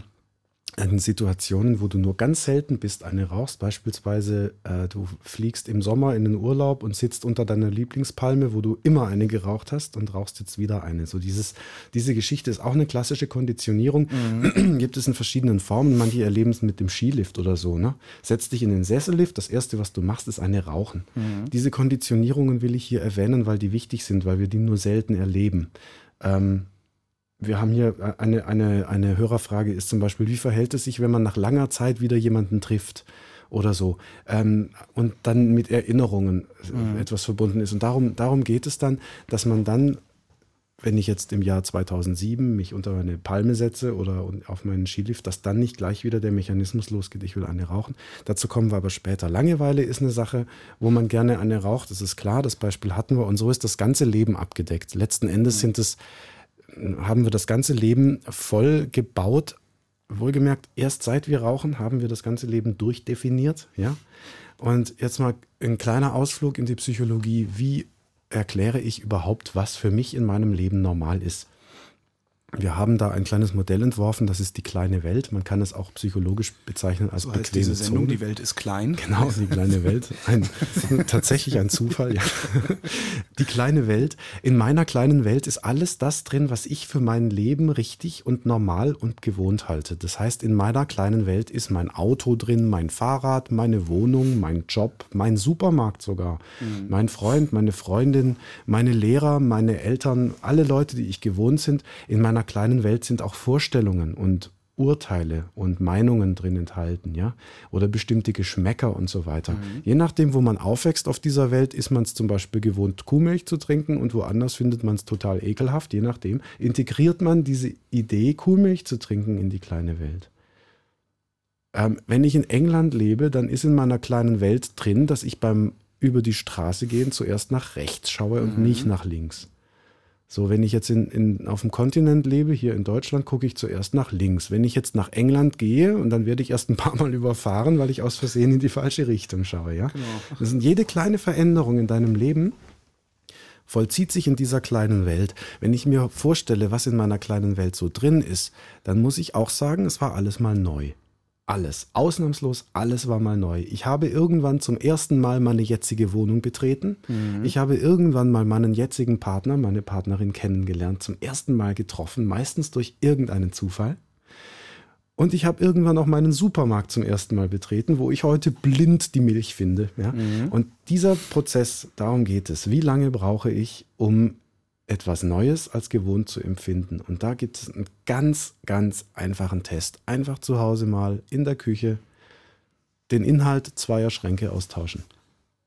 in Situationen, wo du nur ganz selten bist, eine rauchst, beispielsweise äh, du fliegst im Sommer in den Urlaub und sitzt unter deiner Lieblingspalme, wo du immer eine geraucht hast und rauchst jetzt wieder eine. So dieses, diese Geschichte ist auch eine klassische Konditionierung. Mhm. Gibt es in verschiedenen Formen. Manche erleben es mit dem Skilift oder so. Ne? Setz dich in den Sessellift, das Erste, was du machst, ist eine Rauchen. Mhm. Diese Konditionierungen will ich hier erwähnen, weil die wichtig sind, weil wir die nur selten erleben. Ähm, Wir haben hier eine, eine, eine Hörerfrage, ist zum Beispiel, wie verhält es sich, wenn man nach langer Zeit wieder jemanden trifft oder so ähm, und dann mit Erinnerungen mhm. etwas verbunden ist. Und darum, darum geht es dann, dass man dann, wenn ich jetzt im Jahr zweitausendsieben mich unter eine Palme setze oder auf meinen Skilift, dass dann nicht gleich wieder der Mechanismus losgeht, ich will eine rauchen. Dazu kommen wir aber später. Langeweile ist eine Sache, wo man gerne eine raucht, das ist klar, das Beispiel hatten wir und so ist das ganze Leben abgedeckt. Letzten Endes mhm. sind es haben wir das ganze Leben voll gebaut. Wohlgemerkt, erst seit wir rauchen, haben wir das ganze Leben durchdefiniert. Ja? Und jetzt mal ein kleiner Ausflug in die Psychologie. Wie erkläre ich überhaupt, was für mich in meinem Leben normal ist? Wir haben da ein kleines Modell entworfen, das ist die kleine Welt. Man kann es auch psychologisch bezeichnen als so heißt bequeme diese Sendung, Zone. Die Welt ist klein. Genau, die kleine Welt. Ein, tatsächlich ein Zufall, ja. Die kleine Welt. In meiner kleinen Welt ist alles das drin, was ich für mein Leben richtig und normal und gewohnt halte. Das heißt, in meiner kleinen Welt ist mein Auto drin, mein Fahrrad, meine Wohnung, mein Job, mein Supermarkt sogar, mhm. mein Freund, meine Freundin, meine Lehrer, meine Eltern, alle Leute, die ich gewohnt sind. In meiner kleinen Welt sind auch Vorstellungen und Urteile und Meinungen drin enthalten, ja, oder bestimmte Geschmäcker und so weiter. Mhm. Je nachdem, wo man aufwächst auf dieser Welt, ist man es zum Beispiel gewohnt, Kuhmilch zu trinken und woanders findet man es total ekelhaft. Je nachdem integriert man diese Idee, Kuhmilch zu trinken, in die kleine Welt. Ähm, wenn ich in England lebe, dann ist in meiner kleinen Welt drin, dass ich beim über die Straße gehen zuerst nach rechts schaue und mhm. nicht nach links. So, wenn ich jetzt in, in, auf dem Kontinent lebe, hier in Deutschland, gucke ich zuerst nach links. Wenn ich jetzt nach England gehe, und dann werde ich erst ein paar Mal überfahren, weil ich aus Versehen in die falsche Richtung schaue. Ja? Genau. Das sind jede kleine Veränderung in deinem Leben, vollzieht sich in dieser kleinen Welt. Wenn ich mir vorstelle, was in meiner kleinen Welt so drin ist, dann muss ich auch sagen, es war alles mal neu. Alles, ausnahmslos alles war mal neu. Ich habe irgendwann zum ersten Mal meine jetzige Wohnung betreten. Mhm. Ich habe irgendwann mal meinen jetzigen Partner, meine Partnerin kennengelernt, zum ersten Mal getroffen, meistens durch irgendeinen Zufall. Und ich habe irgendwann auch meinen Supermarkt zum ersten Mal betreten, wo ich heute blind die Milch finde. Ja? Mhm. Und dieser Prozess, darum geht es. Wie lange brauche ich, um etwas Neues als gewohnt zu empfinden? Und da gibt es einen ganz, ganz einfachen Test. Einfach zu Hause mal in der Küche den Inhalt zweier Schränke austauschen.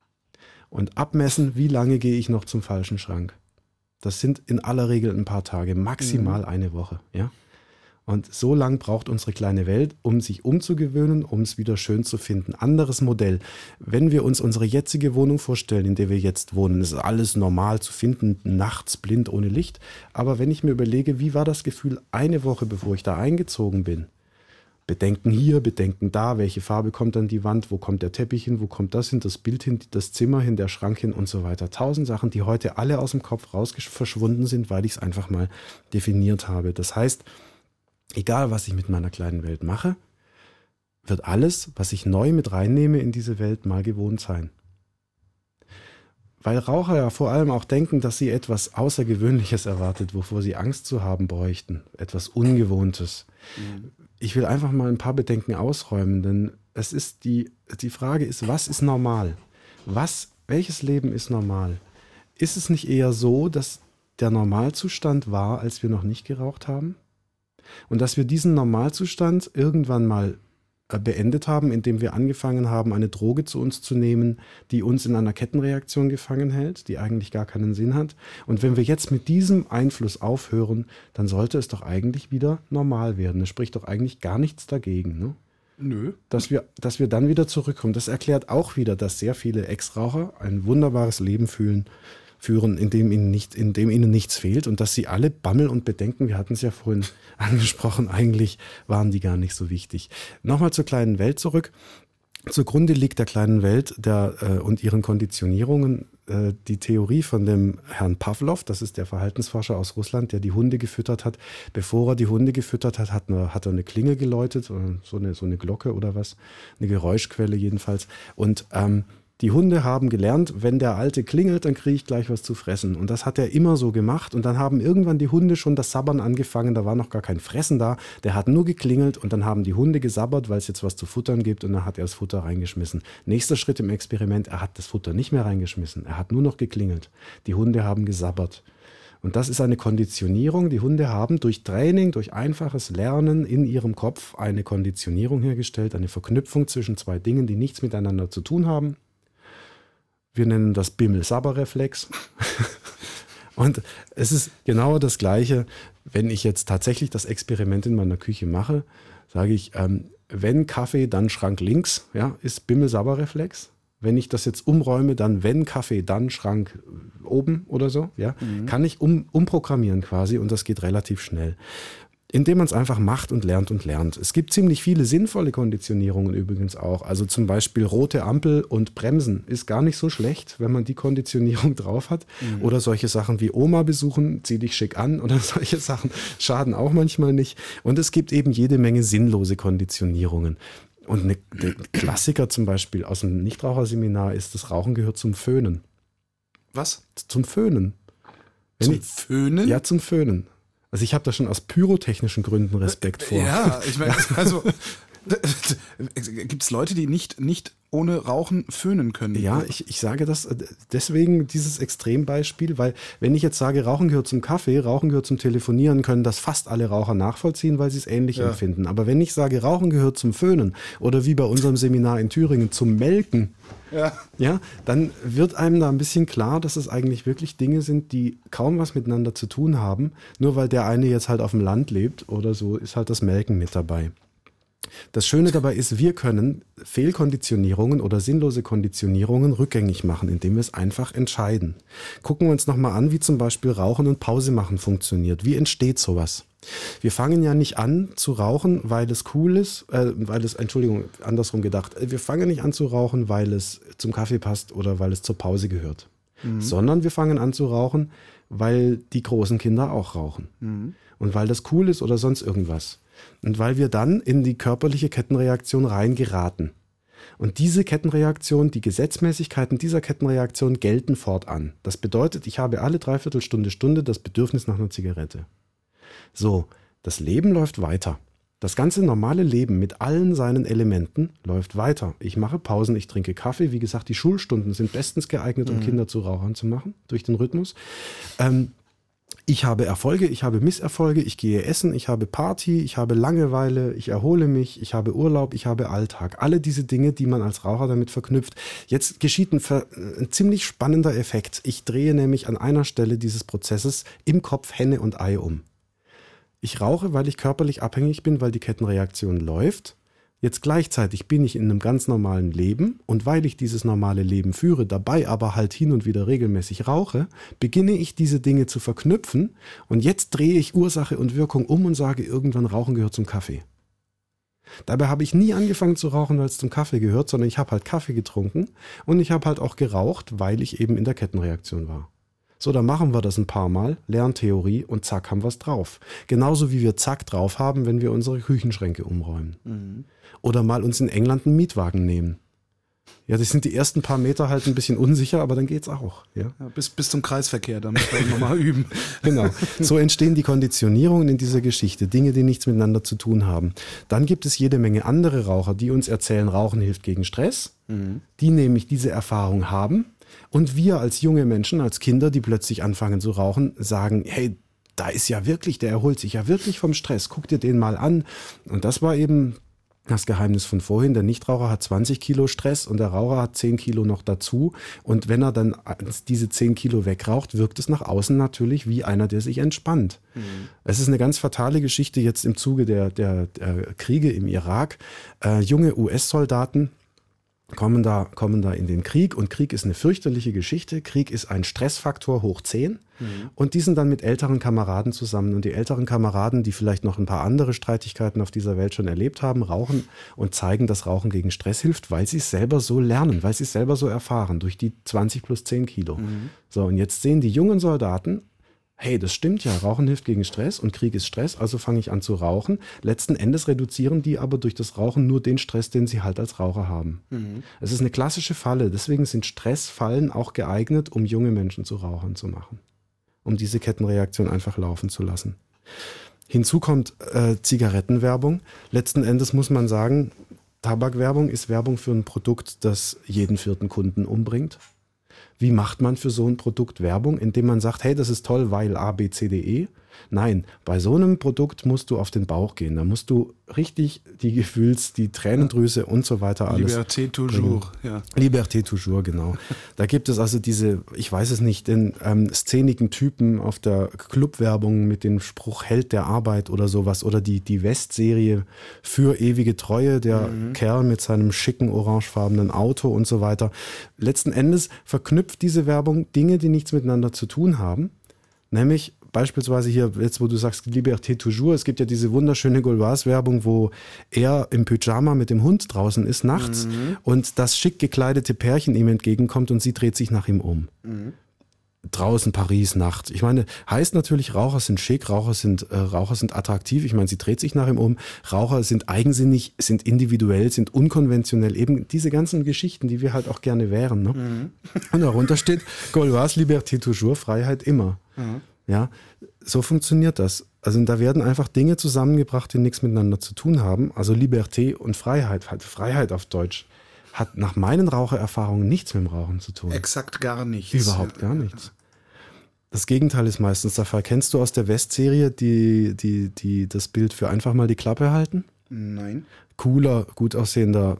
und abmessen, wie lange gehe ich noch zum falschen Schrank. Das sind in aller Regel ein paar Tage, maximal mhm. eine Woche. Ja? Und so lang braucht unsere kleine Welt, um sich umzugewöhnen, um es wieder schön zu finden. Anderes Modell. Wenn wir uns unsere jetzige Wohnung vorstellen, in der wir jetzt wohnen, ist alles normal zu finden, nachts blind ohne Licht. Aber wenn ich mir überlege, wie war das Gefühl eine Woche, bevor ich da eingezogen bin? Bedenken hier, Bedenken da, welche Farbe kommt an die Wand, wo kommt der Teppich hin, wo kommt das hin, das Bild hin, das Zimmer hin, der Schrank hin und so weiter. Tausend Sachen, die heute alle aus dem Kopf raus verschwunden sind, weil ich es einfach mal definiert habe. Das heißt, egal, was ich mit meiner kleinen Welt mache, wird alles, was ich neu mit reinnehme in diese Welt, mal gewohnt sein. Weil Raucher ja vor allem auch denken, dass sie etwas Außergewöhnliches erwartet, wovor sie Angst zu haben bräuchten, etwas Ungewohntes. Mhm. Ich will einfach mal ein paar Bedenken ausräumen, denn es ist die, die Frage ist, was ist normal? Was, welches Leben ist normal? Ist es nicht eher so, dass der Normalzustand war, als wir noch nicht geraucht haben? Und dass wir diesen Normalzustand irgendwann mal beendet haben, indem wir angefangen haben, eine Droge zu uns zu nehmen, die uns in einer Kettenreaktion gefangen hält, die eigentlich gar keinen Sinn hat. Und wenn wir jetzt mit diesem Einfluss aufhören, dann sollte es doch eigentlich wieder normal werden. Es spricht doch eigentlich gar nichts dagegen, ne? Nö. Dass wir, dass wir dann wieder zurückkommen. Das erklärt auch wieder, dass sehr viele Ex-Raucher ein wunderbares Leben fühlen, führen, in dem ihnen nicht, in dem ihnen nichts fehlt und dass sie alle Bammel und Bedenken, wir hatten es ja vorhin angesprochen, eigentlich waren die gar nicht so wichtig. Nochmal zur kleinen Welt zurück. Zugrunde liegt der kleinen Welt der, äh, und ihren Konditionierungen äh, die Theorie von dem Herrn Pawlow, das ist der Verhaltensforscher aus Russland, der die Hunde gefüttert hat. Bevor er die Hunde gefüttert hat, hat, eine, hat er eine Klingel geläutet, so eine, so eine Glocke oder was, eine Geräuschquelle jedenfalls. Und ähm, die Hunde haben gelernt, wenn der Alte klingelt, dann kriege ich gleich was zu fressen. Und das hat er immer so gemacht. Und dann haben irgendwann die Hunde schon das Sabbern angefangen. Da war noch gar kein Fressen da. Der hat nur geklingelt und dann haben die Hunde gesabbert, weil es jetzt was zu futtern gibt. Und dann hat er das Futter reingeschmissen. Nächster Schritt im Experiment, er hat das Futter nicht mehr reingeschmissen. Er hat nur noch geklingelt. Die Hunde haben gesabbert. Und das ist eine Konditionierung. Die Hunde haben durch Training, durch einfaches Lernen in ihrem Kopf eine Konditionierung hergestellt, eine Verknüpfung zwischen zwei Dingen, die nichts miteinander zu tun haben. Wir nennen das Bimmel-Sabber-Reflex. Und es ist genau das Gleiche, wenn ich jetzt tatsächlich das Experiment in meiner Küche mache, sage ich, ähm, wenn Kaffee, dann Schrank links, ja, ist Bimmel-Sabber-Reflex. Wenn ich das jetzt umräume, dann wenn Kaffee, dann Schrank oben oder so, ja, mhm. kann ich um, umprogrammieren quasi und das geht relativ schnell. Indem man es einfach macht und lernt und lernt. Es gibt ziemlich viele sinnvolle Konditionierungen übrigens auch. Also zum Beispiel rote Ampel und Bremsen ist gar nicht so schlecht, wenn man die Konditionierung drauf hat. Mhm. Oder solche Sachen wie Oma besuchen, zieh dich schick an oder solche Sachen schaden auch manchmal nicht. Und es gibt eben jede Menge sinnlose Konditionierungen. Und eine, der Klassiker zum Beispiel aus dem Nichtraucherseminar ist, das Rauchen gehört zum Föhnen. Was? Zum Föhnen. Wenn zum ich, Föhnen? Ja, zum Föhnen. Also ich habe da schon aus pyrotechnischen Gründen Respekt vor. Ja, ich meine, also gibt es Leute, die nicht, nicht ohne Rauchen föhnen können? Ja, ich, ich sage das deswegen, dieses Extrembeispiel, weil wenn ich jetzt sage, Rauchen gehört zum Kaffee, Rauchen gehört zum Telefonieren, können das fast alle Raucher nachvollziehen, weil sie es ähnlich ja. empfinden. Aber wenn ich sage, Rauchen gehört zum Föhnen oder wie bei unserem Seminar in Thüringen zum Melken, ja. Ja, dann wird einem da ein bisschen klar, dass es eigentlich wirklich Dinge sind, die kaum was miteinander zu tun haben. Nur weil der eine jetzt halt auf dem Land lebt oder so, ist halt das Melken mit dabei. Das Schöne dabei ist, wir können Fehlkonditionierungen oder sinnlose Konditionierungen rückgängig machen, indem wir es einfach entscheiden. Gucken wir uns nochmal an, wie zum Beispiel Rauchen und Pause machen funktioniert. Wie entsteht sowas? Wir fangen ja nicht an zu rauchen, weil es cool ist, äh, weil es, Entschuldigung, andersrum gedacht, wir fangen nicht an zu rauchen, weil es zum Kaffee passt oder weil es zur Pause gehört, mhm. sondern wir fangen an zu rauchen, weil die großen Kinder auch rauchen mhm. und weil das cool ist oder sonst irgendwas. Und weil wir dann in die körperliche Kettenreaktion reingeraten. Und diese Kettenreaktion, die Gesetzmäßigkeiten dieser Kettenreaktion gelten fortan. Das bedeutet, ich habe alle Dreiviertelstunde, Stunde das Bedürfnis nach einer Zigarette. So, das Leben läuft weiter. Das ganze normale Leben mit allen seinen Elementen läuft weiter. Ich mache Pausen, ich trinke Kaffee. Wie gesagt, die Schulstunden sind bestens geeignet, um mhm. Kinder zu Rauchern zu machen, durch den Rhythmus. Ähm, Ich habe Erfolge, ich habe Misserfolge, ich gehe essen, ich habe Party, ich habe Langeweile, ich erhole mich, ich habe Urlaub, ich habe Alltag. Alle diese Dinge, die man als Raucher damit verknüpft. Jetzt geschieht ein, ein ziemlich spannender Effekt. Ich drehe nämlich an einer Stelle dieses Prozesses im Kopf Henne und Ei um. Ich rauche, weil ich körperlich abhängig bin, weil die Kettenreaktion läuft. Jetzt gleichzeitig bin ich in einem ganz normalen Leben und weil ich dieses normale Leben führe, dabei aber halt hin und wieder regelmäßig rauche, beginne ich diese Dinge zu verknüpfen und jetzt drehe ich Ursache und Wirkung um und sage, irgendwann Rauchen gehört zum Kaffee. Dabei habe ich nie angefangen zu rauchen, weil es zum Kaffee gehört, sondern ich habe halt Kaffee getrunken und ich habe halt auch geraucht, weil ich eben in der Kettenreaktion war. So, dann machen wir das ein paar Mal, Lerntheorie und zack, haben wir es drauf. Genauso wie wir zack drauf haben, wenn wir unsere Küchenschränke umräumen. Mhm. Oder mal uns in England einen Mietwagen nehmen. Ja, das sind die ersten paar Meter halt ein bisschen unsicher, aber dann geht's auch. Ja? Ja, bis, bis zum Kreisverkehr, da müssen wir nochmal üben. Genau, so entstehen die Konditionierungen in dieser Geschichte, Dinge, die nichts miteinander zu tun haben. Dann gibt es jede Menge andere Raucher, die uns erzählen, Rauchen hilft gegen Stress, mhm. die nämlich diese Erfahrung haben. Und wir als junge Menschen, als Kinder, die plötzlich anfangen zu rauchen, sagen, hey, da ist ja wirklich, der erholt sich ja wirklich vom Stress, guck dir den mal an. Und das war eben das Geheimnis von vorhin. Der Nichtraucher hat zwanzig Kilo Stress und der Raucher hat zehn Kilo noch dazu. Und wenn er dann diese zehn Kilo wegraucht, wirkt es nach außen natürlich wie einer, der sich entspannt. Mhm. Es ist eine ganz fatale Geschichte jetzt im Zuge der, der, der Kriege im Irak. Äh, junge U S-Soldaten kommen da, kommen da in den Krieg und Krieg ist eine fürchterliche Geschichte. Krieg ist ein Stressfaktor hoch zehn mhm. und die sind dann mit älteren Kameraden zusammen und die älteren Kameraden, die vielleicht noch ein paar andere Streitigkeiten auf dieser Welt schon erlebt haben, rauchen und zeigen, dass Rauchen gegen Stress hilft, weil sie es selber so lernen, weil sie es selber so erfahren durch die zwanzig plus zehn Kilo. Mhm. So, und jetzt sehen die jungen Soldaten, hey, das stimmt ja, Rauchen hilft gegen Stress und Krieg ist Stress, also fange ich an zu rauchen. Letzten Endes reduzieren die aber durch das Rauchen nur den Stress, den sie halt als Raucher haben. Mhm. Es ist eine klassische Falle, deswegen sind Stressfallen auch geeignet, um junge Menschen zu Rauchern zu machen. Um diese Kettenreaktion einfach laufen zu lassen. Hinzu kommt äh, Zigarettenwerbung. Letzten Endes muss man sagen, Tabakwerbung ist Werbung für ein Produkt, das jeden vierten Kunden umbringt. Wie macht man für so ein Produkt Werbung, indem man sagt, hey, das ist toll, weil A, B, C, D, E? Nein, bei so einem Produkt musst du auf den Bauch gehen. Da musst du richtig die Gefühls-, die Tränendrüse und so weiter alles. Liberté toujours, ja. Liberté toujours, genau. Da gibt es also diese, ich weiß es nicht, den ähm, szenigen Typen auf der Clubwerbung mit dem Spruch Held der Arbeit oder sowas. Oder die, die West-Serie für ewige Treue, der mhm. Kerl mit seinem schicken orangefarbenen Auto und so weiter. Letzten Endes verknüpft diese Werbung Dinge, die nichts miteinander zu tun haben. Nämlich beispielsweise hier, jetzt wo du sagst Liberté toujours, es gibt ja diese wunderschöne Gauloise-Werbung, wo er im Pyjama mit dem Hund draußen ist nachts mhm. und das schick gekleidete Pärchen ihm entgegenkommt und sie dreht sich nach ihm um. Mhm. Draußen Paris, Nacht. Ich meine, heißt natürlich, Raucher sind schick, Raucher sind, äh, Raucher sind attraktiv. Ich meine, sie dreht sich nach ihm um. Raucher sind eigensinnig, sind individuell, sind unkonventionell. Eben diese ganzen Geschichten, die wir halt auch gerne wären. Ne? Mhm. Und darunter steht Gauloise, Liberté toujours, Freiheit immer. Mhm. Ja, so funktioniert das. Also da werden einfach Dinge zusammengebracht, die nichts miteinander zu tun haben. Also Liberté und Freiheit, halt Freiheit auf Deutsch, hat nach meinen Rauchererfahrungen nichts mit dem Rauchen zu tun. Exakt gar nichts. Überhaupt gar nichts. Das Gegenteil ist meistens der Fall. Kennst du aus der West-Serie die, die, die, das Bild für einfach mal die Klappe halten? Nein. Cooler, gut aussehender,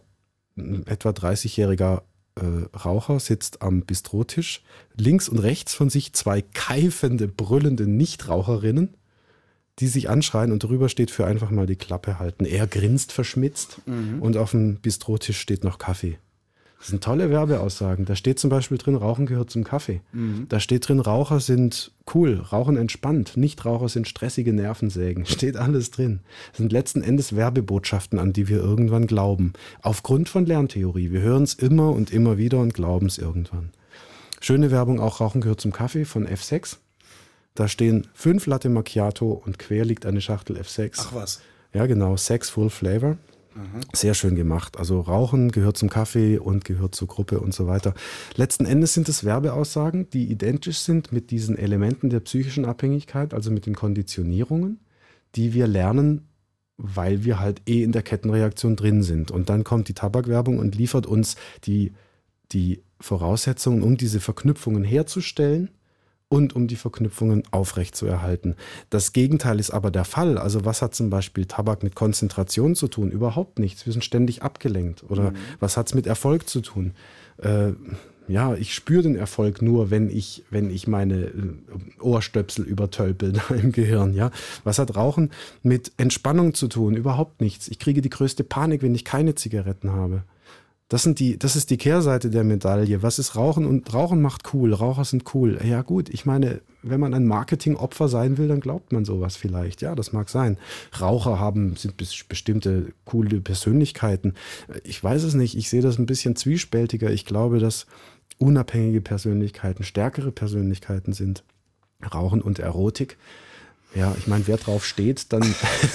etwa dreißigjähriger Äh, Raucher sitzt am Bistrotisch, links und rechts von sich zwei keifende, brüllende Nichtraucherinnen, die sich anschreien und drüber steht für einfach mal die Klappe halten. Er grinst verschmitzt mhm. und auf dem Bistrotisch steht noch Kaffee. Das sind tolle Werbeaussagen. Da steht zum Beispiel drin, Rauchen gehört zum Kaffee. Mhm. Da steht drin, Raucher sind cool, Rauchen entspannt, Nichtraucher sind stressige Nervensägen. Steht alles drin. Das sind letzten Endes Werbebotschaften, an die wir irgendwann glauben. Aufgrund von Lerntheorie. Wir hören es immer und immer wieder und glauben es irgendwann. Schöne Werbung, auch Rauchen gehört zum Kaffee von F sechs. Da stehen fünf Latte Macchiato und quer liegt eine Schachtel F sechs. Ach was. Ja genau, Sex Full Flavor. Aha. Sehr schön gemacht. Also Rauchen gehört zum Kaffee und gehört zur Gruppe und so weiter. Letzten Endes sind es Werbeaussagen, die identisch sind mit diesen Elementen der psychischen Abhängigkeit, also mit den Konditionierungen, die wir lernen, weil wir halt eh in der Kettenreaktion drin sind. Und dann kommt die Tabakwerbung und liefert uns die, die Voraussetzungen, um diese Verknüpfungen herzustellen und um die Verknüpfungen aufrechtzuerhalten. Das Gegenteil ist aber der Fall. Also was hat zum Beispiel Tabak mit Konzentration zu tun? Überhaupt nichts. Wir sind ständig abgelenkt. Oder mhm. was hat es mit Erfolg zu tun? Äh, ja, ich spüre den Erfolg nur, wenn ich, wenn ich meine Ohrstöpsel übertölpel da im Gehirn. Ja? Was hat Rauchen mit Entspannung zu tun? Überhaupt nichts. Ich kriege die größte Panik, wenn ich keine Zigaretten habe. Das sind die, das ist die Kehrseite der Medaille. Was ist Rauchen? Und Rauchen macht cool. Raucher sind cool. Ja gut, ich meine, wenn man ein Marketingopfer sein will, dann glaubt man sowas vielleicht. Ja, das mag sein. Raucher haben, sind bestimmte coole Persönlichkeiten. Ich weiß es nicht. Ich sehe das ein bisschen zwiespältiger. Ich glaube, dass unabhängige Persönlichkeiten stärkere Persönlichkeiten sind. Rauchen und Erotik. Ja, ich meine, wer drauf steht, dann...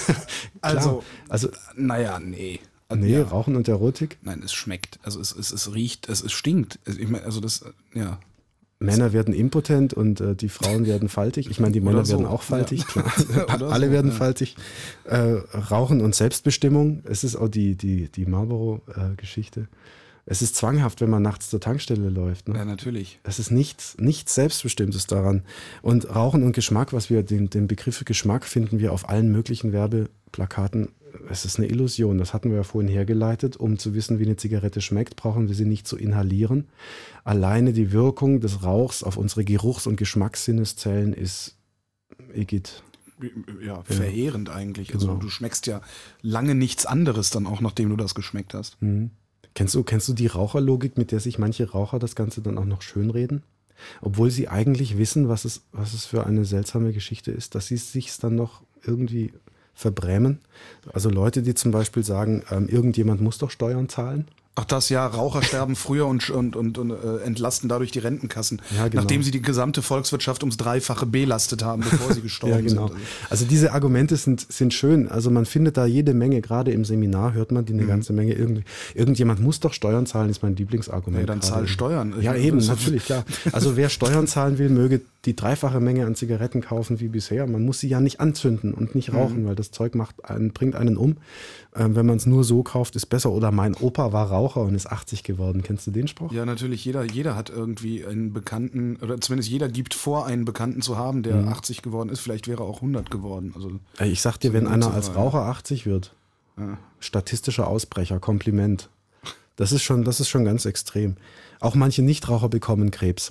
also, also, naja, nee. Nee, ja. Rauchen und Erotik? Nein, es schmeckt. Also es, es, es riecht, es, es stinkt. Ich meine, also das, ja. Männer werden impotent und äh, die Frauen werden faltig. Ich meine, die Männer so. werden auch faltig, ja. klar. Alle so, werden ja. faltig. Äh, Rauchen und Selbstbestimmung. Es ist auch die, die, die Marlboro-Geschichte. Es ist zwanghaft, wenn man nachts zur Tankstelle läuft. Ne? Ja, natürlich. Es ist nichts, nichts Selbstbestimmtes daran. Und Rauchen und Geschmack, was wir, den, den Begriff Geschmack finden wir auf allen möglichen Werbeplakaten. Es ist eine Illusion. Das hatten wir ja vorhin hergeleitet. Um zu wissen, wie eine Zigarette schmeckt, brauchen wir sie nicht zu inhalieren. Alleine die Wirkung des Rauchs auf unsere Geruchs- und Geschmackssinneszellen ist Igitt. Ja, verheerend ja. eigentlich. Also genau. Du schmeckst ja lange nichts anderes dann auch, nachdem du das geschmeckt hast. Mhm. Kennst du, kennst du die Raucherlogik, mit der sich manche Raucher das Ganze dann auch noch schönreden? Obwohl sie eigentlich wissen, was es, was es für eine seltsame Geschichte ist, dass sie es sich dann noch irgendwie verbrämen. Also Leute, die zum Beispiel sagen, ähm, irgendjemand muss doch Steuern zahlen. Ach das, ja, Raucher sterben früher und, und, und, und äh, entlasten dadurch die Rentenkassen, ja, genau. nachdem sie die gesamte Volkswirtschaft ums Dreifache belastet haben, bevor sie gestorben ja, genau. sind. Also diese Argumente sind, sind schön. Also man findet da jede Menge, gerade im Seminar hört man die eine mhm. ganze Menge. Irgend, irgendjemand muss doch Steuern zahlen, ist mein Lieblingsargument. Ja, dann zahl Steuern. Ja, ich eben, natürlich, klar. Also wer Steuern zahlen will, möge die dreifache Menge an Zigaretten kaufen wie bisher. Man muss sie ja nicht anzünden und nicht rauchen, mhm. weil das Zeug macht einen, bringt einen um. Ähm, wenn man es nur so kauft, ist besser. Oder mein Opa war Raucher und ist achtzig geworden. Kennst du den Spruch? Ja, natürlich. Jeder, jeder hat irgendwie einen Bekannten, oder zumindest jeder gibt vor, einen Bekannten zu haben, der mhm. achtzig geworden ist. Vielleicht wäre er auch hundert geworden. Also ich sag dir, wenn einer als Raucher achtzig wird, ja. statistischer Ausbrecher, Kompliment. Das ist schon, das ist schon ganz extrem. Auch manche Nichtraucher bekommen Krebs.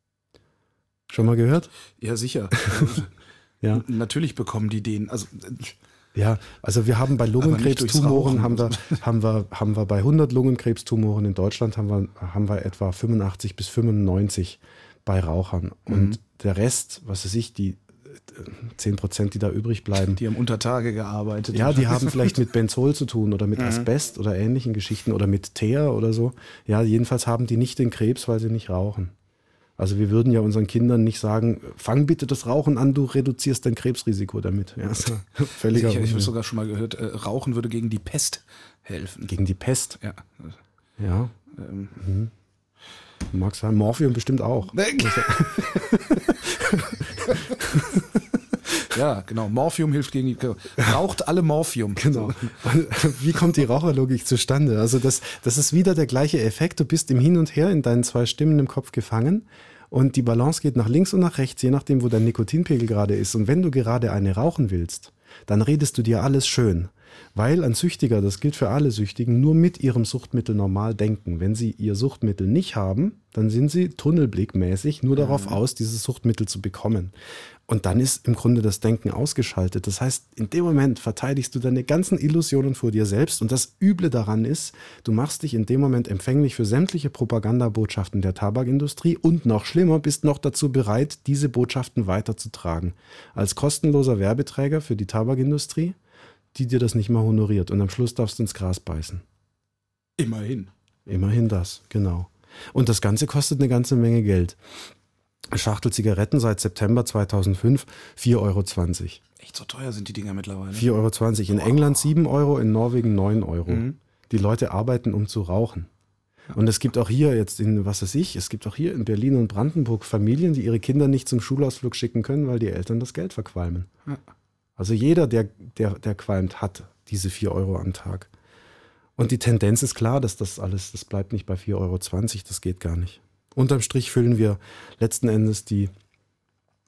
Schon mal gehört? Ja, sicher. ja. Natürlich bekommen die den. Also ja, also wir haben bei Lungenkrebstumoren haben wir, haben wir, haben wir bei hundert Lungenkrebstumoren in Deutschland haben wir, haben wir etwa fünfundachtzig bis fünfundneunzig bei Rauchern. Und mhm. der Rest, was weiß ich, die zehn Prozent, die da übrig bleiben. Die haben unter Tage gearbeitet. Ja, die haben vielleicht mit Benzol zu tun oder mit mhm. Asbest oder ähnlichen Geschichten oder mit Teer oder so. Ja, jedenfalls haben die nicht den Krebs, weil sie nicht rauchen. Also wir würden ja unseren Kindern nicht sagen, fang bitte das Rauchen an, du reduzierst dein Krebsrisiko damit. Ja, völliger ich ich habe sogar schon mal gehört, äh, Rauchen würde gegen die Pest helfen. Gegen die Pest? Ja. Ja. Ähm. Mhm. Mag sein. Morphium bestimmt auch. Ja, genau. Morphium hilft gegen die... Raucht alle Morphium. Genau. Wie kommt die Raucherlogik zustande? Also das, das ist wieder der gleiche Effekt. Du bist im Hin und Her in deinen zwei Stimmen im Kopf gefangen und die Balance geht nach links und nach rechts, je nachdem, wo dein Nikotinpegel gerade ist. Und wenn du gerade eine rauchen willst, dann redest du dir alles schön. Weil ein Süchtiger, das gilt für alle Süchtigen, nur mit ihrem Suchtmittel normal denken. Wenn sie ihr Suchtmittel nicht haben, dann sind sie tunnelblickmäßig nur darauf mhm. aus, dieses Suchtmittel zu bekommen. Und dann ist im Grunde das Denken ausgeschaltet. Das heißt, in dem Moment verteidigst du deine ganzen Illusionen vor dir selbst. Und das Üble daran ist, du machst dich in dem Moment empfänglich für sämtliche Propagandabotschaften der Tabakindustrie und noch schlimmer, bist noch dazu bereit, diese Botschaften weiterzutragen. Als kostenloser Werbeträger für die Tabakindustrie, die dir das nicht mal honoriert. Und am Schluss darfst du ins Gras beißen. Immerhin. Immerhin das, genau. Und das Ganze kostet eine ganze Menge Geld. Schachtel Zigaretten seit September zweitausendfünf, vier Euro zwanzig. Echt so teuer sind die Dinger mittlerweile? vier Euro zwanzig. In wow. England sieben Euro, in Norwegen neun Euro. Mhm. Die Leute arbeiten, um zu rauchen. Ja. Und es gibt auch hier jetzt in, was weiß ich, es gibt auch hier in Berlin und Brandenburg Familien, die ihre Kinder nicht zum Schulausflug schicken können, weil die Eltern das Geld verqualmen. Ja. Also jeder, der, der, der qualmt, hat diese vier Euro am Tag. Und die Tendenz ist klar, dass das alles, das bleibt nicht bei vier Euro zwanzig, das geht gar nicht. Unterm Strich füllen wir letzten Endes die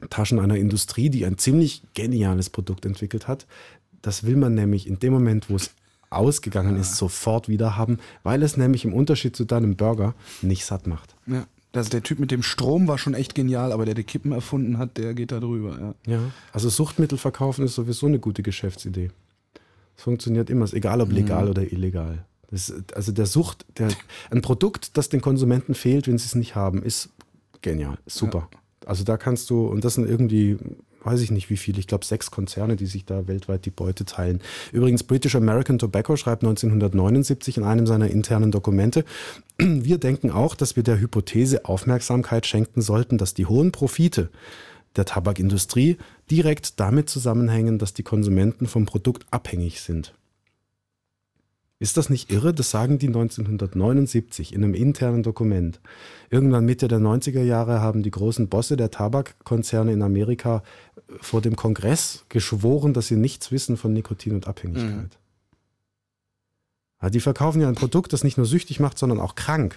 Taschen einer Industrie, die ein ziemlich geniales Produkt entwickelt hat. Das will man nämlich in dem Moment, wo es ausgegangen ist, sofort wieder haben, weil es nämlich im Unterschied zu deinem Burger nicht satt macht. Ja. Also der Typ mit dem Strom war schon echt genial, aber der die Kippen erfunden hat, der geht da drüber. Ja, ja. Also Suchtmittel verkaufen ist sowieso eine gute Geschäftsidee. Es funktioniert immer, ist egal ob legal mhm. oder illegal. Das, also der Sucht, der, ein Produkt, das den Konsumenten fehlt, wenn sie es nicht haben, ist genial, super. Ja. Also da kannst du, und das sind irgendwie, weiß ich nicht wie viele, ich glaube sechs Konzerne, die sich da weltweit die Beute teilen. Übrigens, British American Tobacco schreibt neunzehnhundertneunundsiebzig in einem seiner internen Dokumente, wir denken auch, dass wir der Hypothese Aufmerksamkeit schenken sollten, dass die hohen Profite der Tabakindustrie direkt damit zusammenhängen, dass die Konsumenten vom Produkt abhängig sind. Ist das nicht irre? Das sagen die neunzehnhundertneunundsiebzig in einem internen Dokument. Irgendwann Mitte der neunziger Jahre haben die großen Bosse der Tabakkonzerne in Amerika vor dem Kongress geschworen, dass sie nichts wissen von Nikotin und Abhängigkeit. Mhm. Ja, die verkaufen ja ein Produkt, das nicht nur süchtig macht, sondern auch krank.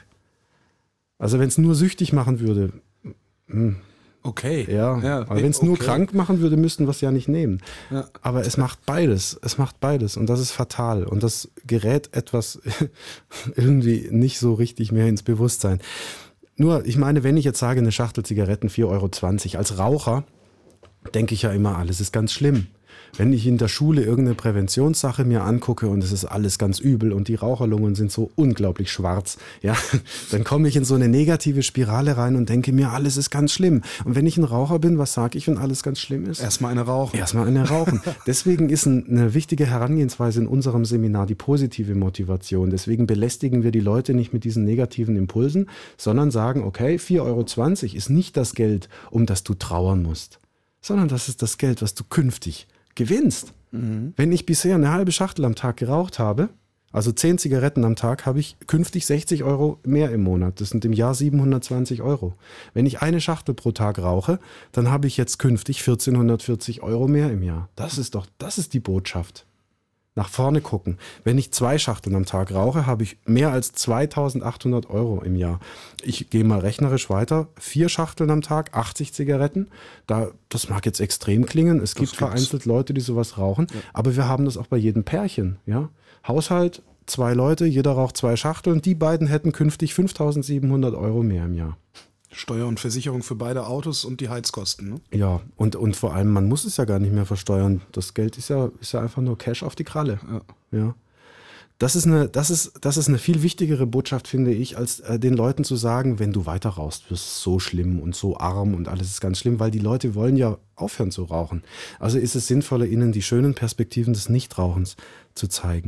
Also wenn es nur süchtig machen würde, mh, okay. Ja, ja, aber wenn es okay. nur krank machen würde, müssten wir es ja nicht nehmen. Ja. Aber es macht beides. Es macht beides und das ist fatal. Und das gerät etwas irgendwie nicht so richtig mehr ins Bewusstsein. Nur, ich meine, wenn ich jetzt sage, eine Schachtel Zigaretten vier Euro zwanzig, als Raucher denke ich ja immer, alles ist ganz schlimm. Wenn ich in der Schule irgendeine Präventionssache mir angucke und es ist alles ganz übel und die Raucherlungen sind so unglaublich schwarz, ja, dann komme ich in so eine negative Spirale rein und denke mir, alles ist ganz schlimm. Und wenn ich ein Raucher bin, was sage ich, wenn alles ganz schlimm ist? Erstmal eine rauchen. Erstmal eine rauchen. Deswegen ist eine wichtige Herangehensweise in unserem Seminar die positive Motivation. Deswegen belästigen wir die Leute nicht mit diesen negativen Impulsen, sondern sagen, okay, vier Euro zwanzig ist nicht das Geld, um das du trauern musst, sondern das ist das Geld, was du künftig gewinnst. Mhm. Wenn ich bisher eine halbe Schachtel am Tag geraucht habe, also zehn Zigaretten am Tag, habe ich künftig sechzig Euro mehr im Monat. Das sind im Jahr siebenhundertzwanzig Euro. Wenn ich eine Schachtel pro Tag rauche, dann habe ich jetzt künftig vierzehnhundertvierzig Euro mehr im Jahr. Das ist doch, das ist die Botschaft. Nach vorne gucken. Wenn ich zwei Schachteln am Tag rauche, habe ich mehr als zweitausendachthundert Euro im Jahr. Ich gehe mal rechnerisch weiter. Vier Schachteln am Tag, achtzig Zigaretten. Da, das mag jetzt extrem klingen. Es gibt vereinzelt Leute, die sowas rauchen. Ja. Aber wir haben das auch bei jedem Pärchen. Ja? Haushalt, zwei Leute, jeder raucht zwei Schachteln. Die beiden hätten künftig fünftausendsiebenhundert Euro mehr im Jahr. Steuer und Versicherung für beide Autos und die Heizkosten. Ne? Ja, und, und vor allem, man muss es ja gar nicht mehr versteuern. Das Geld ist ja, ist ja einfach nur Cash auf die Kralle. Ja. Ja. Das ist eine, das ist, das ist eine viel wichtigere Botschaft, finde ich, als äh, den Leuten zu sagen, wenn du weiter rauchst, wirst du so schlimm und so arm und alles ist ganz schlimm, weil die Leute wollen ja aufhören zu rauchen. Also ist es sinnvoller, ihnen die schönen Perspektiven des Nichtrauchens zu zeigen.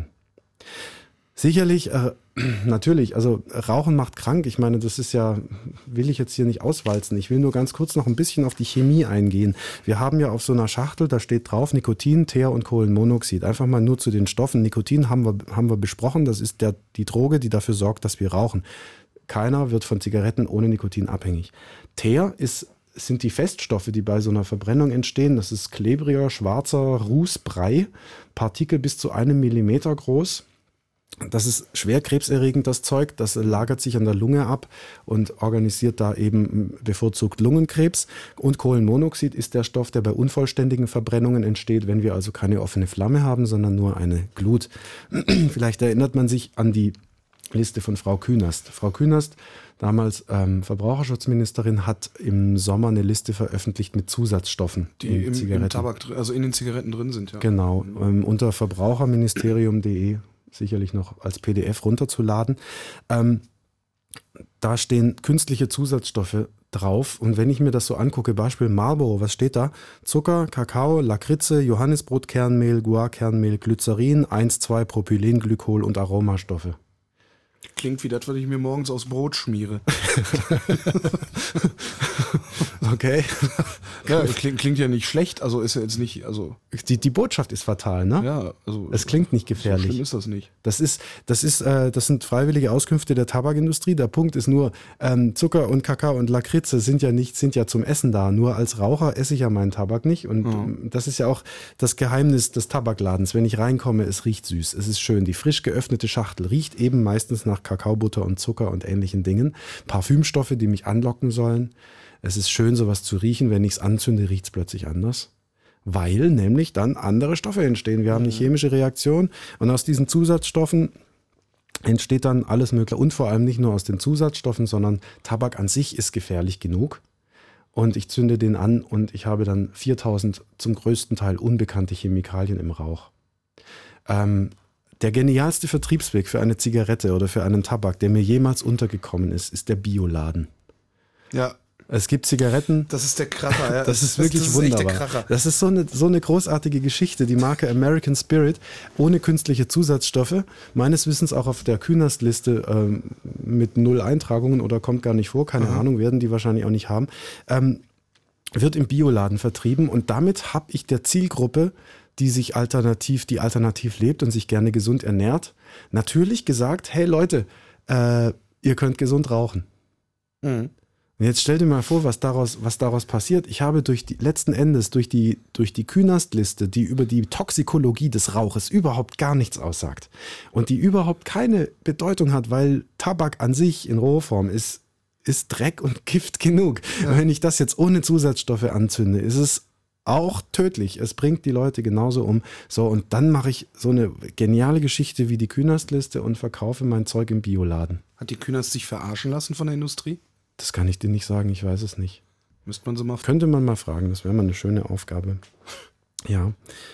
Sicherlich, äh, natürlich, also Rauchen macht krank. Ich meine, das ist ja, will ich jetzt hier nicht auswalzen. Ich will nur ganz kurz noch ein bisschen auf die Chemie eingehen. Wir haben ja auf so einer Schachtel, da steht drauf Nikotin, Teer und Kohlenmonoxid. Einfach mal nur zu den Stoffen. Nikotin haben wir, haben wir besprochen. Das ist der, die Droge, die dafür sorgt, dass wir rauchen. Keiner wird von Zigaretten ohne Nikotin abhängig. Teer ist sind die Feststoffe, die bei so einer Verbrennung entstehen. Das ist klebriger, schwarzer Rußbrei, Partikel bis zu einem Millimeter groß. Das ist schwer krebserregend, das Zeug. Das lagert sich an der Lunge ab und organisiert da eben bevorzugt Lungenkrebs. Und Kohlenmonoxid ist der Stoff, der bei unvollständigen Verbrennungen entsteht, wenn wir also keine offene Flamme haben, sondern nur eine Glut. Vielleicht erinnert man sich an die Liste von Frau Künast. Frau Künast, damals ähm, Verbraucherschutzministerin, hat im Sommer eine Liste veröffentlicht mit Zusatzstoffen. Die in im, im Tabak, also in den Zigaretten drin sind, ja. Genau, ähm, unter verbraucherministerium punkt de sicherlich noch als P D F runterzuladen. Ähm, da stehen künstliche Zusatzstoffe drauf und wenn ich mir das so angucke, Beispiel Marlboro, was steht da? Zucker, Kakao, Lakritze, Johannisbrotkernmehl, Guarkernmehl, Glycerin, eins zwei Propylenglykol und Aromastoffe. Klingt wie das, was ich mir morgens aufs Brot schmiere. Okay. Ja, klingt, klingt ja nicht schlecht, also ist ja jetzt nicht, also. Die, die Botschaft ist fatal, ne? Ja, also. Es klingt nicht gefährlich. So schlimm ist das nicht. Das ist, das ist, äh, das sind freiwillige Auskünfte der Tabakindustrie. Der Punkt ist nur, ähm, Zucker und Kakao und Lakritze sind ja nicht, sind ja zum Essen da. Nur als Raucher esse ich ja meinen Tabak nicht. Und mhm. das ist ja auch das Geheimnis des Tabakladens. Wenn ich reinkomme, es riecht süß. Es ist schön. Die frisch geöffnete Schachtel riecht eben meistens nach Kakaobutter und Zucker und ähnlichen Dingen. Parfümstoffe, die mich anlocken sollen. Es ist schön, sowas zu riechen. Wenn ich es anzünde, riecht es plötzlich anders. Weil nämlich dann andere Stoffe entstehen. Wir haben eine chemische Reaktion und aus diesen Zusatzstoffen entsteht dann alles Mögliche. Und vor allem nicht nur aus den Zusatzstoffen, sondern Tabak an sich ist gefährlich genug. Und ich zünde den an und ich habe dann viertausend zum größten Teil unbekannte Chemikalien im Rauch. Ähm, der genialste Vertriebsweg für eine Zigarette oder für einen Tabak, der mir jemals untergekommen ist, ist der Bioladen. Ja. Es gibt Zigaretten. Das ist der Kracher. Ja. Das ist wirklich das ist wunderbar. Echt der Kracher. Das ist so eine, so eine großartige Geschichte. Die Marke American Spirit ohne künstliche Zusatzstoffe, meines Wissens auch auf der Künast-Liste ähm, mit null Eintragungen oder kommt gar nicht vor, keine Aha. Ahnung, werden die wahrscheinlich auch nicht haben, ähm, wird im Bioladen vertrieben und damit habe ich der Zielgruppe, die sich alternativ, die alternativ lebt und sich gerne gesund ernährt, natürlich gesagt, hey Leute, äh, ihr könnt gesund rauchen. Mhm. Und jetzt stell dir mal vor, was daraus, was daraus passiert. Ich habe durch die, letzten Endes durch die, durch die Künast-Liste, die über die Toxikologie des Rauches überhaupt gar nichts aussagt und die überhaupt keine Bedeutung hat, weil Tabak an sich in Rohform ist, ist Dreck und Gift genug. Ja. Wenn ich das jetzt ohne Zusatzstoffe anzünde, ist es auch tödlich. Es bringt die Leute genauso um. So, und dann mache ich so eine geniale Geschichte wie die Künast-Liste und verkaufe mein Zeug im Bioladen. Hat die Künast sich verarschen lassen von der Industrie? Das kann ich dir nicht sagen, ich weiß es nicht. Müsste man so mal fragen. Könnte man mal fragen, das wäre mal eine schöne Aufgabe. Ja.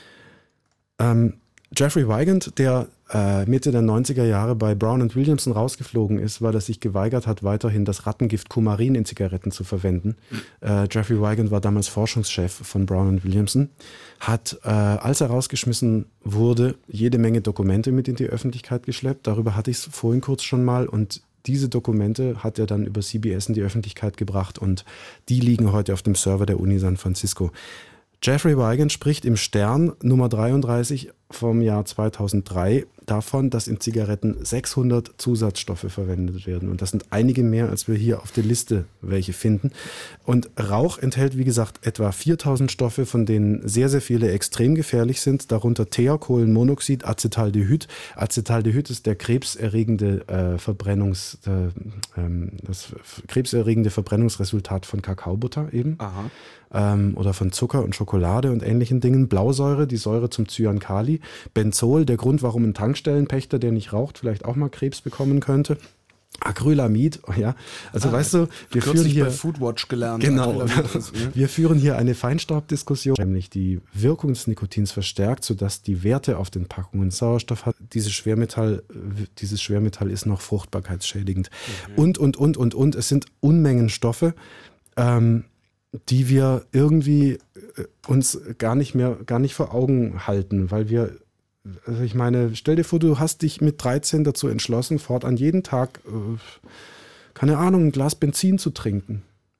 Ähm, Jeffrey Wigand, der äh, Mitte der neunziger Jahre bei Brown und Williamson rausgeflogen ist, weil er sich geweigert hat, weiterhin das Rattengift Kumarin in Zigaretten zu verwenden. Mhm. Äh, Jeffrey Wigand war damals Forschungschef von Brown und Williamson, hat, äh, als er rausgeschmissen wurde, jede Menge Dokumente mit in die Öffentlichkeit geschleppt. Darüber hatte ich es vorhin kurz schon mal und diese Dokumente hat er dann über C B S in die Öffentlichkeit gebracht und die liegen heute auf dem Server der Uni San Francisco. Jeffrey Wigand spricht im Stern Nummer dreiunddreißig vom Jahr zweitausenddrei davon, dass in Zigaretten sechshundert Zusatzstoffe verwendet werden. Und das sind einige mehr, als wir hier auf der Liste welche finden. Und Rauch enthält, wie gesagt, etwa viertausend Stoffe, von denen sehr, sehr viele extrem gefährlich sind. Darunter Teer, Kohlenmonoxid, Acetaldehyd. Acetaldehyd ist der krebserregende äh, Verbrennungs, äh, ähm, das krebserregende Verbrennungsresultat von Kakaobutter eben. Aha. Ähm, oder von Zucker und Schokolade und ähnlichen Dingen. Blausäure, die Säure zum Cyankali. Benzol, der Grund, warum ein Tankstellenpächter, der nicht raucht, vielleicht auch mal Krebs bekommen könnte. Acrylamid, oh ja, also ah, weißt du, wir führen hier bei Foodwatch gelernt. Genau, wir führen hier eine Feinstaubdiskussion, nämlich die Wirkung des Nikotins verstärkt, sodass die Werte auf den Packungen Sauerstoff hat. Dieses Schwermetall, dieses Schwermetall ist noch fruchtbarkeitsschädigend. Mhm. Und, und, und, und, und, es sind Unmengen Stoffe, ähm, die wir irgendwie uns gar nicht mehr, gar nicht vor Augen halten, weil wir, also ich meine, stell dir vor, du hast dich mit dreizehn dazu entschlossen, fortan jeden Tag, äh, keine Ahnung, ein Glas Benzin zu trinken.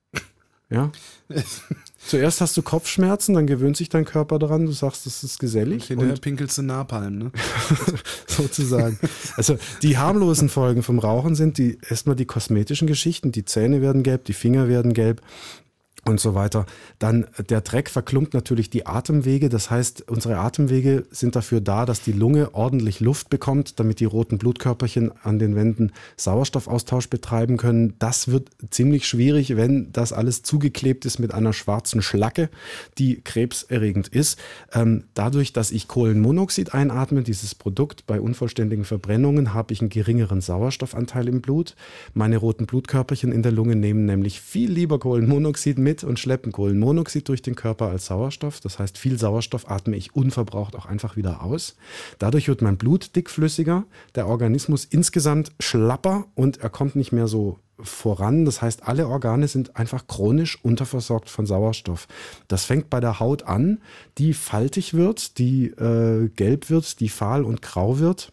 Ja? Zuerst hast du Kopfschmerzen, dann gewöhnt sich dein Körper daran, du sagst, das ist gesellig. Und hinterher pinkelst du Napalm, ne? Sozusagen. Also die harmlosen Folgen vom Rauchen sind die erstmal die kosmetischen Geschichten, die Zähne werden gelb, die Finger werden gelb. Und so weiter. Dann der Dreck verklumpt natürlich die Atemwege. Das heißt, unsere Atemwege sind dafür da, dass die Lunge ordentlich Luft bekommt, damit die roten Blutkörperchen an den Wänden Sauerstoffaustausch betreiben können. Das wird ziemlich schwierig, wenn das alles zugeklebt ist mit einer schwarzen Schlacke, die krebserregend ist. Ähm, dadurch, dass ich Kohlenmonoxid einatme, dieses Produkt bei unvollständigen Verbrennungen, habe ich einen geringeren Sauerstoffanteil im Blut. Meine roten Blutkörperchen in der Lunge nehmen nämlich viel lieber Kohlenmonoxid mit und schleppen Kohlenmonoxid durch den Körper als Sauerstoff. Das heißt, viel Sauerstoff atme ich unverbraucht auch einfach wieder aus. Dadurch wird mein Blut dickflüssiger, der Organismus insgesamt schlapper und er kommt nicht mehr so voran. Das heißt, alle Organe sind einfach chronisch unterversorgt von Sauerstoff. Das fängt bei der Haut an, die faltig wird, die äh, gelb wird, die fahl und grau wird.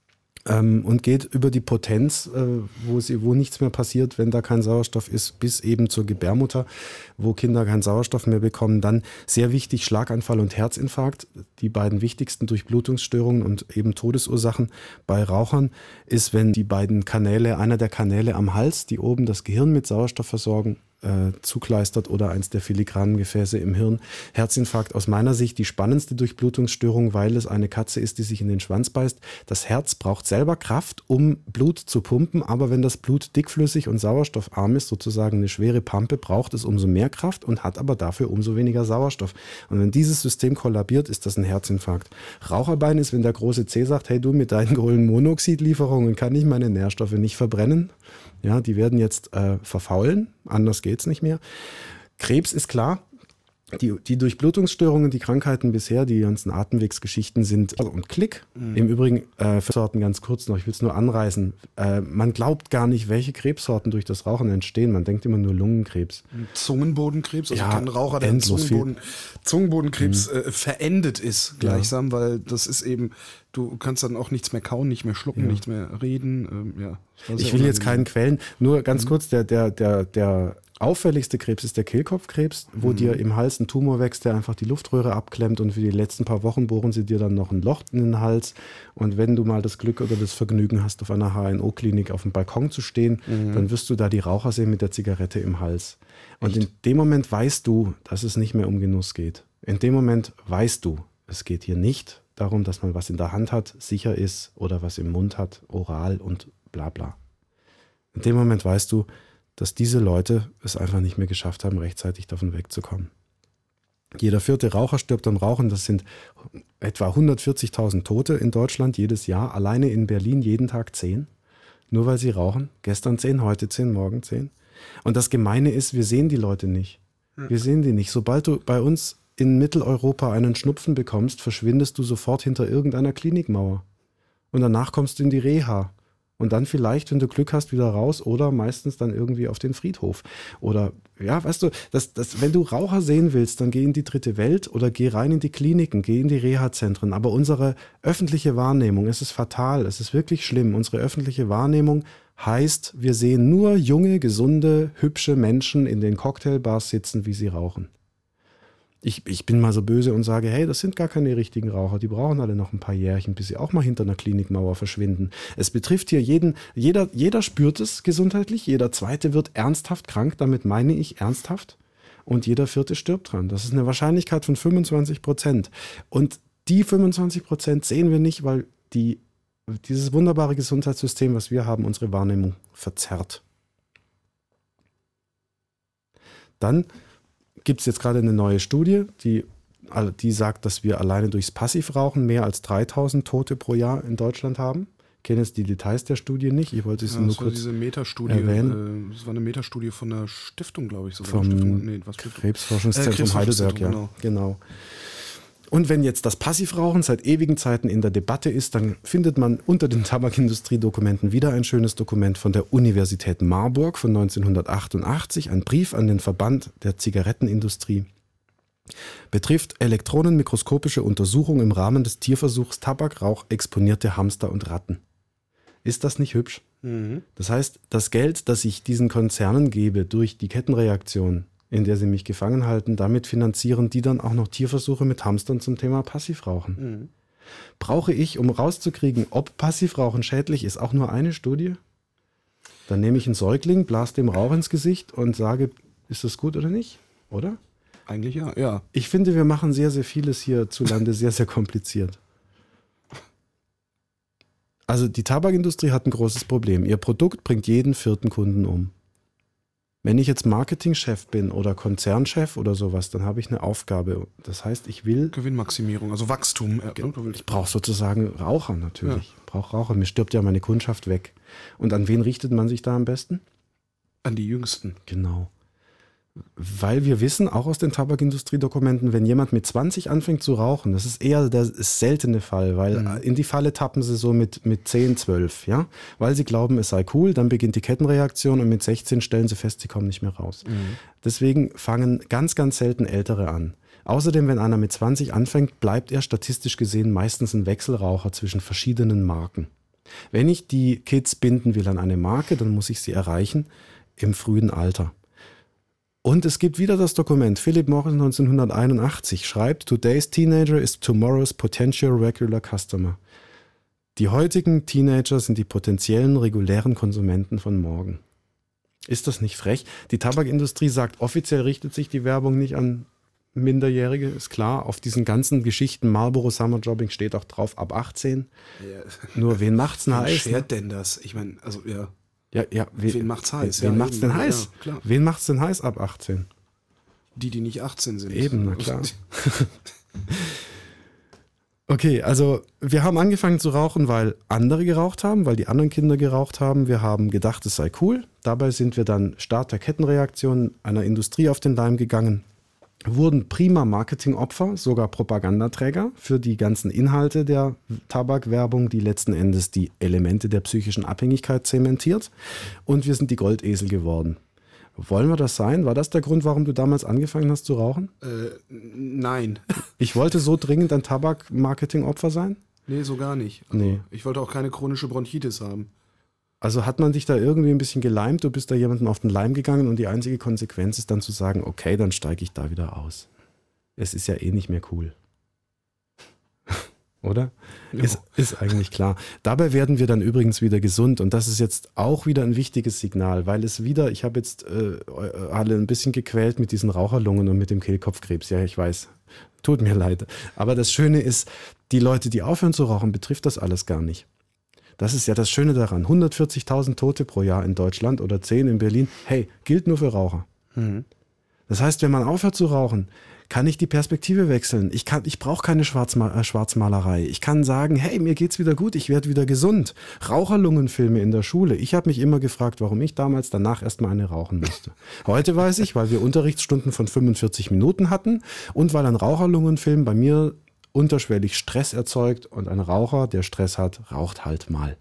Und geht über die Potenz, wo, sie, wo nichts mehr passiert, wenn da kein Sauerstoff ist, bis eben zur Gebärmutter, wo Kinder keinen Sauerstoff mehr bekommen. Dann sehr wichtig Schlaganfall und Herzinfarkt, die beiden wichtigsten Durchblutungsstörungen und eben Todesursachen bei Rauchern ist, wenn die beiden Kanäle, einer der Kanäle am Hals, die oben das Gehirn mit Sauerstoff versorgen, äh, zukleistert oder eins der filigranen Gefäße im Hirn. Herzinfarkt aus meiner Sicht die spannendste Durchblutungsstörung, weil es eine Katze ist, die sich in den Schwanz beißt. Das Herz braucht selber Kraft, um Blut zu pumpen, aber wenn das Blut dickflüssig und sauerstoffarm ist, sozusagen eine schwere Pampe, braucht es umso mehr Kraft und hat aber dafür umso weniger Sauerstoff. Und wenn dieses System kollabiert, ist das ein Herzinfarkt. Raucherbein ist, wenn der große C sagt, hey du, mit deinen Kohlenmonoxidlieferungen kann ich meine Nährstoffe nicht verbrennen. Ja, die werden jetzt äh, verfaulen, anders geht's nicht mehr. Krebs ist klar. Die, die Durchblutungsstörungen, die Krankheiten bisher, die ganzen Atemwegsgeschichten sind also, und Klick. Mhm. Im Übrigen, äh, für Sorten ganz kurz noch, ich will es nur anreißen. Äh, man glaubt gar nicht, welche Krebssorten durch das Rauchen entstehen. Man denkt immer nur Lungenkrebs. Zungenbodenkrebs, also ja, kein Raucher, der Zungenboden, Zungenbodenkrebs mhm. äh, verendet ist gleichsam, ja. Weil das ist eben, du kannst dann auch nichts mehr kauen, nicht mehr schlucken, ja. nichts mehr reden. Ähm, ja, ich will jetzt keinen Quellen, nur ganz mhm. kurz, der, der, der, der auffälligste Krebs ist der Kehlkopfkrebs, wo mhm. dir im Hals ein Tumor wächst, der einfach die Luftröhre abklemmt und für die letzten paar Wochen bohren sie dir dann noch ein Loch in den Hals. Und wenn du mal das Glück oder das Vergnügen hast, auf einer H N O-Klinik auf dem Balkon zu stehen, mhm. dann wirst du da die Raucher sehen mit der Zigarette im Hals. Und Echt? in dem Moment weißt du, dass es nicht mehr um Genuss geht. In dem Moment weißt du, es geht hier nicht darum, dass man was in der Hand hat, sicher ist oder was im Mund hat, oral und bla bla. In dem Moment weißt du, dass diese Leute es einfach nicht mehr geschafft haben, rechtzeitig davon wegzukommen. Jeder vierte Raucher stirbt am Rauchen. Das sind etwa hundertvierzigtausend Tote in Deutschland jedes Jahr. Alleine in Berlin jeden Tag zehn. Nur weil sie rauchen. Gestern zehn, heute zehn, morgen zehn. Und das Gemeine ist, wir sehen die Leute nicht. Wir sehen die nicht. Sobald du bei uns in Mitteleuropa einen Schnupfen bekommst, verschwindest du sofort hinter irgendeiner Klinikmauer. Und danach kommst du in die Reha. Und dann vielleicht, wenn du Glück hast, wieder raus oder meistens dann irgendwie auf den Friedhof. Oder, ja, weißt du, das, das, wenn du Raucher sehen willst, dann geh in die dritte Welt oder geh rein in die Kliniken, geh in die Reha-Zentren. Aber unsere öffentliche Wahrnehmung, es ist fatal, es ist wirklich schlimm. Unsere öffentliche Wahrnehmung heißt, wir sehen nur junge, gesunde, hübsche Menschen in den Cocktailbars sitzen, wie sie rauchen. Ich, ich bin mal so böse und sage, hey, das sind gar keine richtigen Raucher, die brauchen alle noch ein paar Jährchen, bis sie auch mal hinter einer Klinikmauer verschwinden. Es betrifft hier jeden, jeder, jeder spürt es gesundheitlich, jeder zweite wird ernsthaft krank, damit meine ich ernsthaft, und jeder vierte stirbt dran. Das ist eine Wahrscheinlichkeit von fünfundzwanzig Prozent. Und die fünfundzwanzig Prozent sehen wir nicht, weil die, dieses wunderbare Gesundheitssystem, was wir haben, unsere Wahrnehmung verzerrt. Dann gibt es jetzt gerade eine neue Studie, die, die sagt, dass wir alleine durchs Passivrauchen mehr als dreitausend Tote pro Jahr in Deutschland haben. Ich kenne jetzt die Details der Studie nicht. Ich wollte es ja, nur kurz diese Metastudie, erwähnen. Äh, das war eine Metastudie von der Stiftung, glaube ich. Sogar. Vom Stiftung, nee, was Krebsforschungszentrum äh, Krebsforschungszentrum, Heidelberg, ja. Genau. genau. Und wenn jetzt das Passivrauchen seit ewigen Zeiten in der Debatte ist, dann findet man unter den Tabakindustriedokumenten wieder ein schönes Dokument von der Universität Marburg von neunzehnhundertachtundachtzig, ein Brief an den Verband der Zigarettenindustrie. Betrifft elektronenmikroskopische Untersuchung im Rahmen des Tierversuchs Tabakrauch exponierte Hamster und Ratten. Ist das nicht hübsch? Mhm. Das heißt, das Geld, das ich diesen Konzernen gebe durch die Kettenreaktion, in der sie mich gefangen halten, damit finanzieren die dann auch noch Tierversuche mit Hamstern zum Thema Passivrauchen. Mhm. Brauche ich, um rauszukriegen, ob Passivrauchen schädlich ist, auch nur eine Studie? Dann nehme ich einen Säugling, blase dem Rauch ins Gesicht und sage, ist das gut oder nicht? Oder? Eigentlich ja, ja. Ich finde, wir machen sehr, sehr vieles hierzulande sehr, sehr kompliziert. Also die Tabakindustrie hat ein großes Problem. Ihr Produkt bringt jeden vierten Kunden um. Wenn ich jetzt Marketingchef bin oder Konzernchef oder sowas, dann habe ich eine Aufgabe. Das heißt, ich will... Gewinnmaximierung, also Wachstum. Ich brauche sozusagen Raucher natürlich. Ja. Ich brauche Raucher. Mir stirbt ja meine Kundschaft weg. Und an wen richtet man sich da am besten? An die Jüngsten. Genau. Weil wir wissen, auch aus den Tabakindustriedokumenten, wenn jemand mit zwanzig anfängt zu rauchen, das ist eher der seltene Fall, weil mhm. in die Falle tappen sie so mit, mit zehn, zwölf, ja, weil sie glauben, es sei cool, dann beginnt die Kettenreaktion und mit sechzehn stellen sie fest, sie kommen nicht mehr raus. Mhm. Deswegen fangen ganz, ganz selten Ältere an. Außerdem, wenn einer mit zwanzig anfängt, bleibt er statistisch gesehen meistens ein Wechselraucher zwischen verschiedenen Marken. Wenn ich die Kids binden will an eine Marke, dann muss ich sie erreichen im frühen Alter. Und es gibt wieder das Dokument. Philip Morris neunzehnhunderteinundachtzig schreibt, Today's Teenager is tomorrow's potential regular customer. Die heutigen Teenager sind die potenziellen regulären Konsumenten von morgen. Ist das nicht frech? Die Tabakindustrie sagt, offiziell richtet sich die Werbung nicht an Minderjährige, ist klar. Auf diesen ganzen Geschichten, Marlboro Summerjobbing steht auch drauf, ab achtzehn. Ja. Nur wen macht's denn heiß? Wer schert denn das? Ich meine, also ja. Ja, ja, wen, wen macht's heiß? Wen ja, macht's eben. denn heiß? Ja, klar. Wen macht's denn heiß ab achtzehn? Die, die nicht achtzehn sind. Eben, na klar. Okay, also wir haben angefangen zu rauchen, weil andere geraucht haben, weil die anderen Kinder geraucht haben. Wir haben gedacht, es sei cool. Dabei sind wir dann Start der Kettenreaktion einer Industrie auf den Leim gegangen, wurden prima Marketingopfer, sogar Propagandaträger für die ganzen Inhalte der Tabakwerbung, die letzten Endes die Elemente der psychischen Abhängigkeit zementiert. Und wir sind die Goldesel geworden. Wollen wir das sein? War das der Grund, warum du damals angefangen hast zu rauchen? Äh, nein. Ich wollte so dringend ein Tabak-Marketing-Opfer sein? Nee, so gar nicht. Also Nee. Ich wollte auch keine chronische Bronchitis haben. Also hat man dich da irgendwie ein bisschen geleimt, du bist da jemandem auf den Leim gegangen und die einzige Konsequenz ist dann zu sagen, okay, dann steige ich da wieder aus. Es ist ja eh nicht mehr cool. Oder? Ja. Ist, ist eigentlich klar. Dabei werden wir dann übrigens wieder gesund und das ist jetzt auch wieder ein wichtiges Signal, weil es wieder, ich habe jetzt äh, alle ein bisschen gequält mit diesen Raucherlungen und mit dem Kehlkopfkrebs. Ja, ich weiß, tut mir leid. Aber das Schöne ist, die Leute, die aufhören zu rauchen, betrifft das alles gar nicht. Das ist ja das Schöne daran. hundertvierzigtausend Tote pro Jahr in Deutschland oder zehn in Berlin. Hey, gilt nur für Raucher. Mhm. Das heißt, wenn man aufhört zu rauchen, kann ich die Perspektive wechseln. Ich, kann, ich brauche keine Schwarzma- äh, Schwarzmalerei. Ich kann sagen, hey, mir geht's wieder gut, ich werde wieder gesund. Raucherlungenfilme in der Schule. Ich habe mich immer gefragt, warum ich damals danach erstmal eine rauchen musste. Heute weiß ich, weil wir Unterrichtsstunden von fünfundvierzig Minuten hatten und weil ein Raucherlungenfilm bei mir unterschwellig Stress erzeugt und ein Raucher, der Stress hat, raucht halt mal.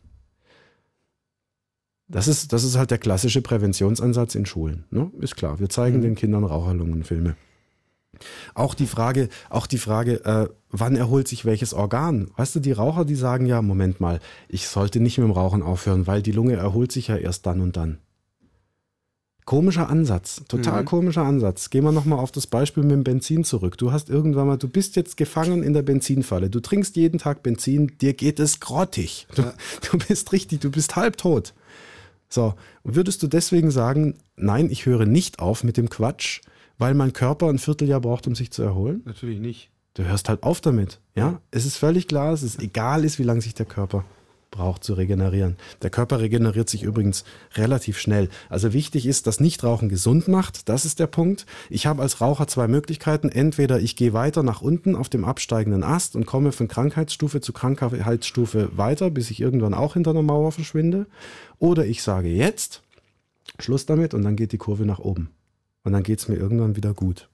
Das ist, das ist halt der klassische Präventionsansatz in Schulen. Ne? Ist klar, wir zeigen mhm. den Kindern Raucherlungenfilme. Auch die Frage, auch die Frage, äh, wann erholt sich welches Organ? Weißt du, die Raucher, die sagen ja, Moment mal, ich sollte nicht mit dem Rauchen aufhören, weil die Lunge erholt sich ja erst dann und dann. Komischer Ansatz, total mhm. komischer Ansatz. Gehen wir nochmal auf das Beispiel mit dem Benzin zurück. Du hast irgendwann mal, du bist jetzt gefangen in der Benzinfalle. Du trinkst jeden Tag Benzin, dir geht es grottig. Du, ja. du bist richtig, du bist halbtot. So, würdest du deswegen sagen, nein, ich höre nicht auf mit dem Quatsch, weil mein Körper ein Vierteljahr braucht, um sich zu erholen? Natürlich nicht. Du hörst halt auf damit. Ja, es ist völlig klar, dass es egal ist, wie lange sich der Körper braucht zu regenerieren. Der Körper regeneriert sich übrigens relativ schnell. Also wichtig ist, dass Nichtrauchen gesund macht. Das ist der Punkt. Ich habe als Raucher zwei Möglichkeiten. Entweder ich gehe weiter nach unten auf dem absteigenden Ast und komme von Krankheitsstufe zu Krankheitsstufe weiter, bis ich irgendwann auch hinter einer Mauer verschwinde. Oder ich sage jetzt, Schluss damit und dann geht die Kurve nach oben. Und dann geht es mir irgendwann wieder gut.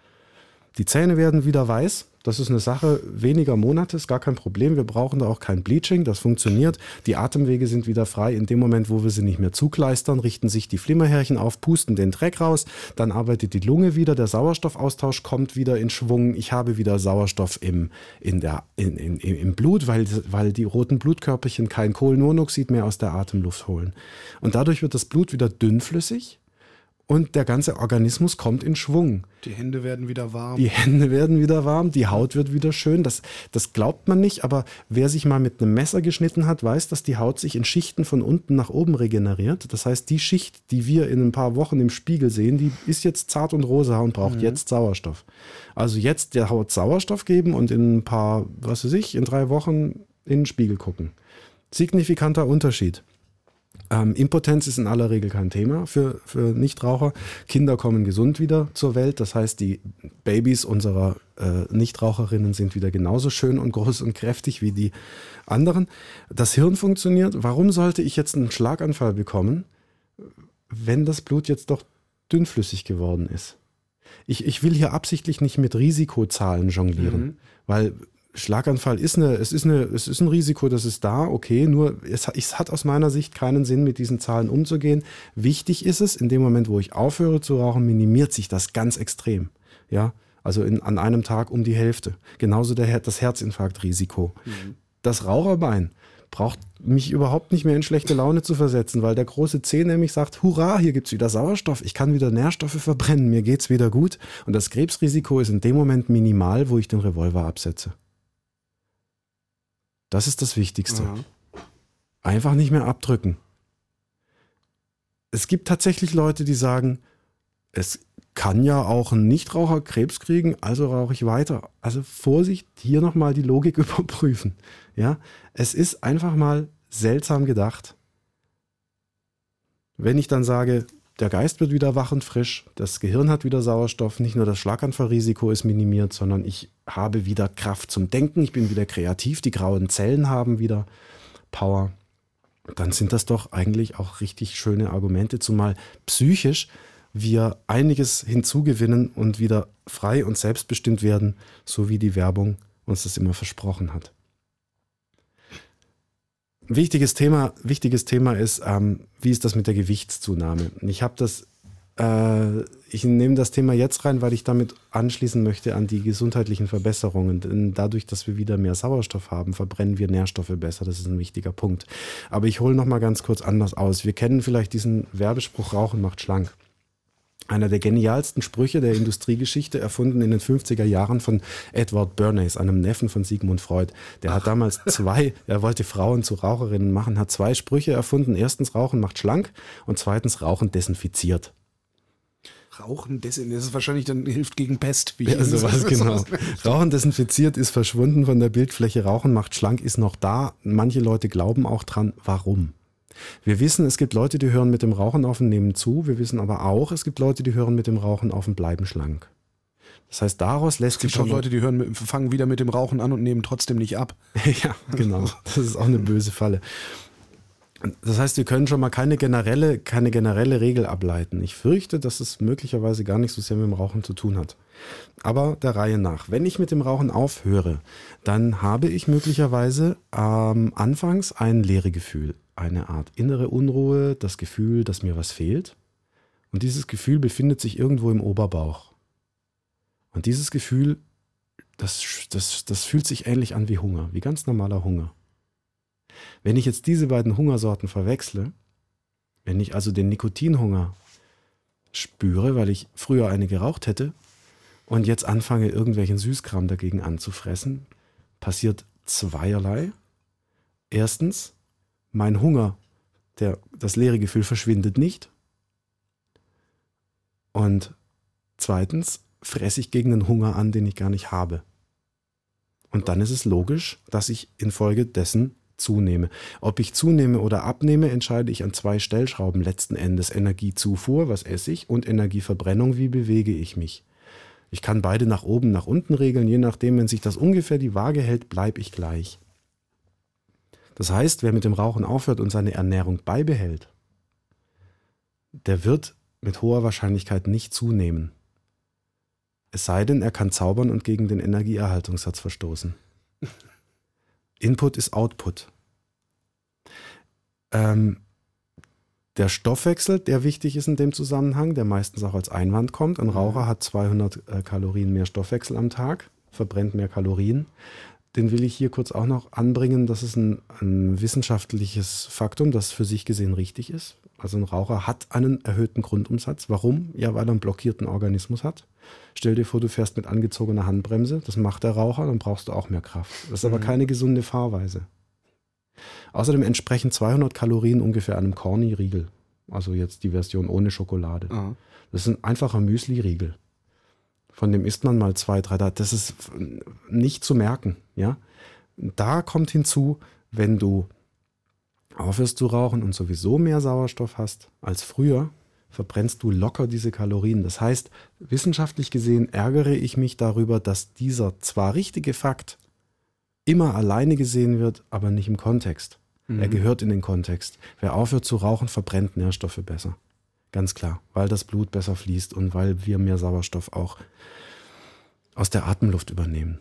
Die Zähne werden wieder weiß. Das ist eine Sache weniger Monate, ist gar kein Problem. Wir brauchen da auch kein Bleaching, das funktioniert. Die Atemwege sind wieder frei. In dem Moment, wo wir sie nicht mehr zukleistern, richten sich die Flimmerhärchen auf, pusten den Dreck raus. Dann arbeitet die Lunge wieder, der Sauerstoffaustausch kommt wieder in Schwung. Ich habe wieder Sauerstoff im, in der, in, in, im Blut, weil, weil die roten Blutkörperchen kein Kohlenmonoxid mehr aus der Atemluft holen. Und dadurch wird das Blut wieder dünnflüssig. Und der ganze Organismus kommt in Schwung. Die Hände werden wieder warm. Die Hände werden wieder warm, die Haut wird wieder schön. Das, das glaubt man nicht, aber wer sich mal mit einem Messer geschnitten hat, weiß, dass die Haut sich in Schichten von unten nach oben regeneriert. Das heißt, die Schicht, die wir in ein paar Wochen im Spiegel sehen, die ist jetzt zart und rosa und braucht mhm. jetzt Sauerstoff. Also jetzt der Haut Sauerstoff geben und in ein paar, was weiß ich, in drei Wochen in den Spiegel gucken. Signifikanter Unterschied. Ähm, Impotenz ist in aller Regel kein Thema für, für Nichtraucher. Kinder kommen gesund wieder zur Welt. Das heißt, die Babys unserer äh, Nichtraucherinnen sind wieder genauso schön und groß und kräftig wie die anderen. Das Hirn funktioniert. Warum sollte ich jetzt einen Schlaganfall bekommen, wenn das Blut jetzt doch dünnflüssig geworden ist? Ich, ich will hier absichtlich nicht mit Risikozahlen jonglieren, mhm. weil Schlaganfall ist eine, es ist eine, es ist ein Risiko, das ist da, okay, nur es, es hat aus meiner Sicht keinen Sinn, mit diesen Zahlen umzugehen. Wichtig ist es, in dem Moment, wo ich aufhöre zu rauchen, minimiert sich das ganz extrem. Ja, also in, an einem Tag um die Hälfte. Genauso der, das Herzinfarktrisiko. Mhm. Das Raucherbein braucht mich überhaupt nicht mehr in schlechte Laune zu versetzen, weil der große C nämlich sagt, hurra, hier gibt's wieder Sauerstoff, ich kann wieder Nährstoffe verbrennen, mir geht's wieder gut. Und das Krebsrisiko ist in dem Moment minimal, wo ich den Revolver absetze. Das ist das Wichtigste. Ja. Einfach nicht mehr abdrücken. es gibt tatsächlich Leute, die sagen, es kann ja auch ein Nichtraucher Krebs kriegen, also rauche ich weiter. Also Vorsicht, hier nochmal die Logik überprüfen. Ja, es ist einfach mal seltsam gedacht. Wenn ich dann sage, der Geist wird wieder wach und frisch, das Gehirn hat wieder Sauerstoff, nicht nur das Schlaganfallrisiko ist minimiert, sondern ich habe wieder Kraft zum Denken, ich bin wieder kreativ, die grauen Zellen haben wieder Power, dann sind das doch eigentlich auch richtig schöne Argumente, zumal psychisch wir einiges hinzugewinnen und wieder frei und selbstbestimmt werden, so wie die Werbung uns das immer versprochen hat. Wichtiges Thema, wichtiges Thema ist, ähm, wie ist das mit der Gewichtszunahme? Ich habe das, äh, ich nehme das Thema jetzt rein, weil ich damit anschließen möchte an die gesundheitlichen Verbesserungen. Denn dadurch, dass wir wieder mehr Sauerstoff haben, verbrennen wir Nährstoffe besser. Das ist ein wichtiger Punkt. Aber ich hole noch mal ganz kurz anders aus. Wir kennen vielleicht diesen Werbespruch: Rauchen macht schlank. Einer der genialsten Sprüche der Industriegeschichte, erfunden in den fünfziger Jahren von Edward Bernays, einem Neffen von Sigmund Freud. Der Ach. hat damals zwei, er wollte Frauen zu Raucherinnen machen, hat zwei Sprüche erfunden. Erstens, Rauchen macht schlank, und zweitens, Rauchen desinfiziert. Rauchen desinfiziert, das ist wahrscheinlich dann hilft gegen Pest. Wie ja, sowas, genau. Rauchen desinfiziert ist verschwunden von der Bildfläche, Rauchen macht schlank ist noch da. Manche Leute glauben auch dran. Warum? Wir wissen, es gibt Leute, die hören mit dem Rauchen auf und nehmen zu. Wir wissen aber auch, es gibt Leute, die hören mit dem Rauchen auf und bleiben schlank. Das heißt, daraus lässt sich schon... Es gibt auch Leute, die hören, mit, fangen wieder mit dem Rauchen an und nehmen trotzdem nicht ab. Ja, genau. Das ist auch eine böse Falle. Das heißt, wir können schon mal keine generelle, keine generelle Regel ableiten. Ich fürchte, dass es möglicherweise gar nicht so sehr mit dem Rauchen zu tun hat. Aber der Reihe nach. Wenn ich mit dem Rauchen aufhöre, dann habe ich möglicherweise ähm, anfangs ein Leeregefühl. Eine Art innere Unruhe, das Gefühl, dass mir was fehlt. Und dieses Gefühl befindet sich irgendwo im Oberbauch. Und dieses Gefühl, das, das, das fühlt sich ähnlich an wie Hunger, wie ganz normaler Hunger. Wenn ich jetzt diese beiden Hungersorten verwechsle, wenn ich also den Nikotinhunger spüre, weil ich früher eine geraucht hätte und jetzt anfange, irgendwelchen Süßkram dagegen anzufressen, passiert zweierlei. Erstens, mein Hunger, der, das leere Gefühl verschwindet nicht. Und zweitens fresse ich gegen den Hunger an, den ich gar nicht habe. Und dann ist es logisch, dass ich infolgedessen zunehme. Ob ich zunehme oder abnehme, entscheide ich an zwei Stellschrauben letzten Endes. Energiezufuhr, was esse ich, und Energieverbrennung, wie bewege ich mich. Ich kann beide nach oben, nach unten regeln, je nachdem, wenn sich das ungefähr die Waage hält, bleibe ich gleich. Das heißt, wer mit dem Rauchen aufhört und seine Ernährung beibehält, der wird mit hoher Wahrscheinlichkeit nicht zunehmen. Es sei denn, er kann zaubern und gegen den Energieerhaltungssatz verstoßen. Input ist Output. Ähm, der Stoffwechsel, der wichtig ist in dem Zusammenhang, der meistens auch als Einwand kommt. Ein Raucher hat zweihundert äh, Kalorien mehr Stoffwechsel am Tag, verbrennt mehr Kalorien. Den will ich hier kurz auch noch anbringen. Das ist ein, ein wissenschaftliches Faktum, das für sich gesehen richtig ist. Also ein Raucher hat einen erhöhten Grundumsatz. Warum? Ja, weil er einen blockierten Organismus hat. Stell dir vor, du fährst mit angezogener Handbremse. Das macht der Raucher, dann brauchst du auch mehr Kraft. Das ist mhm. aber keine gesunde Fahrweise. Außerdem entsprechen zweihundert Kalorien ungefähr einem Corny-Riegel. Also jetzt die Version ohne Schokolade. Mhm. Das ist ein einfacher Müsli-Riegel. Von dem isst man mal zwei, drei, das ist nicht zu merken. Ja? Da kommt hinzu, wenn du aufhörst zu rauchen und sowieso mehr Sauerstoff hast als früher, verbrennst du locker diese Kalorien. Das heißt, wissenschaftlich gesehen ärgere ich mich darüber, dass dieser zwar richtige Fakt immer alleine gesehen wird, aber nicht im Kontext. Mhm. Er gehört in den Kontext. Wer aufhört zu rauchen, verbrennt Nährstoffe besser. Ganz klar, weil das Blut besser fließt und weil wir mehr Sauerstoff auch aus der Atemluft übernehmen.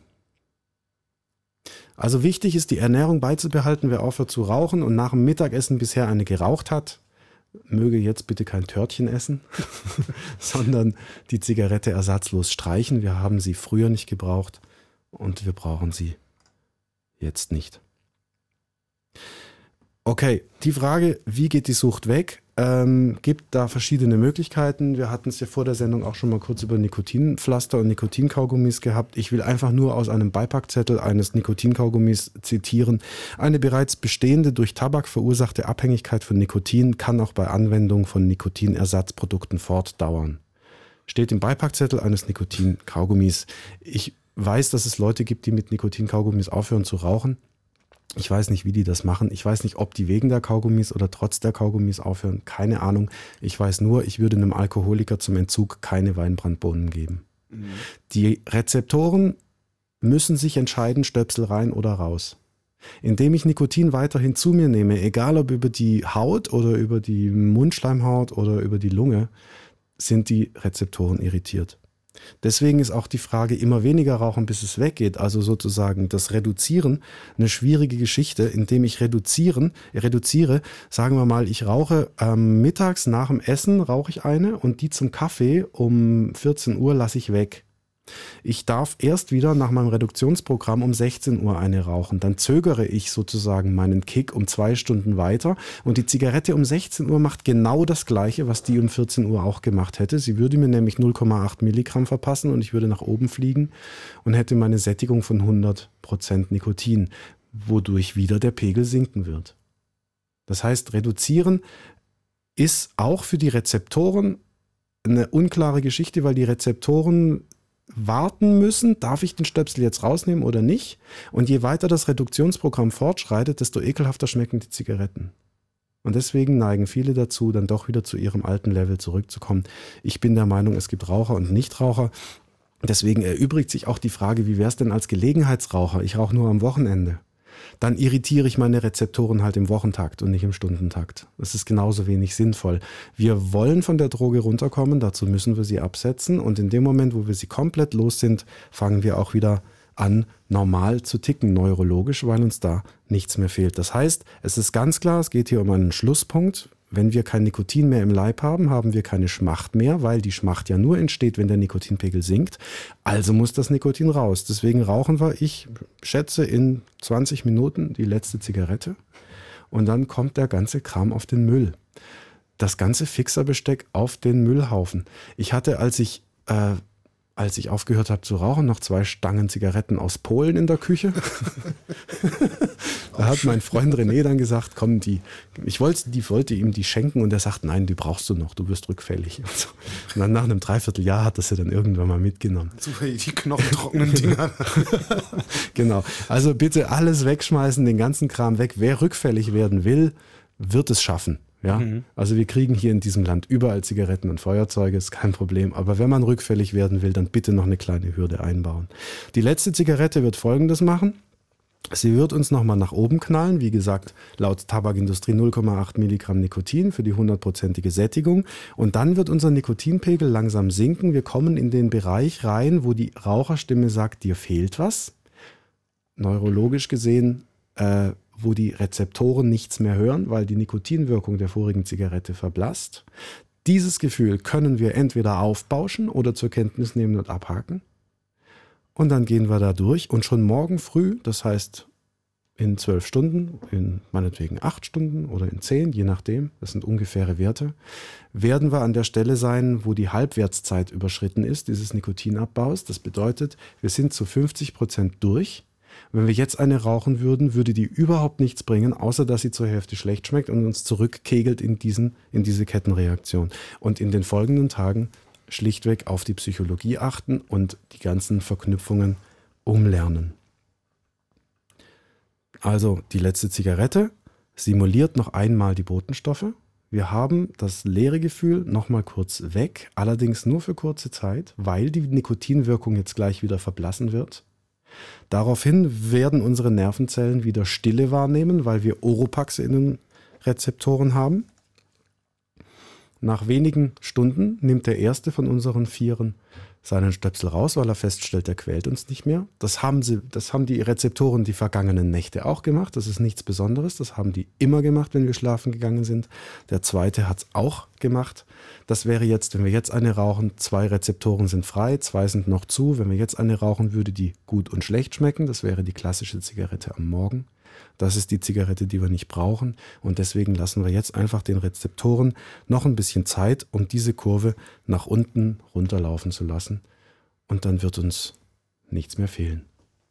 Also wichtig ist, die Ernährung beizubehalten. Wer aufhört zu rauchen und nach dem Mittagessen bisher eine geraucht hat, möge jetzt bitte kein Törtchen essen, sondern die Zigarette ersatzlos streichen. Wir haben sie früher nicht gebraucht und wir brauchen sie jetzt nicht. Okay, die Frage, wie geht die Sucht weg, ähm, gibt da verschiedene Möglichkeiten. Wir hatten es ja vor der Sendung auch schon mal kurz über Nikotinpflaster und Nikotinkaugummis gehabt. Ich will einfach nur aus einem Beipackzettel eines Nikotinkaugummis zitieren. Eine bereits bestehende durch Tabak verursachte Abhängigkeit von Nikotin kann auch bei Anwendung von Nikotinersatzprodukten fortdauern. Steht im Beipackzettel eines Nikotinkaugummis. Ich weiß, dass es Leute gibt, die mit Nikotinkaugummis aufhören zu rauchen. Ich weiß nicht, wie die das machen. Ich weiß nicht, ob die wegen der Kaugummis oder trotz der Kaugummis aufhören. Keine Ahnung. Ich weiß nur, ich würde einem Alkoholiker zum Entzug keine Weinbrandbohnen geben. Mhm. Die Rezeptoren müssen sich entscheiden, Stöpsel rein oder raus. Indem ich Nikotin weiterhin zu mir nehme, egal ob über die Haut oder über die Mundschleimhaut oder über die Lunge, sind die Rezeptoren irritiert. Deswegen ist auch die Frage, immer weniger rauchen, bis es weggeht, also sozusagen das Reduzieren, eine schwierige Geschichte, indem ich reduzieren, reduziere, sagen wir mal, ich rauche ähm, mittags nach dem Essen, rauche ich eine und die zum Kaffee um vierzehn Uhr lasse ich weg. Ich darf erst wieder nach meinem Reduktionsprogramm um sechzehn Uhr eine rauchen. Dann zögere ich sozusagen meinen Kick um zwei Stunden weiter und die Zigarette um sechzehn Uhr macht genau das Gleiche, was die um vierzehn Uhr auch gemacht hätte. Sie würde mir nämlich null Komma acht Milligramm verpassen und ich würde nach oben fliegen und hätte meine Sättigung von hundert Prozent Nikotin, wodurch wieder der Pegel sinken wird. Das heißt, reduzieren ist auch für die Rezeptoren eine unklare Geschichte, weil die Rezeptoren warten müssen, darf ich den Stöpsel jetzt rausnehmen oder nicht? Und je weiter das Reduktionsprogramm fortschreitet, desto ekelhafter schmecken die Zigaretten. Und deswegen neigen viele dazu, dann doch wieder zu ihrem alten Level zurückzukommen. Ich bin der Meinung, es gibt Raucher und Nichtraucher. Deswegen erübrigt sich auch die Frage, wie wäre es denn als Gelegenheitsraucher? Ich rauche nur am Wochenende. Dann irritiere ich meine Rezeptoren halt im Wochentakt und nicht im Stundentakt. Das ist genauso wenig sinnvoll. Wir wollen von der Droge runterkommen, dazu müssen wir sie absetzen und in dem Moment, wo wir sie komplett los sind, fangen wir auch wieder an, normal zu ticken, neurologisch, weil uns da nichts mehr fehlt. Das heißt, es ist ganz klar, es geht hier um einen Schlusspunkt. Wenn wir kein Nikotin mehr im Leib haben, haben wir keine Schmacht mehr, weil die Schmacht ja nur entsteht, wenn der Nikotinpegel sinkt. Also muss das Nikotin raus. Deswegen rauchen wir, ich schätze, in zwanzig Minuten die letzte Zigarette und dann kommt der ganze Kram auf den Müll. Das ganze Fixerbesteck auf den Müllhaufen. Ich hatte, als ich... Äh, als ich aufgehört habe zu rauchen, noch zwei Stangen Zigaretten aus Polen in der Küche. Da hat mein Freund René dann gesagt, komm, die, ich wollte, die wollte ihm die schenken und er sagt, nein, die brauchst du noch, du wirst rückfällig. Und, so. Und dann nach einem Dreivierteljahr hat er sie dann irgendwann mal mitgenommen. Zufällig die knochentrockenen Dinger. Genau, also bitte alles wegschmeißen, den ganzen Kram weg. Wer rückfällig werden will, wird es schaffen. Ja, mhm. Also wir kriegen hier in diesem Land überall Zigaretten und Feuerzeuge, ist kein Problem. Aber wenn man rückfällig werden will, dann bitte noch eine kleine Hürde einbauen. Die letzte Zigarette wird Folgendes machen. Sie wird uns nochmal nach oben knallen. Wie gesagt, laut Tabakindustrie null Komma acht Milligramm Nikotin für die hundertprozentige Sättigung. Und dann wird unser Nikotinpegel langsam sinken. Wir kommen in den Bereich rein, wo die Raucherstimme sagt, dir fehlt was. Neurologisch gesehen, äh, wo die Rezeptoren nichts mehr hören, weil die Nikotinwirkung der vorigen Zigarette verblasst. Dieses Gefühl können wir entweder aufbauschen oder zur Kenntnis nehmen und abhaken. Und dann gehen wir da durch und schon morgen früh, das heißt in zwölf Stunden, in meinetwegen acht Stunden oder in zehn, je nachdem, das sind ungefähre Werte, werden wir an der Stelle sein, wo die Halbwertszeit überschritten ist, dieses Nikotinabbaus. Das bedeutet, wir sind zu fünfzig Prozent durch. Wenn wir jetzt eine rauchen würden, würde die überhaupt nichts bringen, außer dass sie zur Hälfte schlecht schmeckt und uns zurückkegelt in, diesen, in diese Kettenreaktion. Und in den folgenden Tagen schlichtweg auf die Psychologie achten und die ganzen Verknüpfungen umlernen. Also die letzte Zigarette simuliert noch einmal die Botenstoffe. Wir haben das leere Gefühl nochmal kurz weg, allerdings nur für kurze Zeit, weil die Nikotinwirkung jetzt gleich wieder verblassen wird. Daraufhin werden unsere Nervenzellen wieder Stille wahrnehmen, weil wir Oropaxe in den Rezeptoren haben. Nach wenigen Stunden nimmt der erste von unseren Vieren seinen Stöpsel raus, weil er feststellt, der quält uns nicht mehr. Das haben sie, das haben die Rezeptoren die vergangenen Nächte auch gemacht. Das ist nichts Besonderes. Das haben die immer gemacht, wenn wir schlafen gegangen sind. Der zweite hat es auch gemacht. Das wäre jetzt, wenn wir jetzt eine rauchen, zwei Rezeptoren sind frei, zwei sind noch zu. Wenn wir jetzt eine rauchen, würde die gut und schlecht schmecken. Das wäre die klassische Zigarette am Morgen. Das ist die Zigarette, die wir nicht brauchen. Und deswegen lassen wir jetzt einfach den Rezeptoren noch ein bisschen Zeit, um diese Kurve nach unten runterlaufen zu lassen. Und dann wird uns nichts mehr fehlen.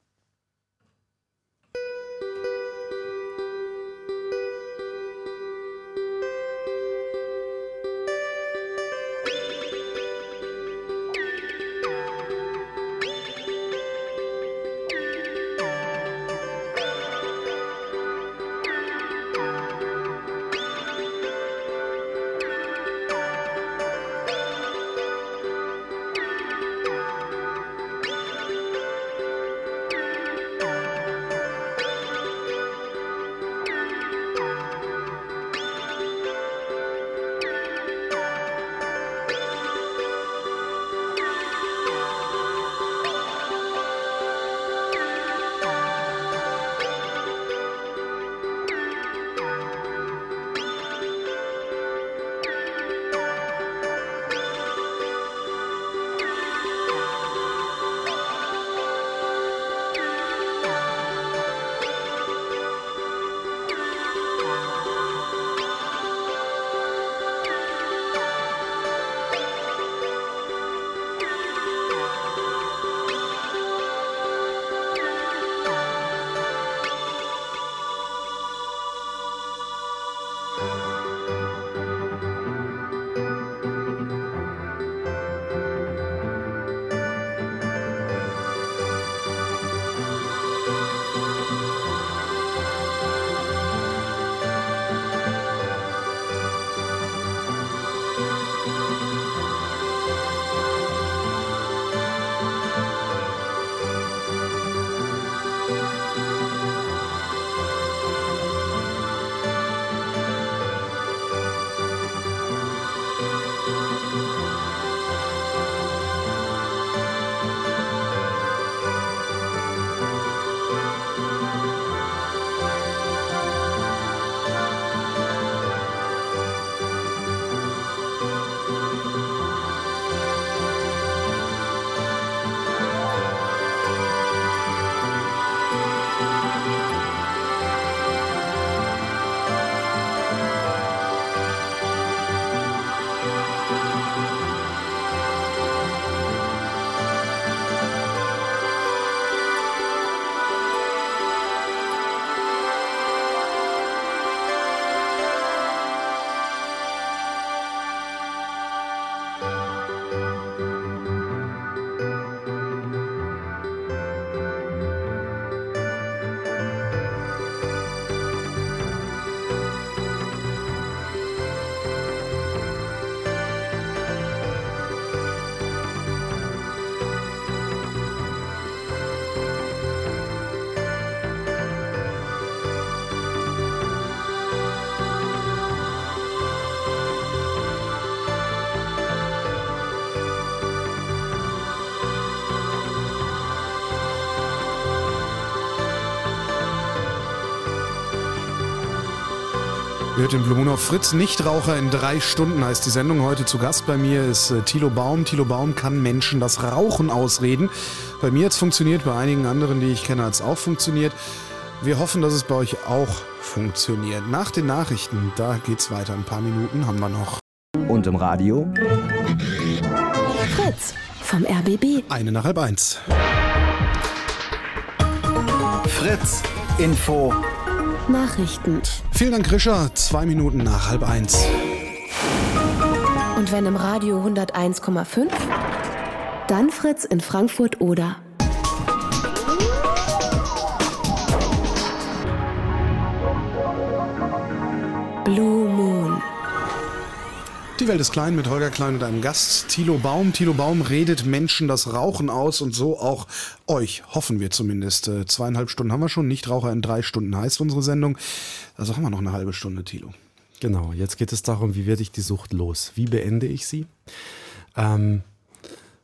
Hört den Blue Moon auf Fritz. Nichtraucher in drei Stunden heißt die Sendung. Heute zu Gast bei mir ist äh, Thilo Baum. Thilo Baum kann Menschen das Rauchen ausreden. Bei mir hat es funktioniert, bei einigen anderen, die ich kenne, hat es auch funktioniert. Wir hoffen, dass es bei euch auch funktioniert. Nach den Nachrichten, da geht's weiter. Ein paar Minuten haben wir noch. Und im Radio? Fritz vom R B B. Eine nach halb eins. Fritz Info. Nachrichten. Vielen Dank, Grisha. Zwei Minuten nach halb eins. Und wenn im Radio hunderteins Komma fünf, dann Fritz in Frankfurt oder. Blue Moon. Die Welt ist klein mit Holger Klein und einem Gast, Thilo Baum. Thilo Baum redet Menschen das Rauchen aus und so auch euch, hoffen wir zumindest. Äh, zweieinhalb Stunden haben wir schon, Nichtraucher in drei Stunden heißt unsere Sendung. Also haben wir noch eine halbe Stunde, Thilo. Genau, jetzt geht es darum, wie werde ich die Sucht los? Wie beende ich sie? Ähm,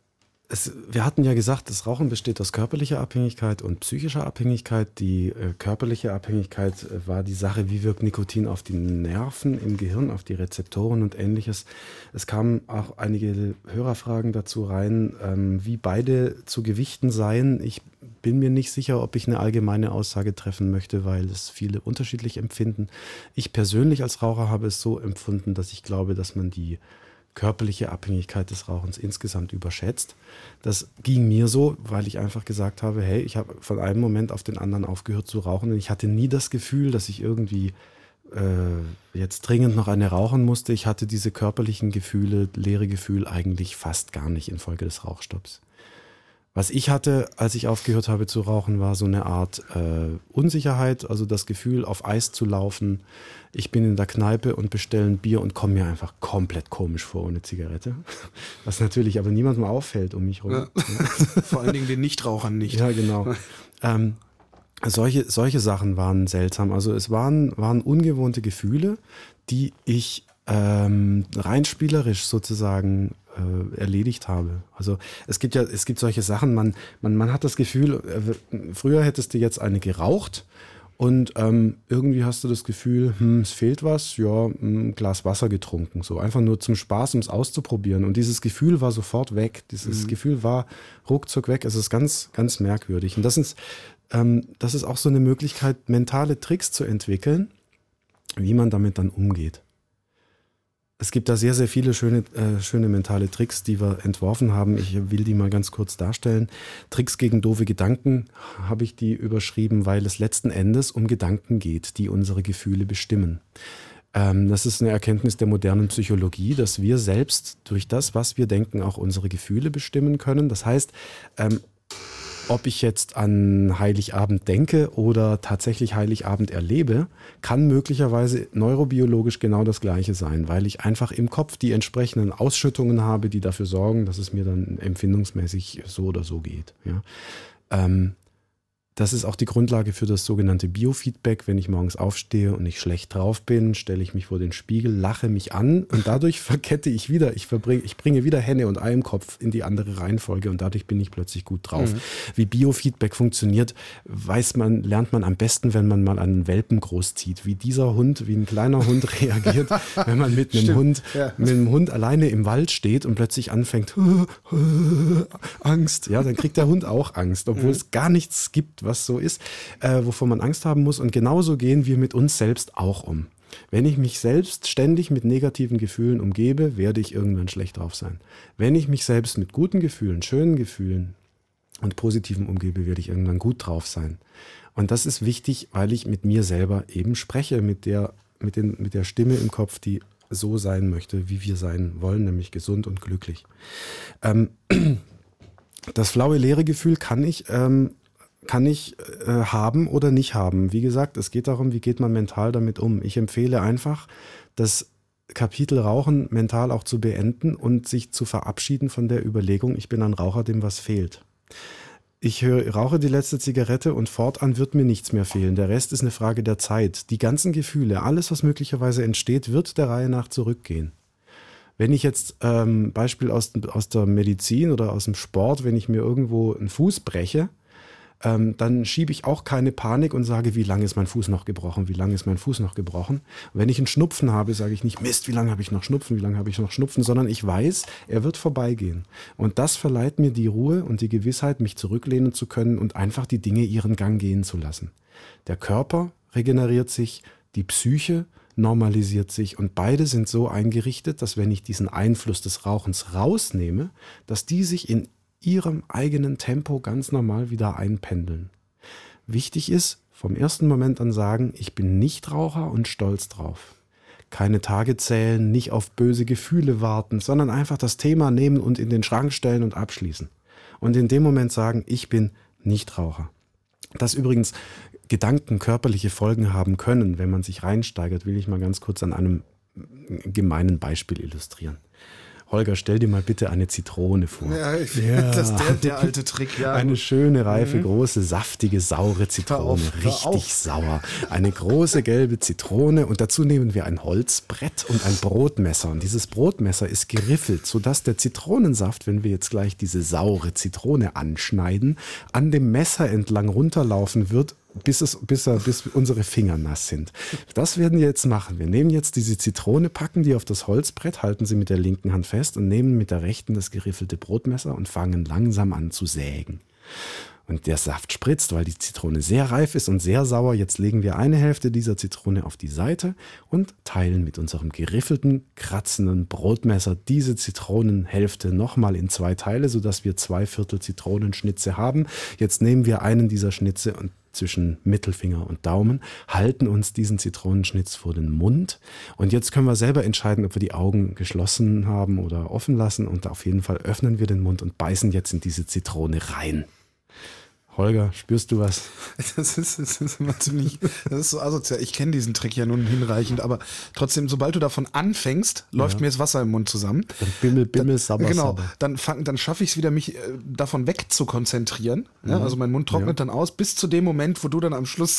Es, wir hatten ja gesagt, das Rauchen besteht aus körperlicher Abhängigkeit und psychischer Abhängigkeit. Die äh, körperliche Abhängigkeit äh, war die Sache, wie wirkt Nikotin auf die Nerven im Gehirn, auf die Rezeptoren und ähnliches. Es kamen auch einige Hörerfragen dazu rein, ähm, wie beide zu gewichten seien. Ich bin mir nicht sicher, ob ich eine allgemeine Aussage treffen möchte, weil es viele unterschiedlich empfinden. Ich persönlich als Raucher habe es so empfunden, dass ich glaube, dass man die körperliche Abhängigkeit des Rauchens insgesamt überschätzt. Das ging mir so, weil ich einfach gesagt habe, hey, ich habe von einem Moment auf den anderen aufgehört zu rauchen und ich hatte nie das Gefühl, dass ich irgendwie äh, jetzt dringend noch eine rauchen musste. Ich hatte diese körperlichen Gefühle, leere Gefühl eigentlich fast gar nicht infolge des Rauchstopps. Was ich hatte, als ich aufgehört habe zu rauchen, war so eine Art äh, Unsicherheit, also das Gefühl, auf Eis zu laufen. Ich bin in der Kneipe und bestelle ein Bier und komme mir einfach komplett komisch vor ohne Zigarette. Was natürlich aber niemandem auffällt um mich herum. Ja. Vor allen Dingen den Nichtrauchern nicht. Ja, genau. ähm, solche, solche Sachen waren seltsam. Also es waren, waren ungewohnte Gefühle, die ich ähm, rein spielerisch sozusagen erledigt habe. Also es gibt ja, es gibt solche Sachen, man, man, man hat das Gefühl, früher hättest du jetzt eine geraucht und ähm, irgendwie hast du das Gefühl, hm, es fehlt was, ja, ein Glas Wasser getrunken, so einfach nur zum Spaß, um es auszuprobieren. Und dieses Gefühl war sofort weg. Dieses mhm. Gefühl war ruckzuck weg. Es ist ganz, ganz merkwürdig. Und das ist, ähm, das ist auch so eine Möglichkeit, mentale Tricks zu entwickeln, wie man damit dann umgeht. Es gibt da sehr, sehr viele schöne, äh, schöne mentale Tricks, die wir entworfen haben. Ich will die mal ganz kurz darstellen. Tricks gegen doofe Gedanken habe ich die überschrieben, weil es letzten Endes um Gedanken geht, die unsere Gefühle bestimmen. Ähm, das ist eine Erkenntnis der modernen Psychologie, dass wir selbst durch das, was wir denken, auch unsere Gefühle bestimmen können. Das heißt, ähm, ob ich jetzt an Heiligabend denke oder tatsächlich Heiligabend erlebe, kann möglicherweise neurobiologisch genau das Gleiche sein, weil ich einfach im Kopf die entsprechenden Ausschüttungen habe, die dafür sorgen, dass es mir dann empfindungsmäßig so oder so geht. Ja. Ähm, Das ist auch die Grundlage für das sogenannte Biofeedback. Wenn ich morgens aufstehe und ich schlecht drauf bin, stelle ich mich vor den Spiegel, lache mich an und dadurch verkette ich wieder, ich, verbring, ich bringe wieder Henne und Ei im Kopf in die andere Reihenfolge und dadurch bin ich plötzlich gut drauf. Mhm. Wie Biofeedback funktioniert, weiß man, lernt man am besten, wenn man mal einen Welpen großzieht. Wie dieser Hund, wie ein kleiner Hund reagiert, wenn man mit einem Stimmt, Hund, ja. mit einem Hund alleine im Wald steht und plötzlich anfängt, Angst. Ja, dann kriegt der Hund auch Angst, obwohl mhm. es gar nichts gibt, was so ist, äh, wovon man Angst haben muss. Und genauso gehen wir mit uns selbst auch um. Wenn ich mich selbst ständig mit negativen Gefühlen umgebe, werde ich irgendwann schlecht drauf sein. Wenn ich mich selbst mit guten Gefühlen, schönen Gefühlen und positiven umgebe, werde ich irgendwann gut drauf sein. Und das ist wichtig, weil ich mit mir selber eben spreche, mit der, mit den, mit der Stimme im Kopf, die so sein möchte, wie wir sein wollen, nämlich gesund und glücklich. Ähm, das flaue, leere Gefühl kann ich ähm, kann ich äh, haben oder nicht haben. Wie gesagt, es geht darum, wie geht man mental damit um. Ich empfehle einfach, das Kapitel Rauchen mental auch zu beenden und sich zu verabschieden von der Überlegung, ich bin ein Raucher, dem was fehlt. Ich höre, rauche die letzte Zigarette und fortan wird mir nichts mehr fehlen. Der Rest ist eine Frage der Zeit. Die ganzen Gefühle, alles, was möglicherweise entsteht, wird der Reihe nach zurückgehen. Wenn ich jetzt, ähm, Beispiel aus, aus der Medizin oder aus dem Sport, wenn ich mir irgendwo einen Fuß breche, Ähm, dann schiebe ich auch keine Panik und sage, wie lange ist mein Fuß noch gebrochen, wie lange ist mein Fuß noch gebrochen. Und wenn ich einen Schnupfen habe, sage ich nicht, Mist, wie lange habe ich noch Schnupfen, wie lange habe ich noch Schnupfen, sondern ich weiß, er wird vorbeigehen. Und das verleiht mir die Ruhe und die Gewissheit, mich zurücklehnen zu können und einfach die Dinge ihren Gang gehen zu lassen. Der Körper regeneriert sich, die Psyche normalisiert sich und beide sind so eingerichtet, dass wenn ich diesen Einfluss des Rauchens rausnehme, dass die sich in ihrem eigenen Tempo ganz normal wieder einpendeln. Wichtig ist, vom ersten Moment an sagen, ich bin Nichtraucher und stolz drauf. Keine Tage zählen, nicht auf böse Gefühle warten, sondern einfach das Thema nehmen und in den Schrank stellen und abschließen. Und in dem Moment sagen, ich bin Nichtraucher. Dass übrigens Gedanken körperliche Folgen haben können, wenn man sich reinsteigert, will ich mal ganz kurz an einem gemeinen Beispiel illustrieren. Holger, stell dir mal bitte eine Zitrone vor. Ja, ich, ja. Das ist der, der alte Trick, ja. Eine schöne, reife, mhm. große, saftige, saure Zitrone. Hör auf, hör richtig auf. Sauer. Eine große gelbe Zitrone und dazu nehmen wir ein Holzbrett und ein Brotmesser. Und dieses Brotmesser ist geriffelt, sodass der Zitronensaft, wenn wir jetzt gleich diese saure Zitrone anschneiden, an dem Messer entlang runterlaufen wird, bis, es, bis, er, bis unsere Finger nass sind. Das werden wir jetzt machen. Wir nehmen jetzt diese Zitrone, packen die auf das Holzbrett, halten sie mit der linken Hand fest und nehmen mit der rechten das geriffelte Brotmesser und fangen langsam an zu sägen. Und der Saft spritzt, weil die Zitrone sehr reif ist und sehr sauer. Jetzt legen wir eine Hälfte dieser Zitrone auf die Seite und teilen mit unserem geriffelten, kratzenden Brotmesser diese Zitronenhälfte nochmal in zwei Teile, sodass wir zwei Viertel Zitronenschnitze haben. Jetzt nehmen wir einen dieser Schnitze und zwischen Mittelfinger und Daumen, halten uns diesen Zitronenschnitz vor den Mund und jetzt können wir selber entscheiden, ob wir die Augen geschlossen haben oder offen lassen und auf jeden Fall öffnen wir den Mund und beißen jetzt in diese Zitrone rein. Holger, spürst du was? Das ist, das ist immer ziemlich, das ist so asozial. Ich kenne diesen Trick ja nun hinreichend, aber trotzdem, sobald du davon anfängst, läuft ja. mir das Wasser im Mund zusammen. Und Bimmel, Bimmel, Sabber, Genau, Sabber. dann, fang, dann schaffe ich es wieder, mich äh, davon wegzukonzentrieren. Mhm. Ja, also mein Mund trocknet ja. dann aus, bis zu dem Moment, wo du dann am Schluss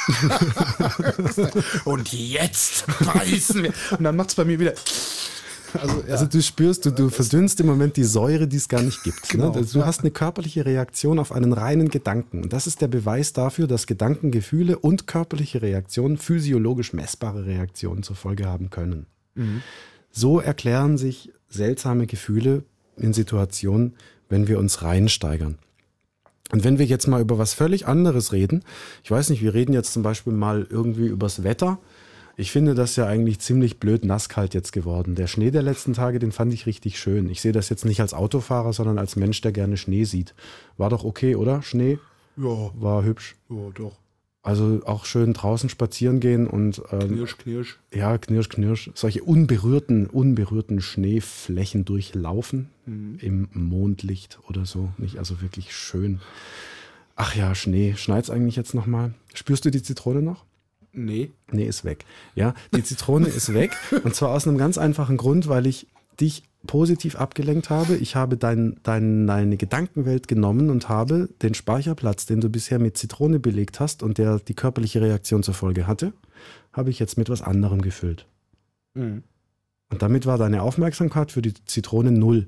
und jetzt beißen wir. Und dann macht es bei mir wieder... Also, ja. also du spürst, du, du verdünnst im Moment die Säure, die es gar nicht gibt. Genau, ne? Du ja. hast eine körperliche Reaktion auf einen reinen Gedanken. Und das ist der Beweis dafür, dass Gedanken, Gefühle und körperliche Reaktionen physiologisch messbare Reaktionen zur Folge haben können. Mhm. So erklären sich seltsame Gefühle in Situationen, wenn wir uns reinsteigern. Und wenn wir jetzt mal über was völlig anderes reden, ich weiß nicht, wir reden jetzt zum Beispiel mal irgendwie übers Wetter. Ich finde das ja eigentlich ziemlich blöd nasskalt jetzt geworden. Der Schnee der letzten Tage, den fand ich richtig schön. Ich sehe das jetzt nicht als Autofahrer, sondern als Mensch, der gerne Schnee sieht. War doch okay, oder? Schnee? Ja. War hübsch. Ja, doch. Also auch schön draußen spazieren gehen und... Ähm, knirsch, knirsch. Ja, knirsch, knirsch. Solche unberührten, unberührten Schneeflächen durchlaufen mhm. im Mondlicht oder so. Nicht also wirklich schön. Ach ja, Schnee. Schneit's eigentlich jetzt nochmal? Spürst du die Zitrone noch? Nee. Nee, ist weg. Ja, die Zitrone ist weg. Und zwar aus einem ganz einfachen Grund, weil ich dich positiv abgelenkt habe. Ich habe dein, dein, deine Gedankenwelt genommen und habe den Speicherplatz, den du bisher mit Zitrone belegt hast und der die körperliche Reaktion zur Folge hatte, habe ich jetzt mit was anderem gefüllt. Mhm. Und damit war deine Aufmerksamkeit für die Zitrone null.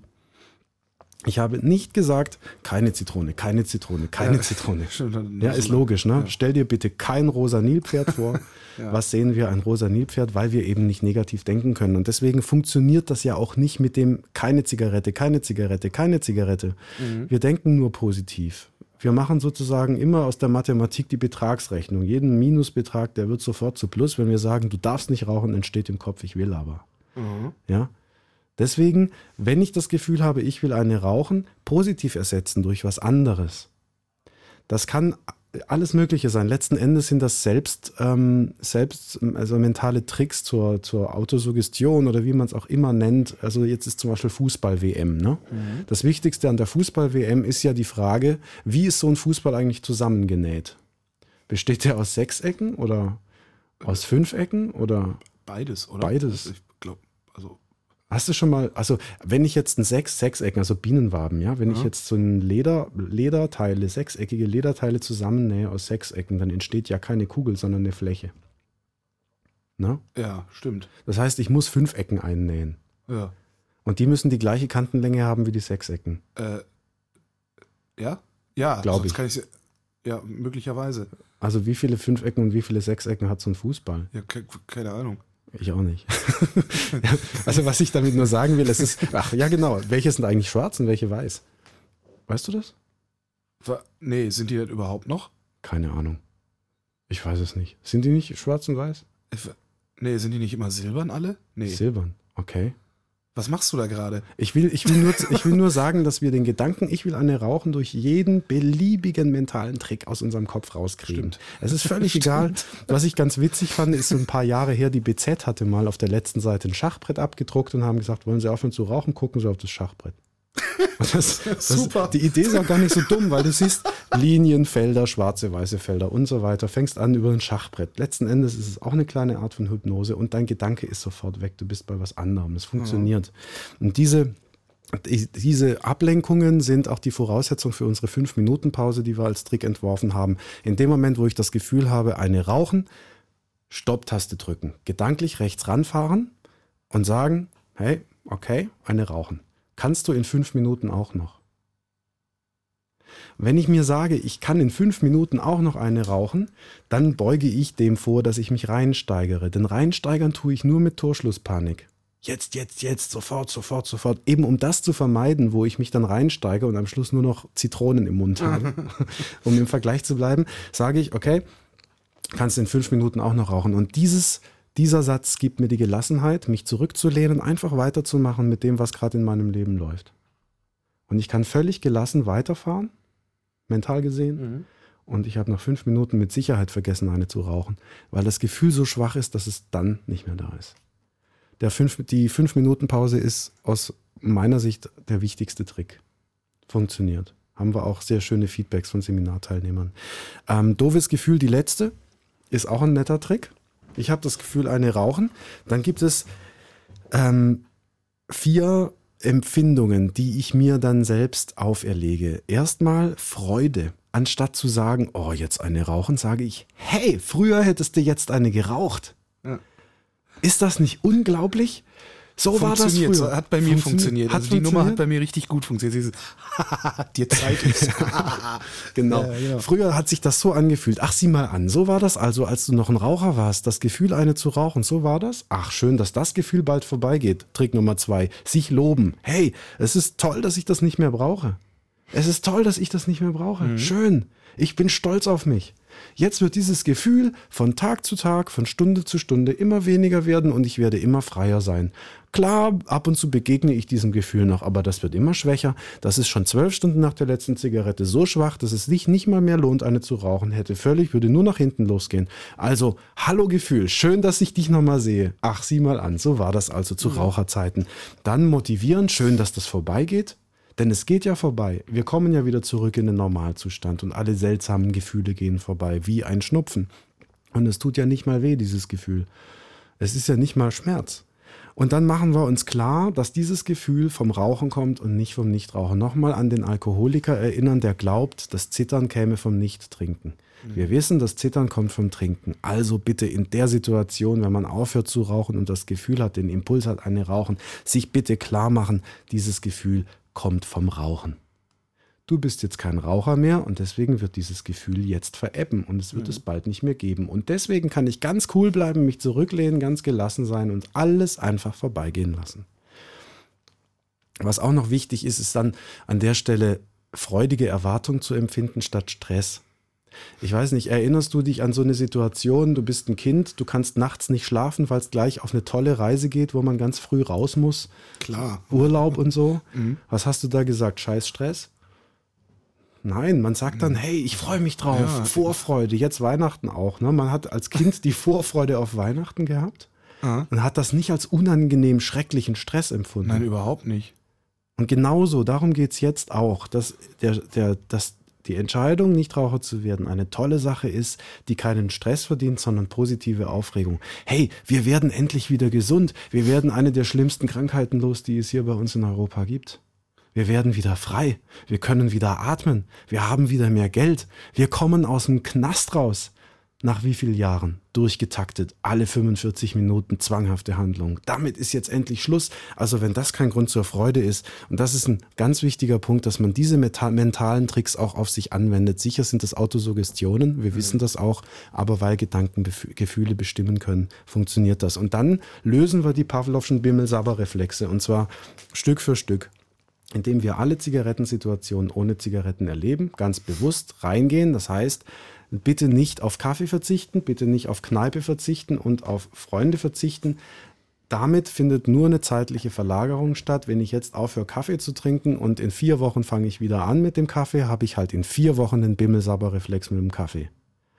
Ich habe nicht gesagt, keine Zitrone, keine Zitrone, keine ja, Zitrone. Ja, ist logisch, ne? Ja. Stell dir bitte kein rosa Nilpferd vor. Ja. Was sehen wir? Ein rosa Nilpferd, weil wir eben nicht negativ denken können. Und deswegen funktioniert das ja auch nicht mit dem keine Zigarette, keine Zigarette, keine Zigarette. Mhm. Wir denken nur positiv. Wir machen sozusagen immer aus der Mathematik die Betragsrechnung. Jeden Minusbetrag, der wird sofort zu Plus. Wenn wir sagen, du darfst nicht rauchen, entsteht im Kopf, ich will aber. Mhm. Ja? Deswegen, wenn ich das Gefühl habe, ich will eine rauchen, positiv ersetzen durch was anderes. Das kann alles Mögliche sein. Letzten Endes sind das selbst, ähm, selbst also mentale Tricks zur, zur Autosuggestion oder wie man es auch immer nennt. Also jetzt ist zum Beispiel Fußball-W M. Ne? Mhm. Das Wichtigste an der Fußball-W M ist ja die Frage, wie ist so ein Fußball eigentlich zusammengenäht? Besteht der aus Sechsecken oder aus Fünfecken oder? Beides, oder? Beides. Ich glaube, also... Hast du schon mal, also wenn ich jetzt ein Sechs, Sechsecken, also Bienenwaben, ja, wenn ja. ich jetzt so ein Leder, Lederteile, sechseckige Lederteile zusammennähe aus Sechsecken, dann entsteht ja keine Kugel, sondern eine Fläche. Na? Ja, stimmt. Das heißt, ich muss Fünfecken einnähen. Ja. Und die müssen die gleiche Kantenlänge haben wie die Sechsecken. Äh, ja? Ja, glaube ich. Kann ich. Ja, möglicherweise. Also wie viele Fünfecken und wie viele Sechsecken hat so ein Fußball? Ja, ke- keine Ahnung. Ich auch nicht. Also was ich damit nur sagen will, es ist, ach ja genau, welche sind eigentlich schwarz und welche weiß? Weißt du das? Nee, sind die denn überhaupt noch? Keine Ahnung. Ich weiß es nicht. Sind die nicht schwarz und weiß? Nee, sind die nicht immer silbern alle? Nee. Silbern, okay. Was machst du da gerade? Ich will, ich, will nur, ich will nur sagen, dass wir den Gedanken, ich will eine rauchen, durch jeden beliebigen mentalen Trick aus unserem Kopf rauskriegen. Stimmt. Es ist völlig Stimmt. egal. Was ich ganz witzig fand, ist so ein paar Jahre her, die B Z hatte mal auf der letzten Seite ein Schachbrett abgedruckt und haben gesagt, wollen Sie aufhören zu rauchen, gucken Sie auf das Schachbrett. Das, das, Super. Die Idee ist auch gar nicht so dumm, weil du siehst Linien, Felder, schwarze, weiße Felder und so weiter. Fängst an über ein Schachbrett. Letzten Endes ist es auch eine kleine Art von Hypnose und dein Gedanke ist sofort weg. Du bist bei was anderem. Es funktioniert. Mhm. Und diese, diese Ablenkungen sind auch die Voraussetzung für unsere fünf-Minuten-Pause, die wir als Trick entworfen haben. In dem Moment, wo ich das Gefühl habe, eine rauchen, Stopp-Taste drücken. Gedanklich rechts ranfahren und sagen, hey, okay, eine rauchen. Kannst du in fünf Minuten auch noch? Wenn ich mir sage, ich kann in fünf Minuten auch noch eine rauchen, dann beuge ich dem vor, dass ich mich reinsteigere. Denn reinsteigern tue ich nur mit Torschlusspanik. Jetzt, jetzt, jetzt, sofort, sofort, sofort. Eben um das zu vermeiden, wo ich mich dann reinsteige und am Schluss nur noch Zitronen im Mund habe. Um im Vergleich zu bleiben, sage ich, okay, kannst du in fünf Minuten auch noch rauchen. Und dieses Dieser Satz gibt mir die Gelassenheit, mich zurückzulehnen, einfach weiterzumachen mit dem, was gerade in meinem Leben läuft. Und ich kann völlig gelassen weiterfahren, mental gesehen. Mhm. Und ich habe nach fünf Minuten mit Sicherheit vergessen, eine zu rauchen, weil das Gefühl so schwach ist, dass es dann nicht mehr da ist. Der fünf, die fünf-Minuten-Pause ist aus meiner Sicht der wichtigste Trick. Funktioniert. Haben wir auch sehr schöne Feedbacks von Seminarteilnehmern. Ähm, doofes Gefühl, die letzte, ist auch ein netter Trick. Ich habe das Gefühl, eine rauchen. Dann gibt es ähm, vier Empfindungen, die ich mir dann selbst auferlege. Erstmal Freude. Anstatt zu sagen, oh, jetzt eine rauchen, sage ich, hey, früher hättest du jetzt eine geraucht. Ja. Ist das nicht unglaublich? So war das früher. Hat bei mir funktioniert. Hat also die Nummer hat bei mir richtig gut funktioniert. Dir Zeit ist. Genau. Ja, genau. Früher hat sich das so angefühlt. Ach, sieh mal an. So war das also, als du noch ein Raucher warst. Das Gefühl, eine zu rauchen. So war das. Ach, schön, dass das Gefühl bald vorbeigeht. Trick Nummer zwei. Sich loben. Hey, es ist toll, dass ich das nicht mehr brauche. Es ist toll, dass ich das nicht mehr brauche. Mhm. Schön. Ich bin stolz auf mich. Jetzt wird dieses Gefühl von Tag zu Tag, von Stunde zu Stunde immer weniger werden und ich werde immer freier sein. Klar, ab und zu begegne ich diesem Gefühl noch, aber das wird immer schwächer. Das ist schon zwölf Stunden nach der letzten Zigarette so schwach, dass es sich nicht mal mehr lohnt, eine zu rauchen. Hätte völlig, würde nur nach hinten losgehen. Also, hallo Gefühl, schön, dass ich dich nochmal sehe. Ach, sieh mal an, so war das also zu Raucherzeiten. Dann motivieren, schön, dass das vorbeigeht. Denn es geht ja vorbei. Wir kommen ja wieder zurück in den Normalzustand und alle seltsamen Gefühle gehen vorbei, wie ein Schnupfen. Und es tut ja nicht mal weh, dieses Gefühl. Es ist ja nicht mal Schmerz. Und dann machen wir uns klar, dass dieses Gefühl vom Rauchen kommt und nicht vom Nichtrauchen. Nochmal an den Alkoholiker erinnern, der glaubt, das Zittern käme vom Nichttrinken. Wir wissen, das Zittern kommt vom Trinken. Also bitte in der Situation, wenn man aufhört zu rauchen und das Gefühl hat, den Impuls hat, eine rauchen, sich bitte klar machen, dieses Gefühl kommt vom Rauchen. Du bist jetzt kein Raucher mehr und deswegen wird dieses Gefühl jetzt verebben und es wird mhm. es bald nicht mehr geben. Und deswegen kann ich ganz cool bleiben, mich zurücklehnen, ganz gelassen sein und alles einfach vorbeigehen lassen. Was auch noch wichtig ist, ist dann an der Stelle freudige Erwartung zu empfinden statt Stress. Ich weiß nicht, erinnerst du dich an so eine Situation, du bist ein Kind, du kannst nachts nicht schlafen, weil es gleich auf eine tolle Reise geht, wo man ganz früh raus muss? Klar. Urlaub und so. Mhm. Was hast du da gesagt? Scheiß Stress? Nein, man sagt dann, hey, ich freue mich drauf, ja. Vorfreude, jetzt Weihnachten auch. Ne? Man hat als Kind die Vorfreude auf Weihnachten gehabt Aha. und hat das nicht als unangenehm schrecklichen Stress empfunden. Nein, überhaupt nicht. Und genauso, darum geht es jetzt auch, dass der, der, dass die Entscheidung, Nichtraucher zu werden, eine tolle Sache ist, die keinen Stress verdient, sondern positive Aufregung. Hey, wir werden endlich wieder gesund. Wir werden eine der schlimmsten Krankheiten los, die es hier bei uns in Europa gibt. Wir werden wieder frei. Wir können wieder atmen. Wir haben wieder mehr Geld. Wir kommen aus dem Knast raus. Nach wie vielen Jahren? Durchgetaktet, alle fünfundvierzig Minuten zwanghafte Handlung. Damit ist jetzt endlich Schluss. Also wenn das kein Grund zur Freude ist, und das ist ein ganz wichtiger Punkt, dass man diese meta- mentalen Tricks auch auf sich anwendet. Sicher sind das Autosuggestionen, wir mhm. wissen das auch, aber weil Gedanken Bef- Gefühle bestimmen können, funktioniert das. Und dann lösen wir die Pavlovschen Bimmel-Sabber-Reflexe, und zwar Stück für Stück, indem wir alle Zigarettensituationen ohne Zigaretten erleben, ganz bewusst reingehen. Das heißt, bitte nicht auf Kaffee verzichten, bitte nicht auf Kneipe verzichten und auf Freunde verzichten. Damit findet nur eine zeitliche Verlagerung statt. Wenn ich jetzt aufhöre, Kaffee zu trinken und in vier Wochen fange ich wieder an mit dem Kaffee, habe ich halt in vier Wochen den Bimmel-Sabber-Reflex mit dem Kaffee.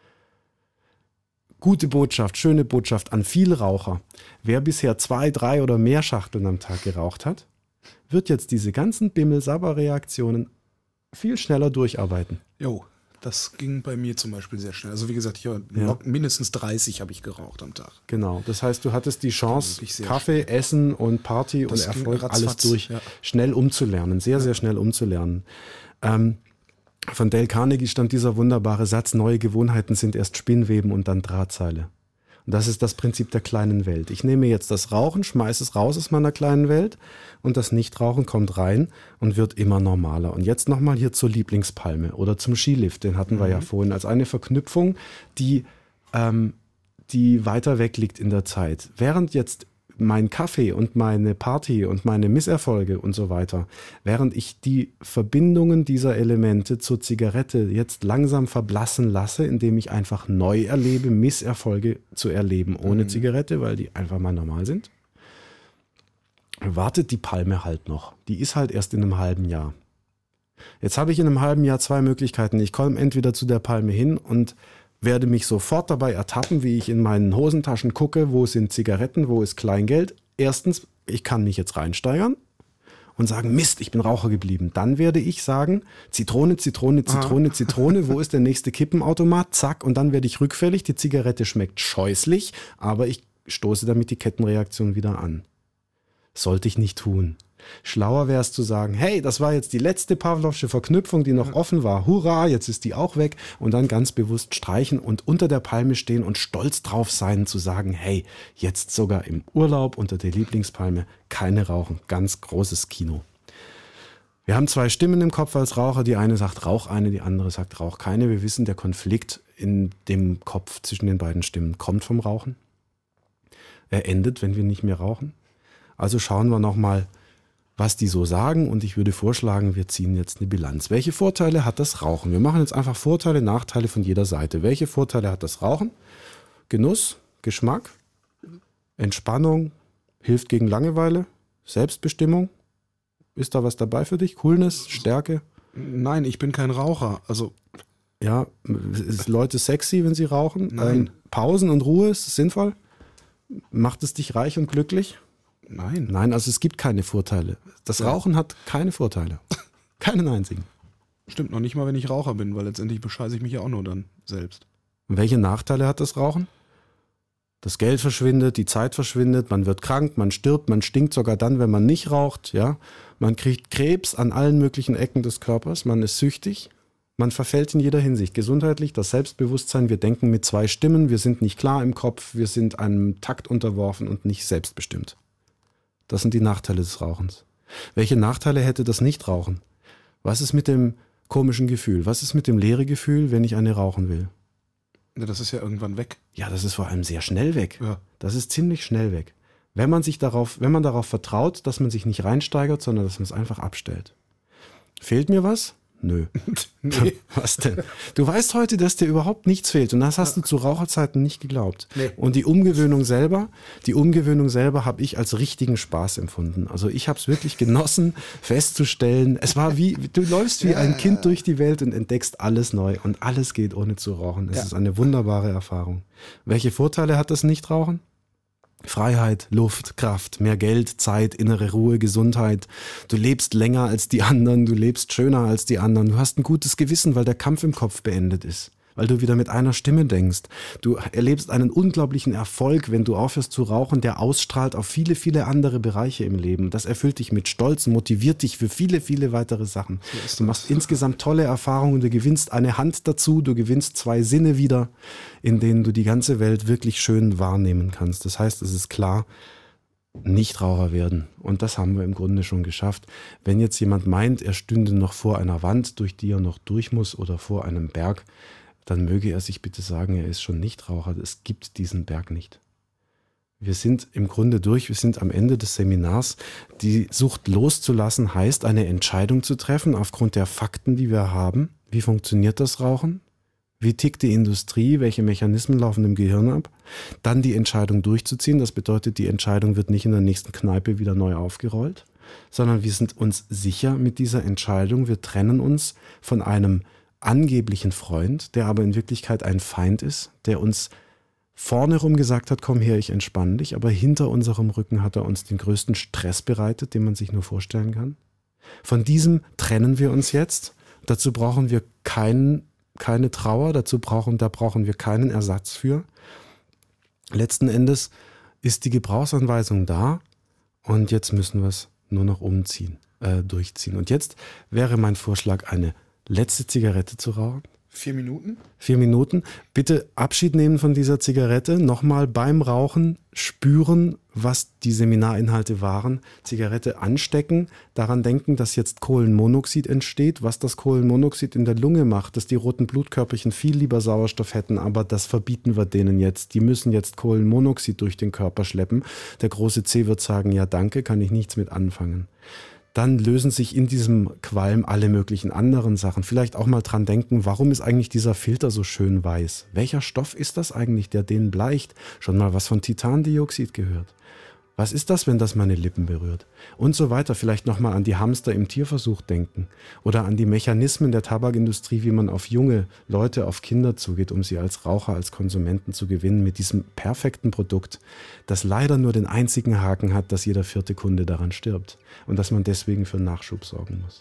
Gute Botschaft, schöne Botschaft an Vielraucher. Wer bisher zwei, drei oder mehr Schachteln am Tag geraucht hat, wird jetzt diese ganzen Bimmel-Sabber-Reaktionen viel schneller durcharbeiten. Jo, das ging bei mir zum Beispiel sehr schnell. Also wie gesagt, hier Ja. mindestens dreißig habe ich geraucht am Tag. Genau, das heißt, du hattest die Chance, Wirklich sehr Kaffee, Essen und Party und Das ging Erfolg ratzfatz, alles durch ja. schnell umzulernen, sehr, sehr schnell umzulernen. Ähm, von Dale Carnegie stammt dieser wunderbare Satz, neue Gewohnheiten sind erst Spinnweben und dann Drahtseile. Und das ist das Prinzip der kleinen Welt. Ich nehme jetzt das Rauchen, schmeiße es raus aus meiner kleinen Welt und das Nichtrauchen kommt rein und wird immer normaler. Und jetzt nochmal hier zur Lieblingspalme oder zum Skilift, den hatten wir ja vorhin als eine Verknüpfung, die, ähm, die weiter weg liegt in der Zeit. Während jetzt mein Kaffee und meine Party und meine Misserfolge und so weiter, während ich die Verbindungen dieser Elemente zur Zigarette jetzt langsam verblassen lasse, indem ich einfach neu erlebe, Misserfolge zu erleben ohne mhm. Zigarette, weil die einfach mal normal sind, wartet die Palme halt noch. Die ist halt erst in einem halben Jahr. Jetzt habe ich in einem halben Jahr zwei Möglichkeiten. Ich komme entweder zu der Palme hin und werde mich sofort dabei ertappen, wie ich in meinen Hosentaschen gucke, wo sind Zigaretten, wo ist Kleingeld. Erstens, ich kann mich jetzt reinsteigern und sagen, Mist, ich bin Raucher geblieben. Dann werde ich sagen, Zitrone, Zitrone, Zitrone, ah. Zitrone, wo ist der nächste Kippenautomat? Zack, und dann werde ich rückfällig. Die Zigarette schmeckt scheußlich, aber ich stoße damit die Kettenreaktion wieder an. Sollte ich nicht tun. Schlauer wäre es zu sagen, hey, das war jetzt die letzte Pavlovsche Verknüpfung, die noch offen war. Hurra, jetzt ist die auch weg. Und dann ganz bewusst streichen und unter der Palme stehen und stolz drauf sein, zu sagen, hey, jetzt sogar im Urlaub unter der Lieblingspalme keine rauchen. Ganz großes Kino. Wir haben zwei Stimmen im Kopf als Raucher. Die eine sagt Rauch eine, die andere sagt Rauch keine. Wir wissen, der Konflikt in dem Kopf zwischen den beiden Stimmen kommt vom Rauchen. Er endet, wenn wir nicht mehr rauchen. Also schauen wir nochmal, was die so sagen, und ich würde vorschlagen, wir ziehen jetzt eine Bilanz. Welche Vorteile hat das Rauchen? Wir machen jetzt einfach Vorteile, Nachteile von jeder Seite. Welche Vorteile hat das Rauchen? Genuss, Geschmack, Entspannung, hilft gegen Langeweile, Selbstbestimmung. Ist da was dabei für dich? Coolness, Stärke? Nein, ich bin kein Raucher. Also ja, ist Leute sexy, wenn sie rauchen? Nein. Ähm, Pausen und Ruhe, ist das sinnvoll? Macht es dich reich und glücklich? Nein. Nein, also es gibt keine Vorteile. Das Ja. Rauchen hat keine Vorteile. Keinen einzigen. Stimmt noch nicht mal, wenn ich Raucher bin, weil letztendlich bescheiße ich mich ja auch nur dann selbst. Und welche Nachteile hat das Rauchen? Das Geld verschwindet, die Zeit verschwindet, man wird krank, man stirbt, man stinkt sogar dann, wenn man nicht raucht. Ja? Man kriegt Krebs an allen möglichen Ecken des Körpers, man ist süchtig, man verfällt in jeder Hinsicht. Gesundheitlich, das Selbstbewusstsein, wir denken mit zwei Stimmen, wir sind nicht klar im Kopf, wir sind einem Takt unterworfen und nicht selbstbestimmt. Das sind die Nachteile des Rauchens. Welche Nachteile hätte das Nichtrauchen? Was ist mit dem komischen Gefühl? Was ist mit dem leeren Gefühl, wenn ich eine rauchen will? Ja, das ist ja irgendwann weg. Ja, das ist vor allem sehr schnell weg. Ja. Das ist ziemlich schnell weg. Wenn man sich darauf, wenn man darauf vertraut, dass man sich nicht reinsteigert, sondern dass man es einfach abstellt. Fehlt mir was? Nö. Nee. Was denn? Du weißt heute, dass dir überhaupt nichts fehlt, und das hast du zu Raucherzeiten nicht geglaubt. Nee. Und die Umgewöhnung selber, die Umgewöhnung selber habe ich als richtigen Spaß empfunden. Also ich habe es wirklich genossen, festzustellen, es war wie, du läufst wie Ja, ein ja, Kind ja. durch die Welt und entdeckst alles neu, und alles geht ohne zu rauchen. Es Ja. ist eine wunderbare Erfahrung. Welche Vorteile hat das Nichtrauchen? Freiheit, Luft, Kraft, mehr Geld, Zeit, innere Ruhe, Gesundheit. Du lebst länger als die anderen, du lebst schöner als die anderen. Du hast ein gutes Gewissen, weil der Kampf im Kopf beendet ist, weil du wieder mit einer Stimme denkst. Du erlebst einen unglaublichen Erfolg, wenn du aufhörst zu rauchen, der ausstrahlt auf viele, viele andere Bereiche im Leben. Das erfüllt dich mit Stolz und motiviert dich für viele, viele weitere Sachen. Du machst insgesamt tolle Erfahrungen, du gewinnst eine Hand dazu, du gewinnst zwei Sinne wieder, in denen du die ganze Welt wirklich schön wahrnehmen kannst. Das heißt, es ist klar, Nichtraucher werden. Und das haben wir im Grunde schon geschafft. Wenn jetzt jemand meint, er stünde noch vor einer Wand, durch die er noch durch muss, oder vor einem Berg, dann möge er sich bitte sagen, er ist schon Nichtraucher. Es gibt diesen Berg nicht. Wir sind im Grunde durch, wir sind am Ende des Seminars. Die Sucht loszulassen heißt, eine Entscheidung zu treffen aufgrund der Fakten, die wir haben. Wie funktioniert das Rauchen? Wie tickt die Industrie? Welche Mechanismen laufen im Gehirn ab? Dann die Entscheidung durchzuziehen. Das bedeutet, die Entscheidung wird nicht in der nächsten Kneipe wieder neu aufgerollt, sondern wir sind uns sicher mit dieser Entscheidung. Wir trennen uns von einem angeblichen Freund, der aber in Wirklichkeit ein Feind ist, der uns vorne rum gesagt hat, komm her, ich entspanne dich, aber hinter unserem Rücken hat er uns den größten Stress bereitet, den man sich nur vorstellen kann. Von diesem trennen wir uns jetzt. Dazu brauchen wir kein, keine Trauer, dazu brauchen, da brauchen wir keinen Ersatz für. Letzten Endes ist die Gebrauchsanweisung da und jetzt müssen wir es nur noch umziehen, äh, durchziehen. Und jetzt wäre mein Vorschlag, eine letzte Zigarette zu rauchen. Vier Minuten? Vier Minuten. Bitte Abschied nehmen von dieser Zigarette. Nochmal beim Rauchen spüren, was die Seminarinhalte waren. Zigarette anstecken, daran denken, dass jetzt Kohlenmonoxid entsteht. Was das Kohlenmonoxid in der Lunge macht, dass die roten Blutkörperchen viel lieber Sauerstoff hätten, aber das verbieten wir denen jetzt. Die müssen jetzt Kohlenmonoxid durch den Körper schleppen. Der große C wird sagen, ja danke, kann ich nichts mit anfangen. Dann lösen sich in diesem Qualm alle möglichen anderen Sachen. Vielleicht auch mal dran denken, warum ist eigentlich dieser Filter so schön weiß? Welcher Stoff ist das eigentlich, der den bleicht? Schon mal was von Titandioxid gehört? Was ist das, wenn das meine Lippen berührt? Und so weiter. Vielleicht nochmal an die Hamster im Tierversuch denken. Oder an die Mechanismen der Tabakindustrie, wie man auf junge Leute, auf Kinder zugeht, um sie als Raucher, als Konsumenten zu gewinnen mit diesem perfekten Produkt, das leider nur den einzigen Haken hat, dass jeder vierte Kunde daran stirbt und dass man deswegen für Nachschub sorgen muss.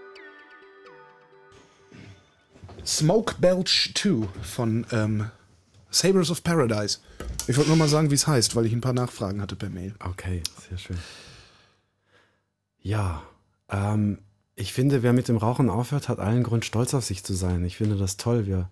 Smoke Belch zwei von ähm, Sabres of Paradise. Ich wollte nur mal sagen, wie es heißt, weil ich ein paar Nachfragen hatte per Mail. Okay, sehr schön. Ja, ähm, ich finde, wer mit dem Rauchen aufhört, hat allen Grund, stolz auf sich zu sein. Ich finde das toll. Wir,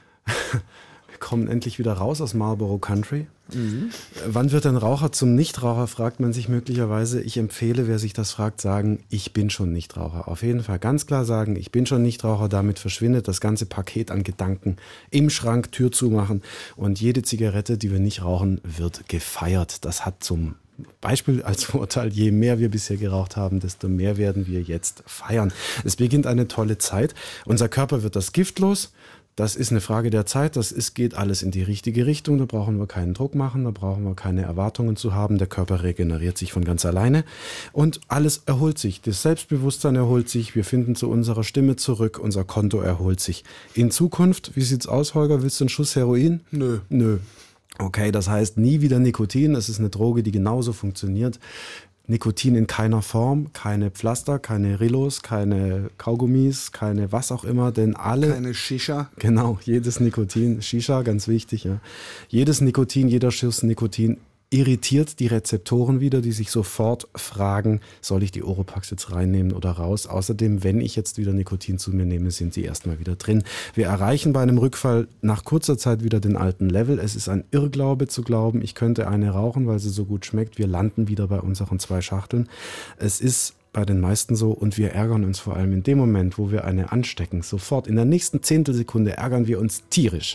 wir kommen endlich wieder raus aus Marlboro Country. Mhm. Wann wird ein Raucher zum Nichtraucher, fragt man sich möglicherweise. Ich empfehle, wer sich das fragt, sagen, ich bin schon Nichtraucher. Auf jeden Fall ganz klar sagen, ich bin schon Nichtraucher. Damit verschwindet das ganze Paket an Gedanken im Schrank, Tür zumachen. Und jede Zigarette, die wir nicht rauchen, wird gefeiert. Das hat zum Beispiel als Vorteil, je mehr wir bisher geraucht haben, desto mehr werden wir jetzt feiern. Es beginnt eine tolle Zeit. Unser Körper wird das Gift los. Das ist eine Frage der Zeit, das ist, geht alles in die richtige Richtung, da brauchen wir keinen Druck machen, da brauchen wir keine Erwartungen zu haben, der Körper regeneriert sich von ganz alleine und alles erholt sich, das Selbstbewusstsein erholt sich, wir finden zu unserer Stimme zurück, unser Konto erholt sich. In Zukunft, wie sieht's aus, Holger, willst du einen Schuss Heroin? Nö. Nö. Okay, das heißt nie wieder Nikotin, es ist eine Droge, die genauso funktioniert. Nikotin in keiner Form, keine Pflaster, keine Rillos, keine Kaugummis, keine was auch immer, denn alle... Keine Shisha. Genau, jedes Nikotin, Shisha, ganz wichtig, ja. Jedes Nikotin, jeder Schuss Nikotin irritiert die Rezeptoren wieder, die sich sofort fragen, soll ich die Oropax jetzt reinnehmen oder raus? Außerdem, wenn ich jetzt wieder Nikotin zu mir nehme, sind sie erstmal wieder drin. Wir erreichen bei einem Rückfall nach kurzer Zeit wieder den alten Level. Es ist ein Irrglaube zu glauben, ich könnte eine rauchen, weil sie so gut schmeckt. Wir landen wieder bei unseren zwei Schachteln. Es ist bei den meisten so und wir ärgern uns vor allem in dem Moment, wo wir eine anstecken. Sofort in der nächsten Zehntelsekunde ärgern wir uns tierisch.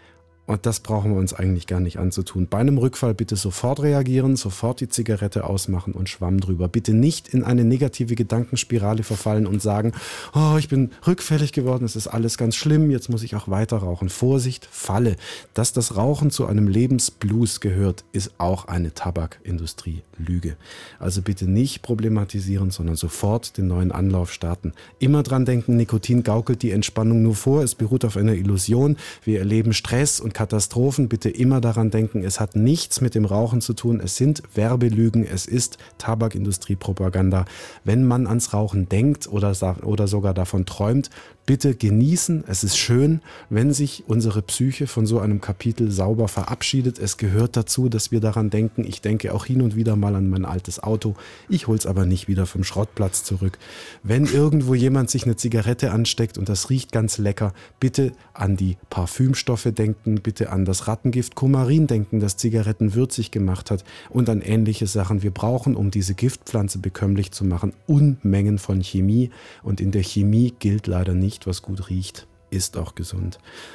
Und das brauchen wir uns eigentlich gar nicht anzutun. Bei einem Rückfall bitte sofort reagieren, sofort die Zigarette ausmachen und Schwamm drüber. Bitte nicht in eine negative Gedankenspirale verfallen und sagen, oh, ich bin rückfällig geworden, es ist alles ganz schlimm, jetzt muss ich auch weiter rauchen. Vorsicht, Falle. Dass das Rauchen zu einem Lebensblues gehört, ist auch eine Tabakindustrie-Lüge. Also bitte nicht problematisieren, sondern sofort den neuen Anlauf starten. Immer dran denken, Nikotin gaukelt die Entspannung nur vor, es beruht auf einer Illusion. Wir erleben Stress und Katastrophen, bitte immer daran denken, es hat nichts mit dem Rauchen zu tun, es sind Werbelügen, es ist Tabakindustrie-Propaganda. Wenn man ans Rauchen denkt oder, oder sogar davon träumt, bitte genießen, es ist schön, wenn sich unsere Psyche von so einem Kapitel sauber verabschiedet. Es gehört dazu, dass wir daran denken. Ich denke auch hin und wieder mal an mein altes Auto. Ich hol's aber nicht wieder vom Schrottplatz zurück. Wenn irgendwo jemand sich eine Zigarette ansteckt und das riecht ganz lecker, bitte an die Parfümstoffe denken, bitte an das Rattengift Kumarin denken, das Zigaretten würzig gemacht hat und an ähnliche Sachen. Wir brauchen, um diese Giftpflanze bekömmlich zu machen, Unmengen von Chemie und in der Chemie gilt leider nicht, was gut riecht, ist auch gesund.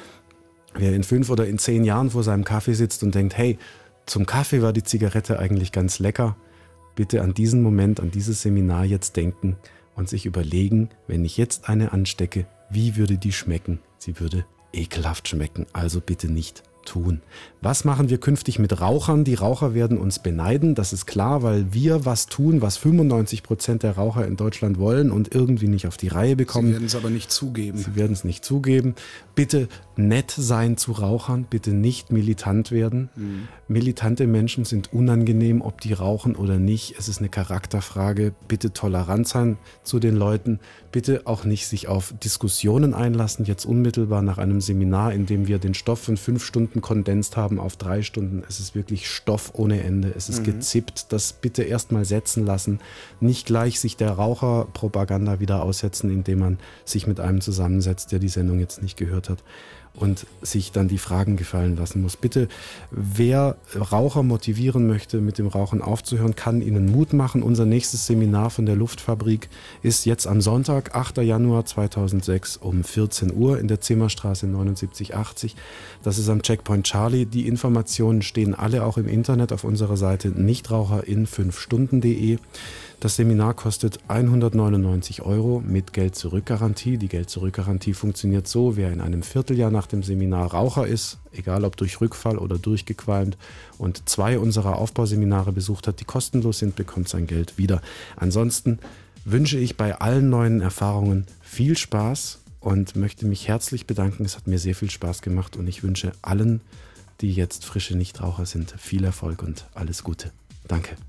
Wer in fünf oder in zehn Jahren vor seinem Kaffee sitzt und denkt, hey, zum Kaffee war die Zigarette eigentlich ganz lecker, bitte an diesen Moment, an dieses Seminar jetzt denken und sich überlegen, wenn ich jetzt eine anstecke, wie würde die schmecken? Sie würde ekelhaft schmecken, also bitte nicht tun. Was machen wir künftig mit Rauchern? Die Raucher werden uns beneiden, das ist klar, weil wir was tun, was fünfundneunzig Prozent der Raucher in Deutschland wollen und irgendwie nicht auf die Reihe bekommen. Sie werden es aber nicht zugeben. Sie werden es nicht zugeben. Bitte nett sein zu Rauchern, bitte nicht militant werden. Mhm. Militante Menschen sind unangenehm, ob die rauchen oder nicht. Es ist eine Charakterfrage. Bitte tolerant sein zu den Leuten. Bitte auch nicht sich auf Diskussionen einlassen, jetzt unmittelbar nach einem Seminar, in dem wir den Stoff von fünf Stunden kondensiert haben auf drei Stunden. Es ist wirklich Stoff ohne Ende. Es ist mhm. gezippt. Das bitte erstmal setzen lassen. Nicht gleich sich der Raucherpropaganda wieder aussetzen, indem man sich mit einem zusammensetzt, der die Sendung jetzt nicht gehört hat und sich dann die Fragen gefallen lassen muss. Bitte, wer Raucher motivieren möchte, mit dem Rauchen aufzuhören, kann ihnen Mut machen. Unser nächstes Seminar von der Luftfabrik ist jetzt am Sonntag, achter Januar zweitausendsechs um vierzehn Uhr in der Zimmerstraße neunundsiebzig achtzig. Das ist am Checkpoint Charlie. Die Informationen stehen alle auch im Internet auf unserer Seite nichtraucher in fünf stunden punkt de. Das Seminar kostet hundertneunundneunzig Euro mit Geld-Zurück-Garantie. Die Geld-Zurück-Garantie funktioniert so, wer in einem Vierteljahr nach dem Seminar Raucher ist, egal ob durch Rückfall oder durchgequalmt, und zwei unserer Aufbauseminare besucht hat, die kostenlos sind, bekommt sein Geld wieder. Ansonsten wünsche ich bei allen neuen Erfahrungen viel Spaß und möchte mich herzlich bedanken. Es hat mir sehr viel Spaß gemacht und ich wünsche allen, die jetzt frische Nichtraucher sind, viel Erfolg und alles Gute. Danke.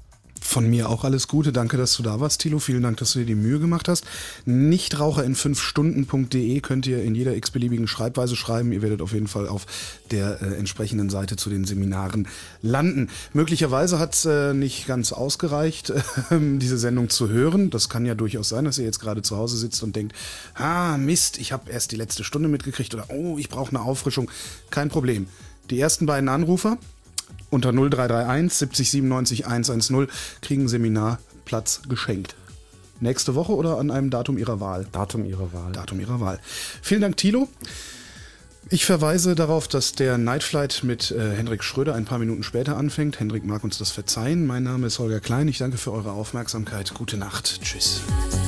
Von mir auch alles Gute. Danke, dass du da warst, Thilo. Vielen Dank, dass du dir die Mühe gemacht hast. Nichtraucher in fünf Stunden punkt de könnt ihr in jeder x-beliebigen Schreibweise schreiben. Ihr werdet auf jeden Fall auf der äh, entsprechenden Seite zu den Seminaren landen. Möglicherweise hat es äh, nicht ganz ausgereicht, äh, diese Sendung zu hören. Das kann ja durchaus sein, dass ihr jetzt gerade zu Hause sitzt und denkt, ah Mist, ich habe erst die letzte Stunde mitgekriegt oder oh, ich brauche eine Auffrischung. Kein Problem. Die ersten beiden Anrufer unter null drei drei eins siebzig siebenundneunzig hundertzehn kriegen Seminarplatz geschenkt. Nächste Woche oder an einem Datum Ihrer Wahl? Datum Ihrer Wahl. Datum Ihrer Wahl. Vielen Dank, Thilo. Ich verweise darauf, dass der Night Flight mit äh, Hendrik Schröder ein paar Minuten später anfängt. Hendrik mag uns das verzeihen. Mein Name ist Holger Klein. Ich danke für eure Aufmerksamkeit. Gute Nacht. Tschüss.